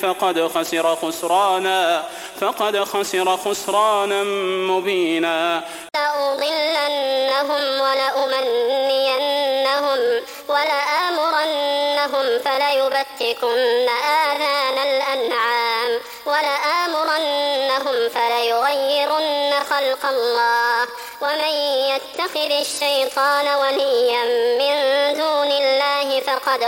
فقد خسر خسرانا مبينا. لأضلنهم ولأمنينهم ولآمرنهم فليبتكن آذان الأنعام ولآمرنهم فليغيرن خلق الله. ومن يتخذ الشيطان وليا من دون الله فقد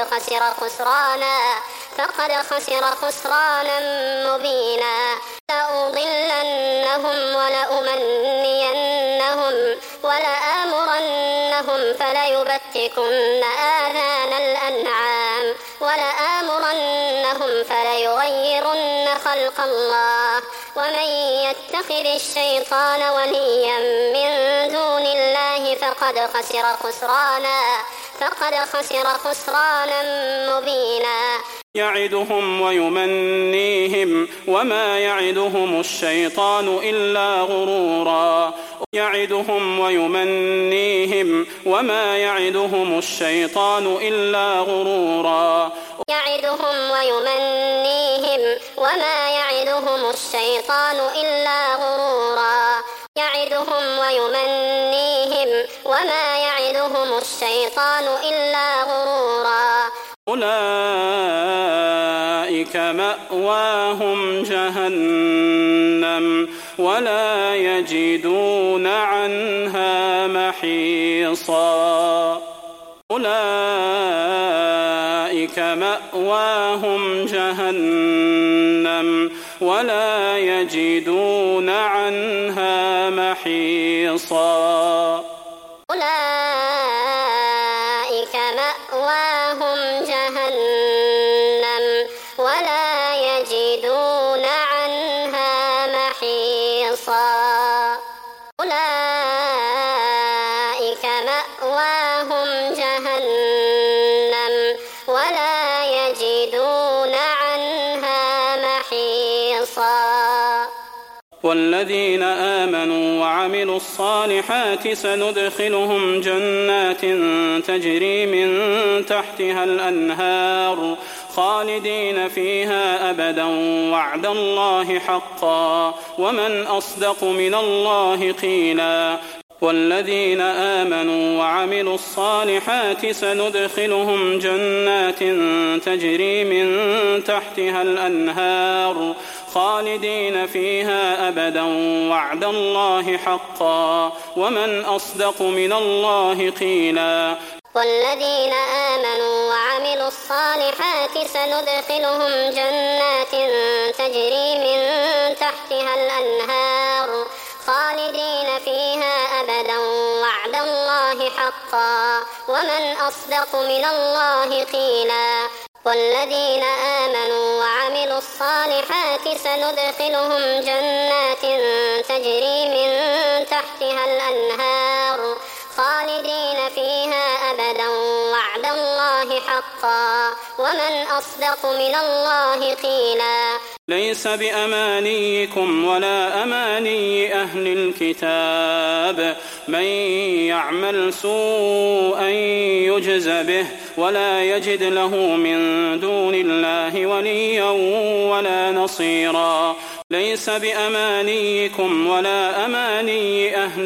خسر خسرانا مبينا. لأضلنهم ولأمنينهم ولآمرنهم فليبتكن آذان الأنعام ولآمرنهم فليغيرن خلق الله. ومن يتخذ الشيطان وليا من دون الله فقد خسر خسرانا مبينا. يعدهم ويمنيهم وما يعدهم الشيطان إلا غرورا. يعدهم ويمنيهم وما يعدهم الشيطان إلا غرورا. يعدهم ويمنيهم وما يعدهم الشيطان إلا غرورا. يعدهم ويمنيهم وما يعدهم الشيطان إلا غرورا. أولئك مأواهم جهنم ولا يجدون عنها محيصا. أولئك مأواهم جهنم ولا يجدون عنها محيصا. أولئك مأواهم جهنم ولا يجدون عنها محيصا. أولئك مأواهم جهنم ولا يجدون عنها محيصا. والذين آمنوا وعملوا الصالحات سندخلهم جنات تجري من تحتها الأنهار خالدين فيها أبدا وعد الله حقا ومن أصدق من الله قيلا. والذين آمنوا وعملوا الصالحات سندخلهم جنات تجري من تحتها الأنهار خالدين فيها أبدا وعد الله حقا ومن أصدق من الله قيلا. والذين آمنوا وعملوا الصالحات سندخلهم جنات تجري من تحتها الأنهار خالدين فيها أبدا وعد الله حقا ومن أصدق من الله قيلا. والذين آمنوا وعملوا الصالحات سندخلهم جنات تجري من تحتها الأنهار خالدين فيها أبدا وعد الله حقا ومن أصدق من الله قيلا. ليس بأمانيكم ولا أماني أهل الكتاب من يعمل سوءا يجز به ولا يجد له من دون الله وليا ولا نصيرا. ليس بأمانيكم ولا أماني أهل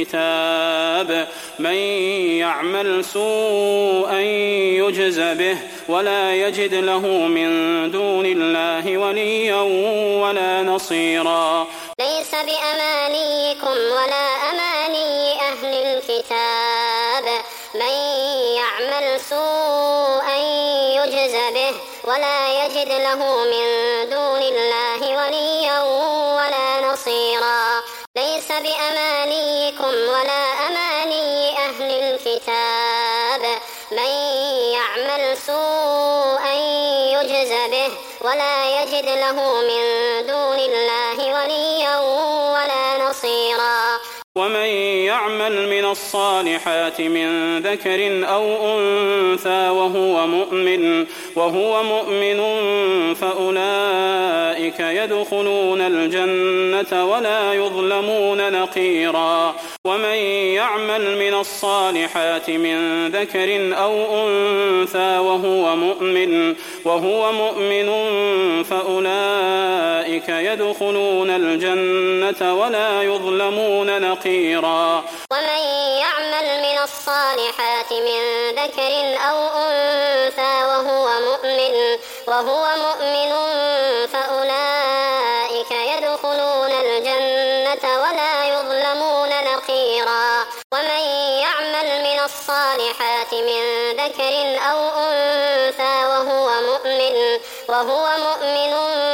الكتاب من يعمل سوءا يجز به ولا يجد له من دون الله وليا ولا نصيرا. ليس بأمانيكم ولا أماني أهل الكتاب من يعمل سوءا يجز به ولا يجد له من دون الله وليا ولا نصيرا. ليس بأمانيكم ولا أماني أهل الكتاب من يعمل سوءا يجز به ولا يجد له من دون الله وليا ولا نصيرا. ومن يعمل من الصالحات من ذكر أو أنثى وهو مؤمن فأولئك يدخلون الجنة ولا يظلمون نقيرا. ومن يعمل من الصالحات من ذكر أو أنثى وهو مؤمن فأولئك يدخلون الجنة ولا يظلمون نقيرا. ومن يعمل من الصالحات من ذكر أو أنثى وهو مؤمن فأولئك يدخلون الجنة ولا يظلمون نقيرا. ومن يعمل من الصالحات من ذكر أو أنثى وهو مؤمن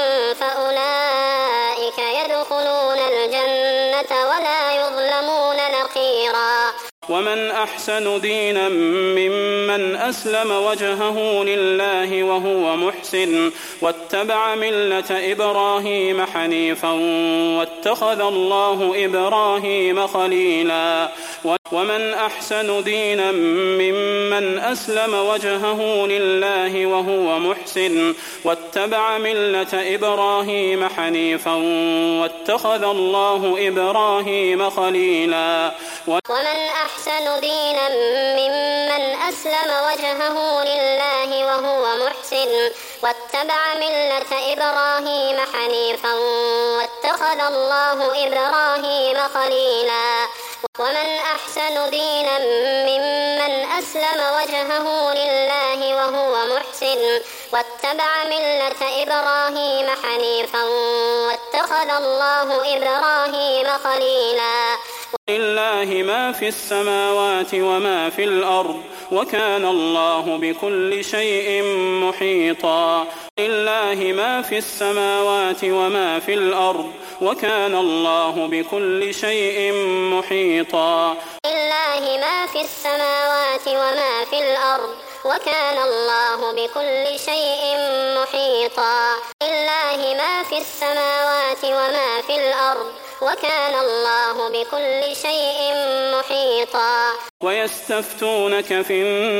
فأولئك يدخلون الجنة ولا يظلمون نقيرا. ومن أحسن دينا ممن أسلم وجهه لله وهو محسن واتبع ملة إبراهيم حنيفا واتخذ الله إبراهيم خليلا. ومن أحسن دينا ممن أسلم وجهه لله وهو محسن واتبع ملة إبراهيم حنيفا واتخذ الله إبراهيم خليلا. ومن أحسن دينا ممن أسلم وجهه لله وهو محسن واتبع ملة إبراهيم حنيفا واتخذ الله إبراهيم خليلا. ومن أحسن دينا ممن أسلم وجهه لله وهو محسن واتبع ملة إبراهيم حنيفا واتخذ الله إبراهيم خليلا. لله ما في السماوات وما في الأرض وكان الله بكل شيء محيطا. لله ما في السماوات وما في الأرض وكان الله بكل شيء محيطا. لله ما في السماوات وما في الأرض وكان الله بكل شيء محيطا. لله ما في السماوات وما في الأرض وكان الله بكل شيء محيطا. ويستفتونك في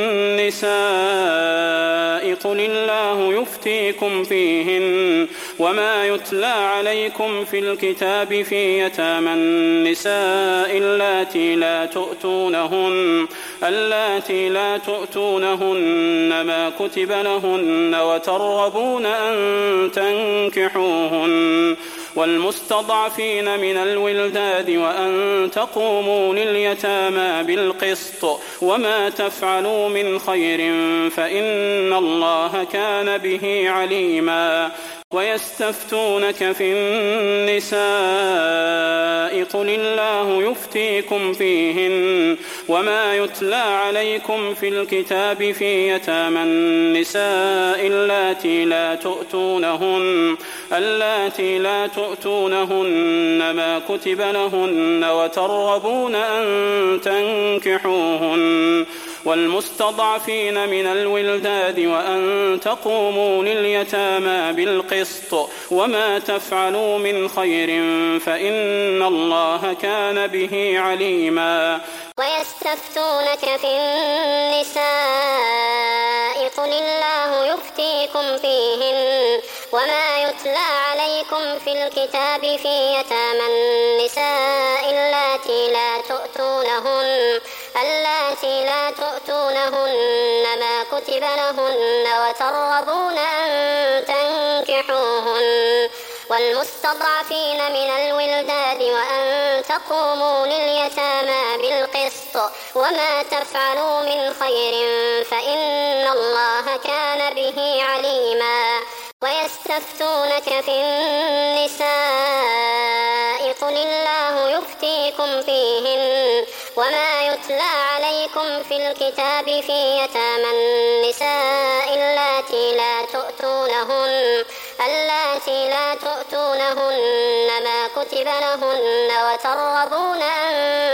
النساء قل الله يفتيكم فيهن وما يتلى عليكم في الكتاب في يتامى النساء اللاتي لا تؤتونهن ما كتب لهن وترغبون أن تنكحوهن والمستضعفين من الولدان وأن تقوموا لليتامى بالقسط وما تفعلوا من خير فإن الله كان به عليما. ويستفتونك في النساء قل الله يفتيكم فيهن وما يتلى عليكم في الكتاب في يتامى النساء اللاتي لا تؤتونهن ما كتب لهن وترغبون أن تنكحوهن والمستضعفين من الولدان وأن تقوموا لليتامى بالقسط وما تفعلوا من خير فإن الله كان به عليما. ويستفتونك في النساء قل الله يفتيكم فيهن وما يتلى عليكم في الكتاب في يتامى النساء اللاتي لا تؤتونهن ما كتب لهن وترغبون أن تنكحوهن والمستضعفين من الولدان وأن تقوموا لليتامى بالقسط وما تفعلوا من خير فإن الله كان به عليما. ويستفتونك في النساء قل الله يفتيكم فيهن وما يتلى عليكم في الكتاب في يتامى النساء اللاتي لا تؤتونهن ما كتب لهن وترغبون أن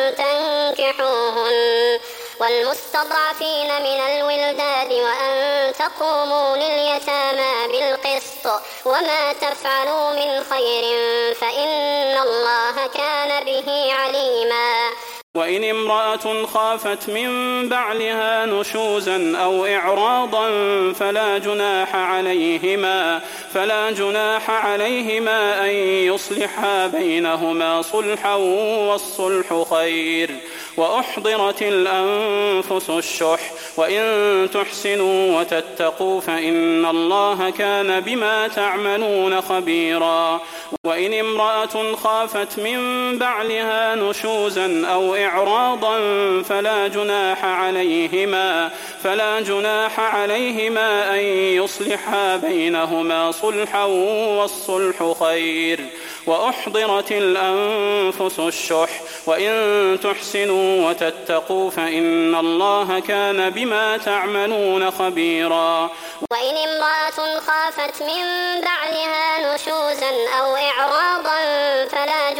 تنكحوهن والمستضعفين من الولدان وأن تقوموا لليتامى بالقسط وما تفعلوا من خير فإن الله كان به عليما. وإن امرأة خافت من بعلها نشوزا أو إعراضا فلا جناح عليهما أن يصلحا بينهما صلحا والصلح خير. وأحضرت الأنفس الشح وإن تحسنوا وتتقوا فإن الله كان بما تعملون خبيرا. وإن امرأة خافت من بعلها نشوزا أو إعراضا فلا جناح عليهما أن يصلحا بينهما صلحا والصلح خير. وأحضرت الأنفس الشح وإن تحسنوا وتتقوا فإن الله كان بما تعملون خبيرا. وإن امرأة خافت من بعلها نشوزا أو إعراضا فلا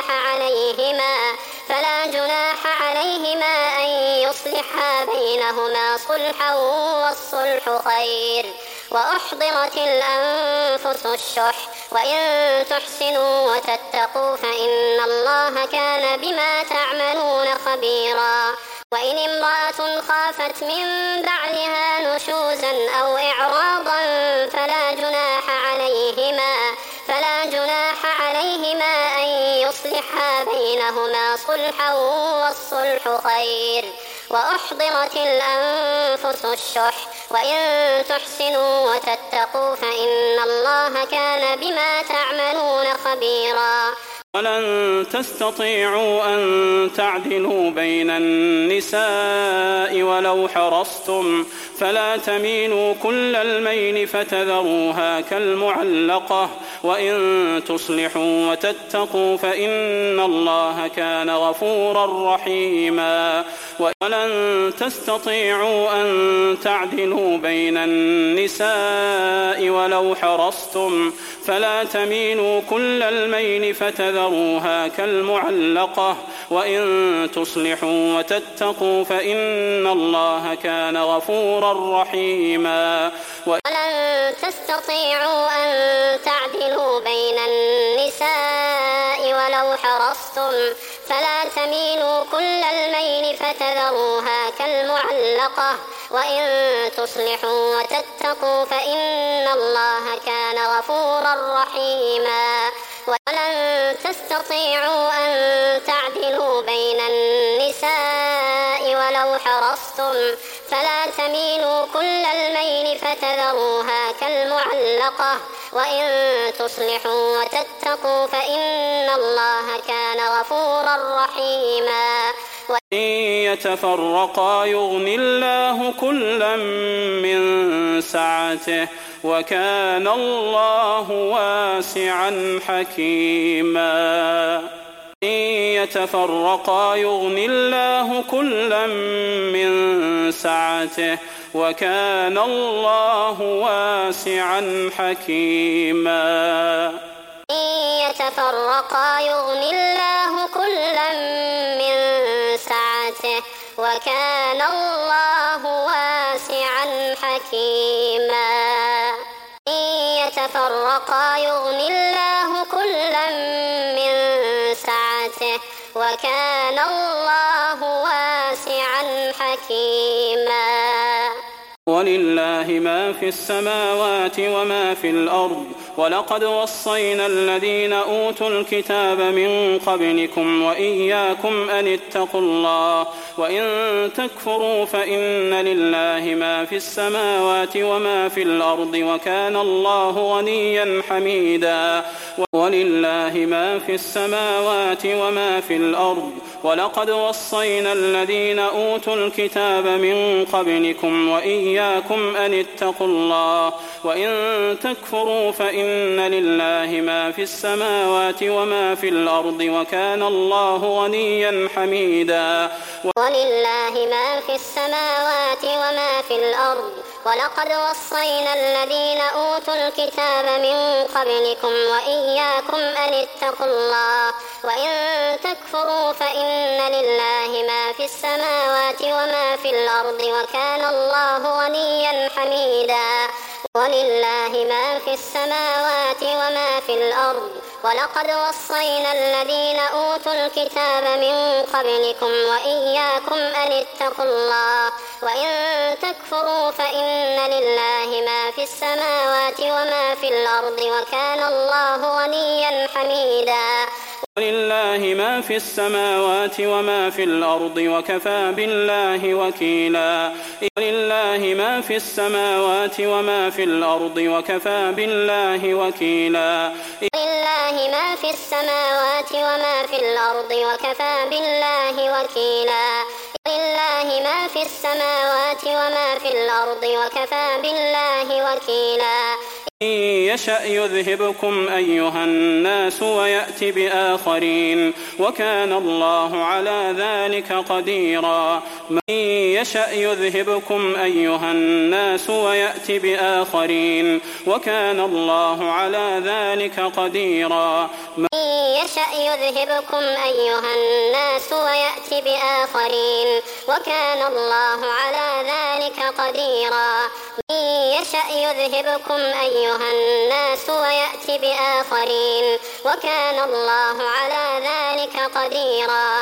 جناح عليهما أن يصلحا بينهما صلحا والصلح خير. وأحضرت الأنفس الشح وإن تحسنوا وتتقوا فإن الله كان بما تعملون خبيرا. وإن امرأة خافت من بعلها نشوزا أو إعراضا فلا جناح عليهما أن يصلحا بينهما صلحا والصلح خير. وأحضرت الأنفس الشح وإن تحسنوا وتتقوا فإن الله كان بما تعملون خبيرا. ولن تستطيعوا أن تعدلوا بين النساء ولو حرصتم فلا تميلوا كل الميل فتذروها كالمعلقة وإن تصلحوا وتتقوا فإن الله كان غفورا رحيما ولن تستطيعوا أن تعدلوا بين النساء ولو حرصتم فلا تميلوا كل الميل فتذروها كالمعلقة وإن تصلحوا وتتقوا فإن الله كان غفورا رحيما ولن تستطيعوا أن تعدلوا بين النساء ولو حرصتم فلا تميلوا كل الميل فتذروها كالمعلقة وإن تصلحوا وتتقوا فإن الله كان غفورا رحيما ولن تستطيعوا أن تعدلوا بين النساء ولو حرصتم فلا تميلوا كل الميل فتذروها كالمعلقة وإن تصلحوا وتتقوا فإن الله كان غفورا رحيما وإن يتفرقا يغن الله كلا من سعته وكان الله واسعا حكيما إن يتفرقا يغن الله كلا من سعته وكان الله واسعا حكيما إن يتفرقا يغن الله كلا من سعته وكان الله واسعا حكيما إن يتفرقا يغن الله كلا من سعته وكان الله واسعا حكيما ولله ما في السماوات وما في الأرض ولقد وصينا الذين أوتوا الكتاب من قبلكم وإياكم أن اتقوا الله وإن تكفروا فإن لله ما في السماوات وما في الأرض وكان الله غنيا حميدا ولله ما في السماوات وما في الأرض ولقد وصينا الذين أوتوا الكتاب من قبلكم وإياكم أن اتقوا الله وإن تكفروا فإن لله ما في السماوات وما في الأرض وكان الله غنيا حميدا ولله ما في السماوات وما في الأرض ولقد وصينا الذين أوتوا الكتاب من قبلكم وإياكم أن اتقوا الله وإن تكفروا فإن لله ما في السماوات وما في الأرض وكان الله غنيا حميدا ولله ما في السماوات وما في الأرض ولقد وصينا الذين أوتوا الكتاب من قبلكم وإياكم أن اتقوا الله وإن تكفروا فإن لله ما في السماوات وما في الأرض وكان الله غنيا حميدا ولله ما في السماوات وما في الأرض وكفى بالله وكيلا ولله ما في السماوات وما في الأرض وكفى بالله وكيلا ولله ما في السماوات وما في الأرض وكفى بالله وكيلا ولله ما في السماوات وما في الأرض وكفى بالله وكيلا إن يشأ يذهبكم أيها الناس ويأتي بآخرين وكان الله على ذلك قديرا من يشأ يذهبكم أيها الناس ويأتي بآخرين وكان الله على ذلك قديرا من يشأ يذهبكم أيها الناس ويأتي بآخرين وكان الله على ذلك قديرا من يشأ يذهبكم أيها الناس ويأتي بآخرين وكان الله على ذلك قديرا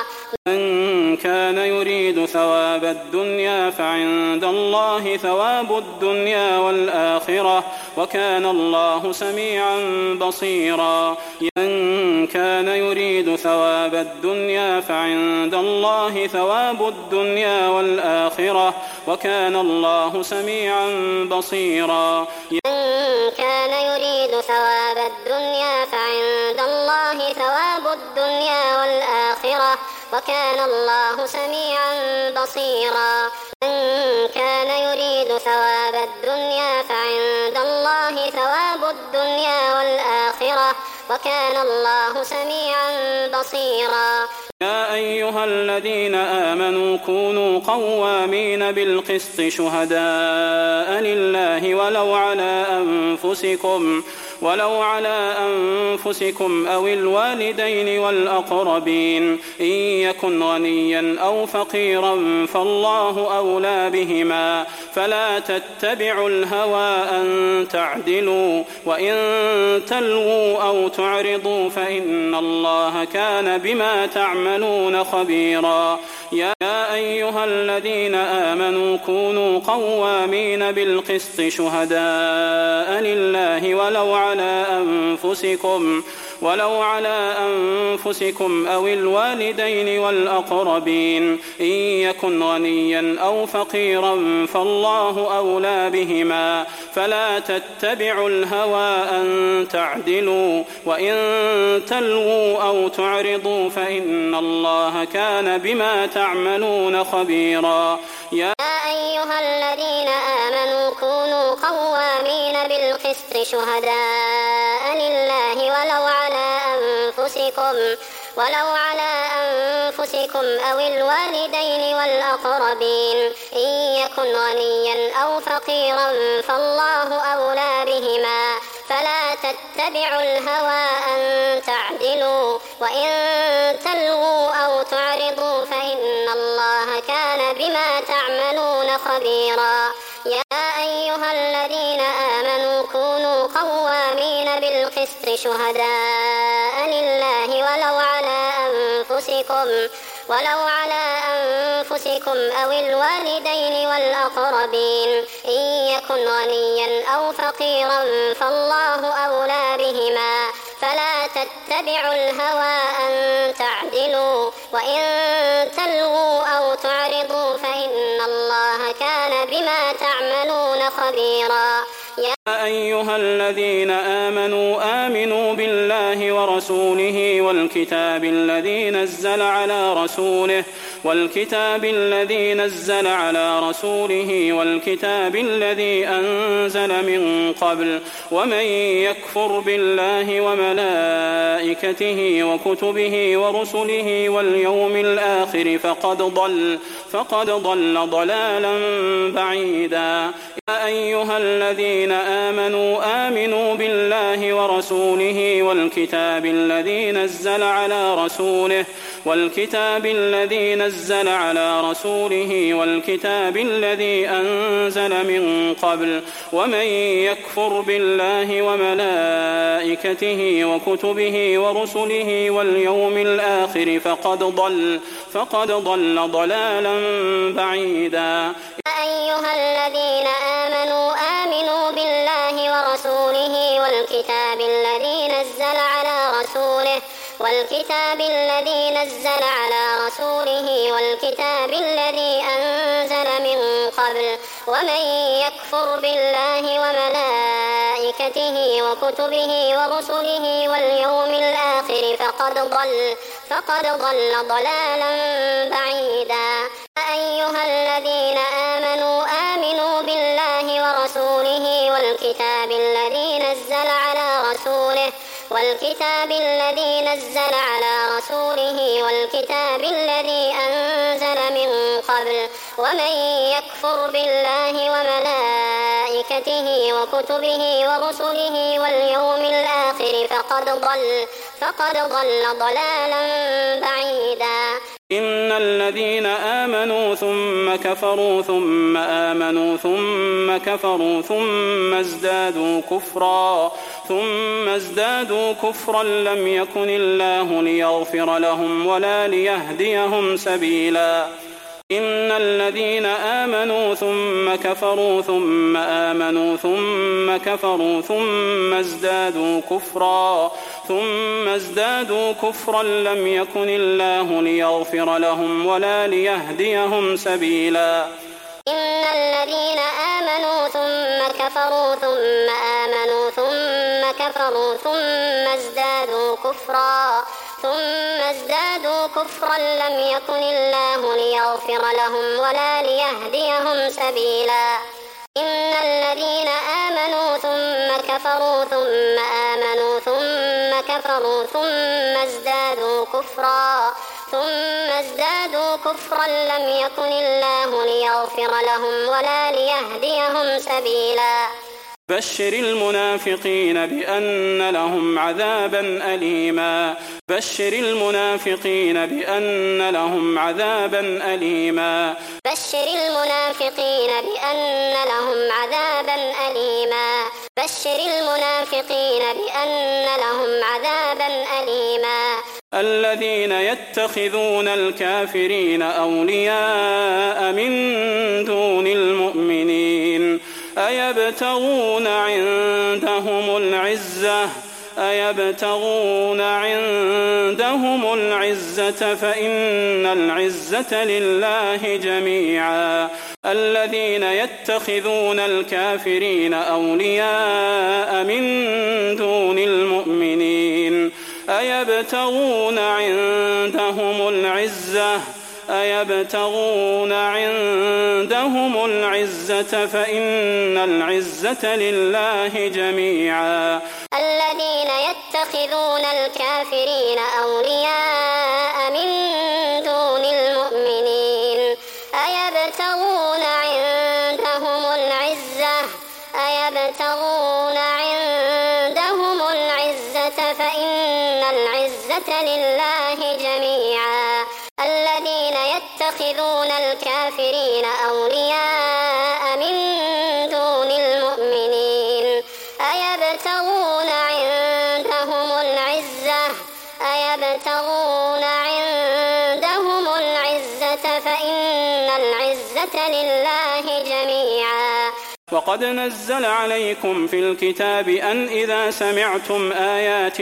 من كان يريد ثواب الدنيا فعند الله ثواب الدنيا والآخرة وكان الله سميعا بصيرا من كان يريد ثواب الدنيا فعند الله ثواب الدنيا والآخرة وكان الله سميعا بصيرا من كان يريد ثواب الدنيا فعند الله ثواب الدنيا والآخرة وكان الله سميعا بصيرا من كان يريد ثواب الدنيا فعند الله ثواب الدنيا والآخرة وكان الله سميعا بصيرا يا أيها الذين آمنوا كونوا قوامين بالقسط شهداء لله ولو على أنفسكم أو الوالدين والأقربين إن يكن غنيا أو فقيرا فالله أولى بهما فلا تتبعوا الهوى أن تعدلوا وإن تلووا أو تعرضوا فإن الله كان بما تعملون خبيرا يا أيها الذين آمنوا كونوا قوامين بالقسط شهداء لله ولو على أنفسكم أو الوالدين والأقربين إن يكن غنيا أو فقيرا فالله أولى بهما فلا تتبعوا الهوى أن تعدلوا وإن تلووا أو تعرضوا فإن الله كان بما تعملون خبيرا يا أيها الذين آمنوا كونوا قوامين بالقسط شهداء لله ولو على أنفسكم أو الوالدين والأقربين إن يكن غنيا أو فقيرا فالله أولى بهما فلا تتبعوا الهوى أن تعدلوا وإن تلووا أو تعرضوا فإن الله كان بما تعملون خبيرا يا أيها الذين آمنوا كونوا قوامين بالقسط شهداء لله ولو على أنفسكم أو الوالدين والأقربين إن يكن غنيا أو فقيرا فالله أولى بهما فلا تتبعوا الهوى أن تعدلوا وإن تلووا أو تعرضوا فإن الله كان بما تعملون خبيرا يا أيها الذين آمنوا بالله ورسوله والكتاب الذي نزل على رسوله والكتاب الذي أنزل من قبل ومن يكفر بالله وملائكته وكتبه ورسله واليوم الآخر فقد ضل ضلالا بعيدا يا أيها الذين آمنوا بالله ورسوله والكتاب الذي نزل على رسوله والكتاب الذي أنزل من قبل ومن يكفر بالله وملائكته وكتبه ورسله واليوم الآخر فقد ضل ضلالا بعيدا يا أيها الذين آمنوا بالله ورسوله والكتاب الذي نزل على رسوله والكتاب الذي أنزل من قبل ومن يكفر بالله وملائكته وكتبه ورسله واليوم الآخر فقد ضل ضلالا بعيدا يا أيها الذين آمنوا بالله ورسوله والكتاب الذي نزل على رسوله والكتاب الذي أنزل من قبل ومن يكفر بالله وملائكته وكتبه ورسله واليوم الآخر فقد ضل ضلالا بعيدا إن الذين آمنوا ثم كفروا ثم آمنوا ثم كفروا ثم ازدادوا كفرا لم يكن الله ليغفر لهم ولا ليهديهم سبيلا إن الذين آمنوا ثم كفروا ثم آمنوا ثم كفروا ثم ازدادوا كفرا لم يكن الله ليغفر لهم ولا ليهديهم سبيلا إن الذين آمنوا ثم كفروا ثم آمنوا ثم كفروا ثم ثم ازدادوا كفرا لم يكن الله ليغفر لهم ولا ليهديهم سبيلا إن الذين آمنوا ثم كفروا ثم آمنوا ثم كفروا ثم ازدادوا كفرا لم يكن الله ليغفر لهم ولا ليهديهم سبيلا بشر المنافقين بأن لهم عذابا أليما بشر المنافقين بأن لهم عذابا أليما بشر المنافقين بأن لهم عذابا أليما بشر المنافقين بأن لهم عذابا أليما الذين يتخذون الكافرين أولياء من دون المؤمنين أيبتغون عندهم العزة فإن العزة لله جميعا الذين يتخذون الكافرين أولياء من دون المؤمنين أيبتغون عندهم العزة فإن العزة لله جميعا الذين يتخذون الكافرين أولياء من دون المؤمنين أيبتغون عندهم العزة فإن العزة لله جميعا الذين يتخذون الكافرين أولياء من دون المؤمنين أيبتغون عندهم العزة فإن العزة لله جميعا وقد نزل عليكم في الكتاب أن إذا سمعتم آيات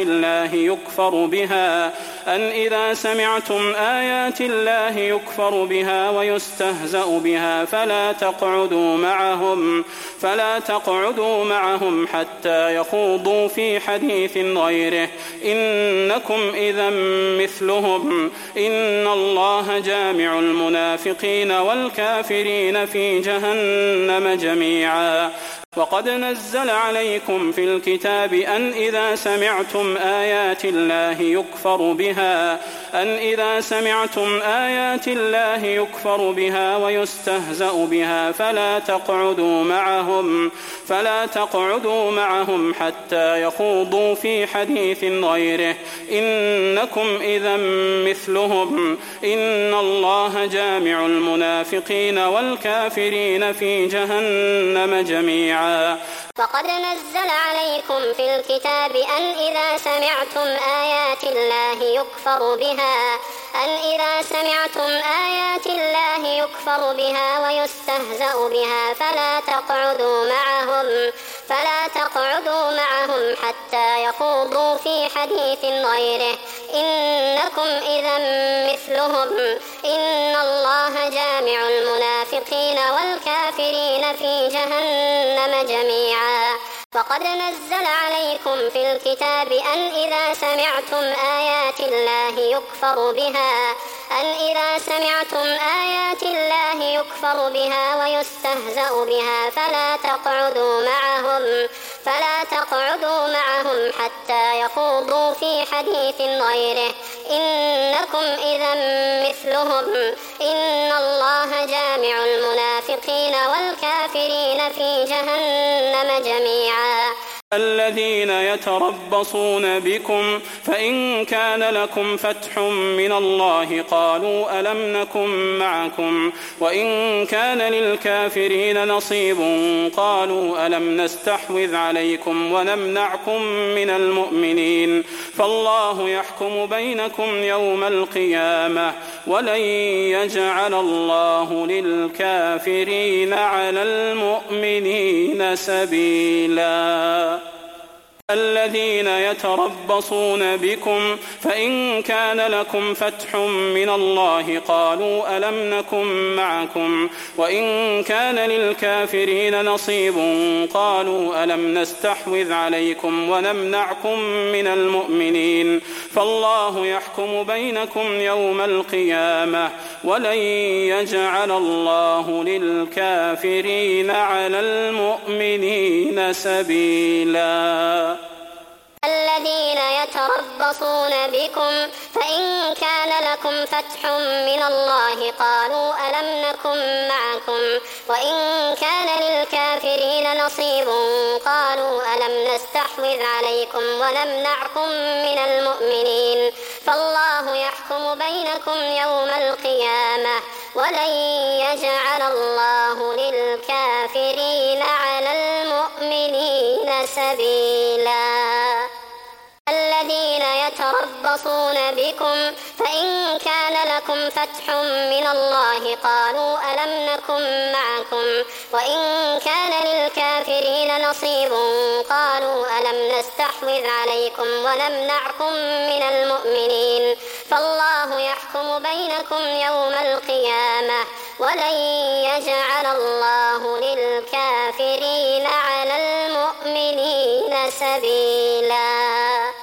الله يكفر بها ويستهزأ بها فلا تقعدوا معهم حتى يخوضوا في حديث غيره إنكم إذا مثلهم إن الله جامع المنافقين والكافرين في جهنم جميعا وقد نزل عليكم في الكتاب أن إذا سمعتم آيات الله يكفر بها ويستهزأ بها فلا تقعدوا معهم حتى يخوضوا في حديث غيره إنكم إذا مثلهم إن الله جامع المنافقين والكافرين في جهنم جميعا وقد نزل عليكم في الكتاب أن إذا سمعتم آيات الله يكفر بها ويستهزأ بها فلا تقعدوا معهم حتى يخوضوا في حديث غيره إنكم إذا مثلهم إن الله جامع المنافقين والكافرين في جهنم جميعا وقد نزل عليكم في الكتاب أن إذا سمعتم آيات الله يكفر بها ويستهزأ بها فلا تقعدوا معهم حتى يخوضوا في حديث غيره إنكم إذا مثلهم إن الله جامع المنافقين والكافرين في جهنم جميعا الذين يتربصون بكم فإن كان لكم فتح من الله قالوا ألم نكن معكم وإن كان للكافرين نصيب قالوا ألم نستحوذ عليكم ونمنعكم من المؤمنين فالله يحكم بينكم يوم القيامة ولن يجعل الله للكافرين على المؤمنين سبيلا. الذين يتربصون بكم فإن كان لكم فتح من الله قالوا ألم نكن معكم وإن كان للكافرين نصيب قالوا ألم نستحوذ عليكم ونمنعكم من المؤمنين فالله يحكم بينكم يوم القيامة ولن يجعل الله للكافرين على المؤمنين سبيلا. الذين يتربصون بكم فإن كان لكم فتح من الله قالوا ألم نكن معكم وإن كان للكافرين نصيب قالوا ألم نستحوذ عليكم ونمنعكم من المؤمنين فالله يحكم بينكم يوم القيامة ولن يجعل الله للكافرين على المؤمنين سبيلا. الذين يتربصون بكم فإن كان لكم فتح من الله قالوا ألم نكن معكم وإن كان للكافرين نصيب قالوا ألم نستحوذ عليكم ونمنعكم من المؤمنين فالله يحكم بينكم يوم القيامة ولن يجعل الله للكافرين على المؤمنين سبيلا.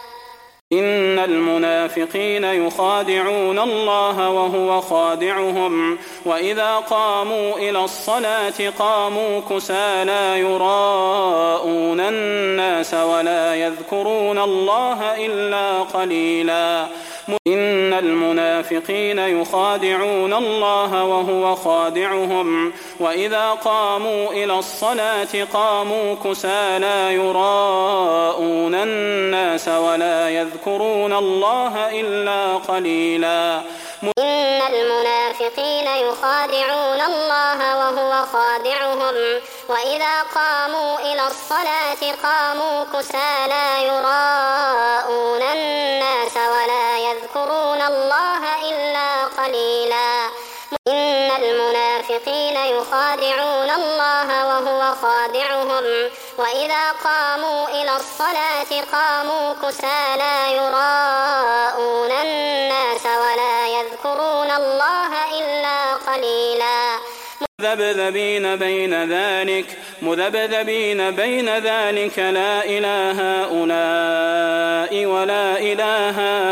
إن المنافقين يخادعون الله وهو خادعهم وإذا قاموا إلى الصلاة قاموا كسالى يراءون الناس ولا يذكرون الله إلا قليلا. إن المنافقين يخادعون الله وهو خادعهم وإذا قاموا إلى الصلاة قاموا كسالى يراءون الناس ولا يذكرون الله إلا قليلا. إن المنافقين يخادعون الله وهو خادعهم وإذا قاموا إلى الصلاة قاموا كسالى يراءون الناس ولا يذكرون الله إلا قليلا. إن المنافقين يخادعون الله وهو خادعهم وإذا قاموا إلى الصلاة قاموا كسالى يراءون الناس ولا يذكرون الله إلا قليلا. مذبذبين بين ذلك لا إله هؤلاء ولا إله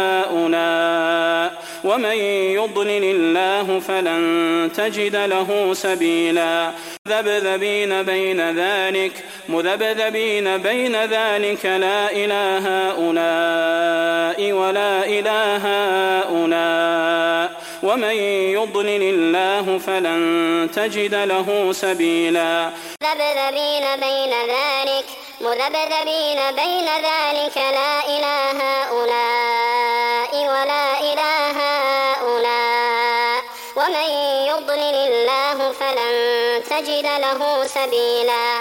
هؤلاء ومن يضلل الله فلن تجد له سبيلا. مذبذبين بين ذلك لا إله هؤلاء ولا إله هؤلاء ومن يضلل الله فلن تجد له سبيلا. مذبذبين بين ذلك لا إله هؤلاء ولا إله هؤلاء ومن يضلل الله فلن تجد له سبيلا.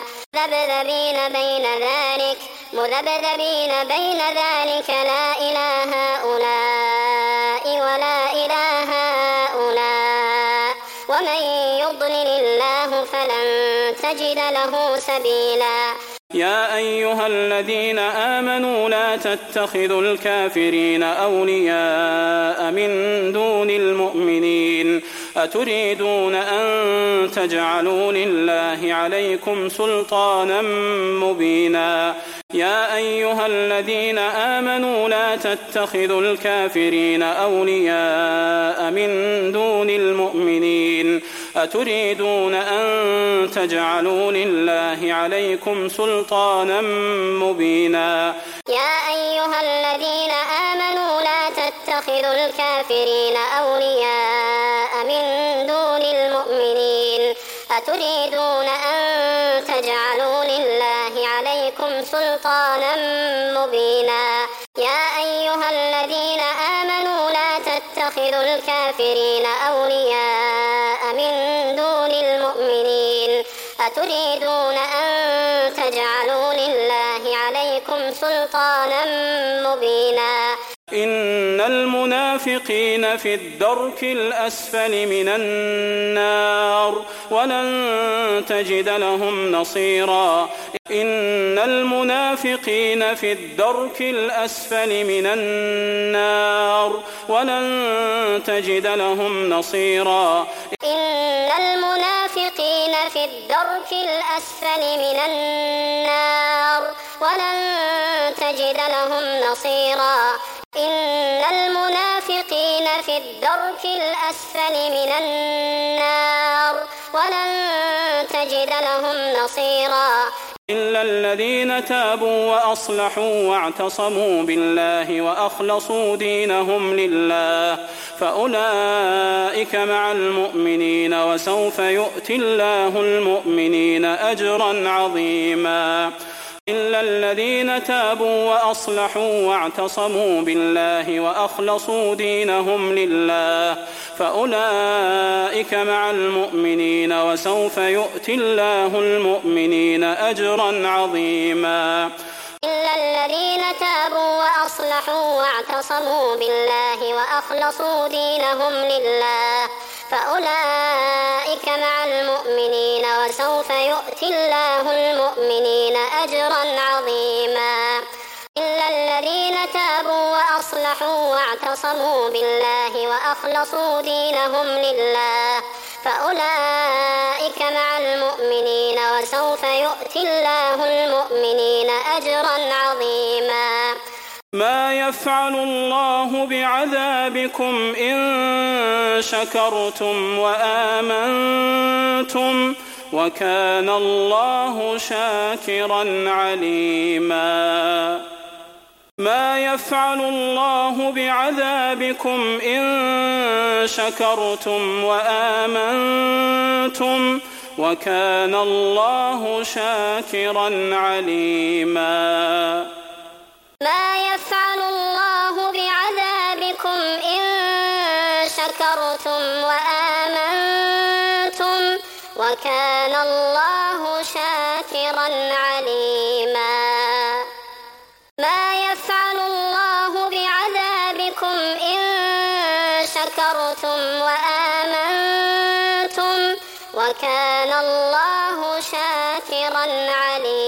مذبذبين بين ذلك لا إله هؤلاء ولا إله هؤلاء ومن يضلل الله فلن تجد له سبيلا. يا أيها الذين آمنوا لا تتخذوا الكافرين أولياء من دون المؤمنين أتريدون أن تجعلوا لله عليكم سلطانا مبينا. يا أيها الذين آمنوا لا تتخذوا الكافرين أولياء من دون المؤمنين أتريدون أن تجعلوا لله عليكم سلطانا مبينا. يا أيها الذين آمنوا لا تتخذوا الكافرين أولياء من دون المؤمنين أتريدون أن تجعلوا لله عليكم سلطانا مبينا. يا أيها الذين آمنوا لا تتخذوا الكافرين أولياء من دون المؤمنين أتريدون أن تجعلوا لله عليكم سلطانا مبينا. إن المنافقين المنافقين في الدرك الأسفل من النار ولن تجد لهم نصيرا إن المنافقين في الدرك الأسفل من النار ولن تجد لهم نصيرا إن المنافقين في الدرك الأسفل من النار ولن تجد لهم نصيرا إن المنافقين في الدرك الأسفل من النار ولن تجد لهم نصيرا إلا الذين تابوا وأصلحوا واعتصموا بالله وأخلصوا دينهم لله فأولئك مع المؤمنين وسوف يؤتي الله المؤمنين أجرا عظيما إلا الذين تابوا وأصلحوا واعتصموا بالله وأخلصوا دينهم لله فأولئك مع المؤمنين وسوف يؤتي الله المؤمنين أجرا عظيما إلا الذين تابوا وأصلحوا واعتصموا بالله وأخلصوا دينهم لله فأولئك مع المؤمنين وسوف يؤتي الله المؤمنين أجرا عظيما إلا الذين تابوا وأصلحوا واعتصموا بالله وأخلصوا دينهم لله فأولئك مع المؤمنين وسوف يؤتي الله المؤمنين أجرا عظيما ما يفعل الله بعذابكم إن شكرتم وآمنتم وكان الله شاكرا عليما ما يفعل الله بعذابكم إن شكرتم وآمنتم وكان الله شاكرا عليما ما يفعل الله بعذابكم إن شكرتم وآمنتم وكان الله شاكرا عليما ما يفعل الله بعذابكم إن شكرتم وآمنتم وكان الله شاكرا عليما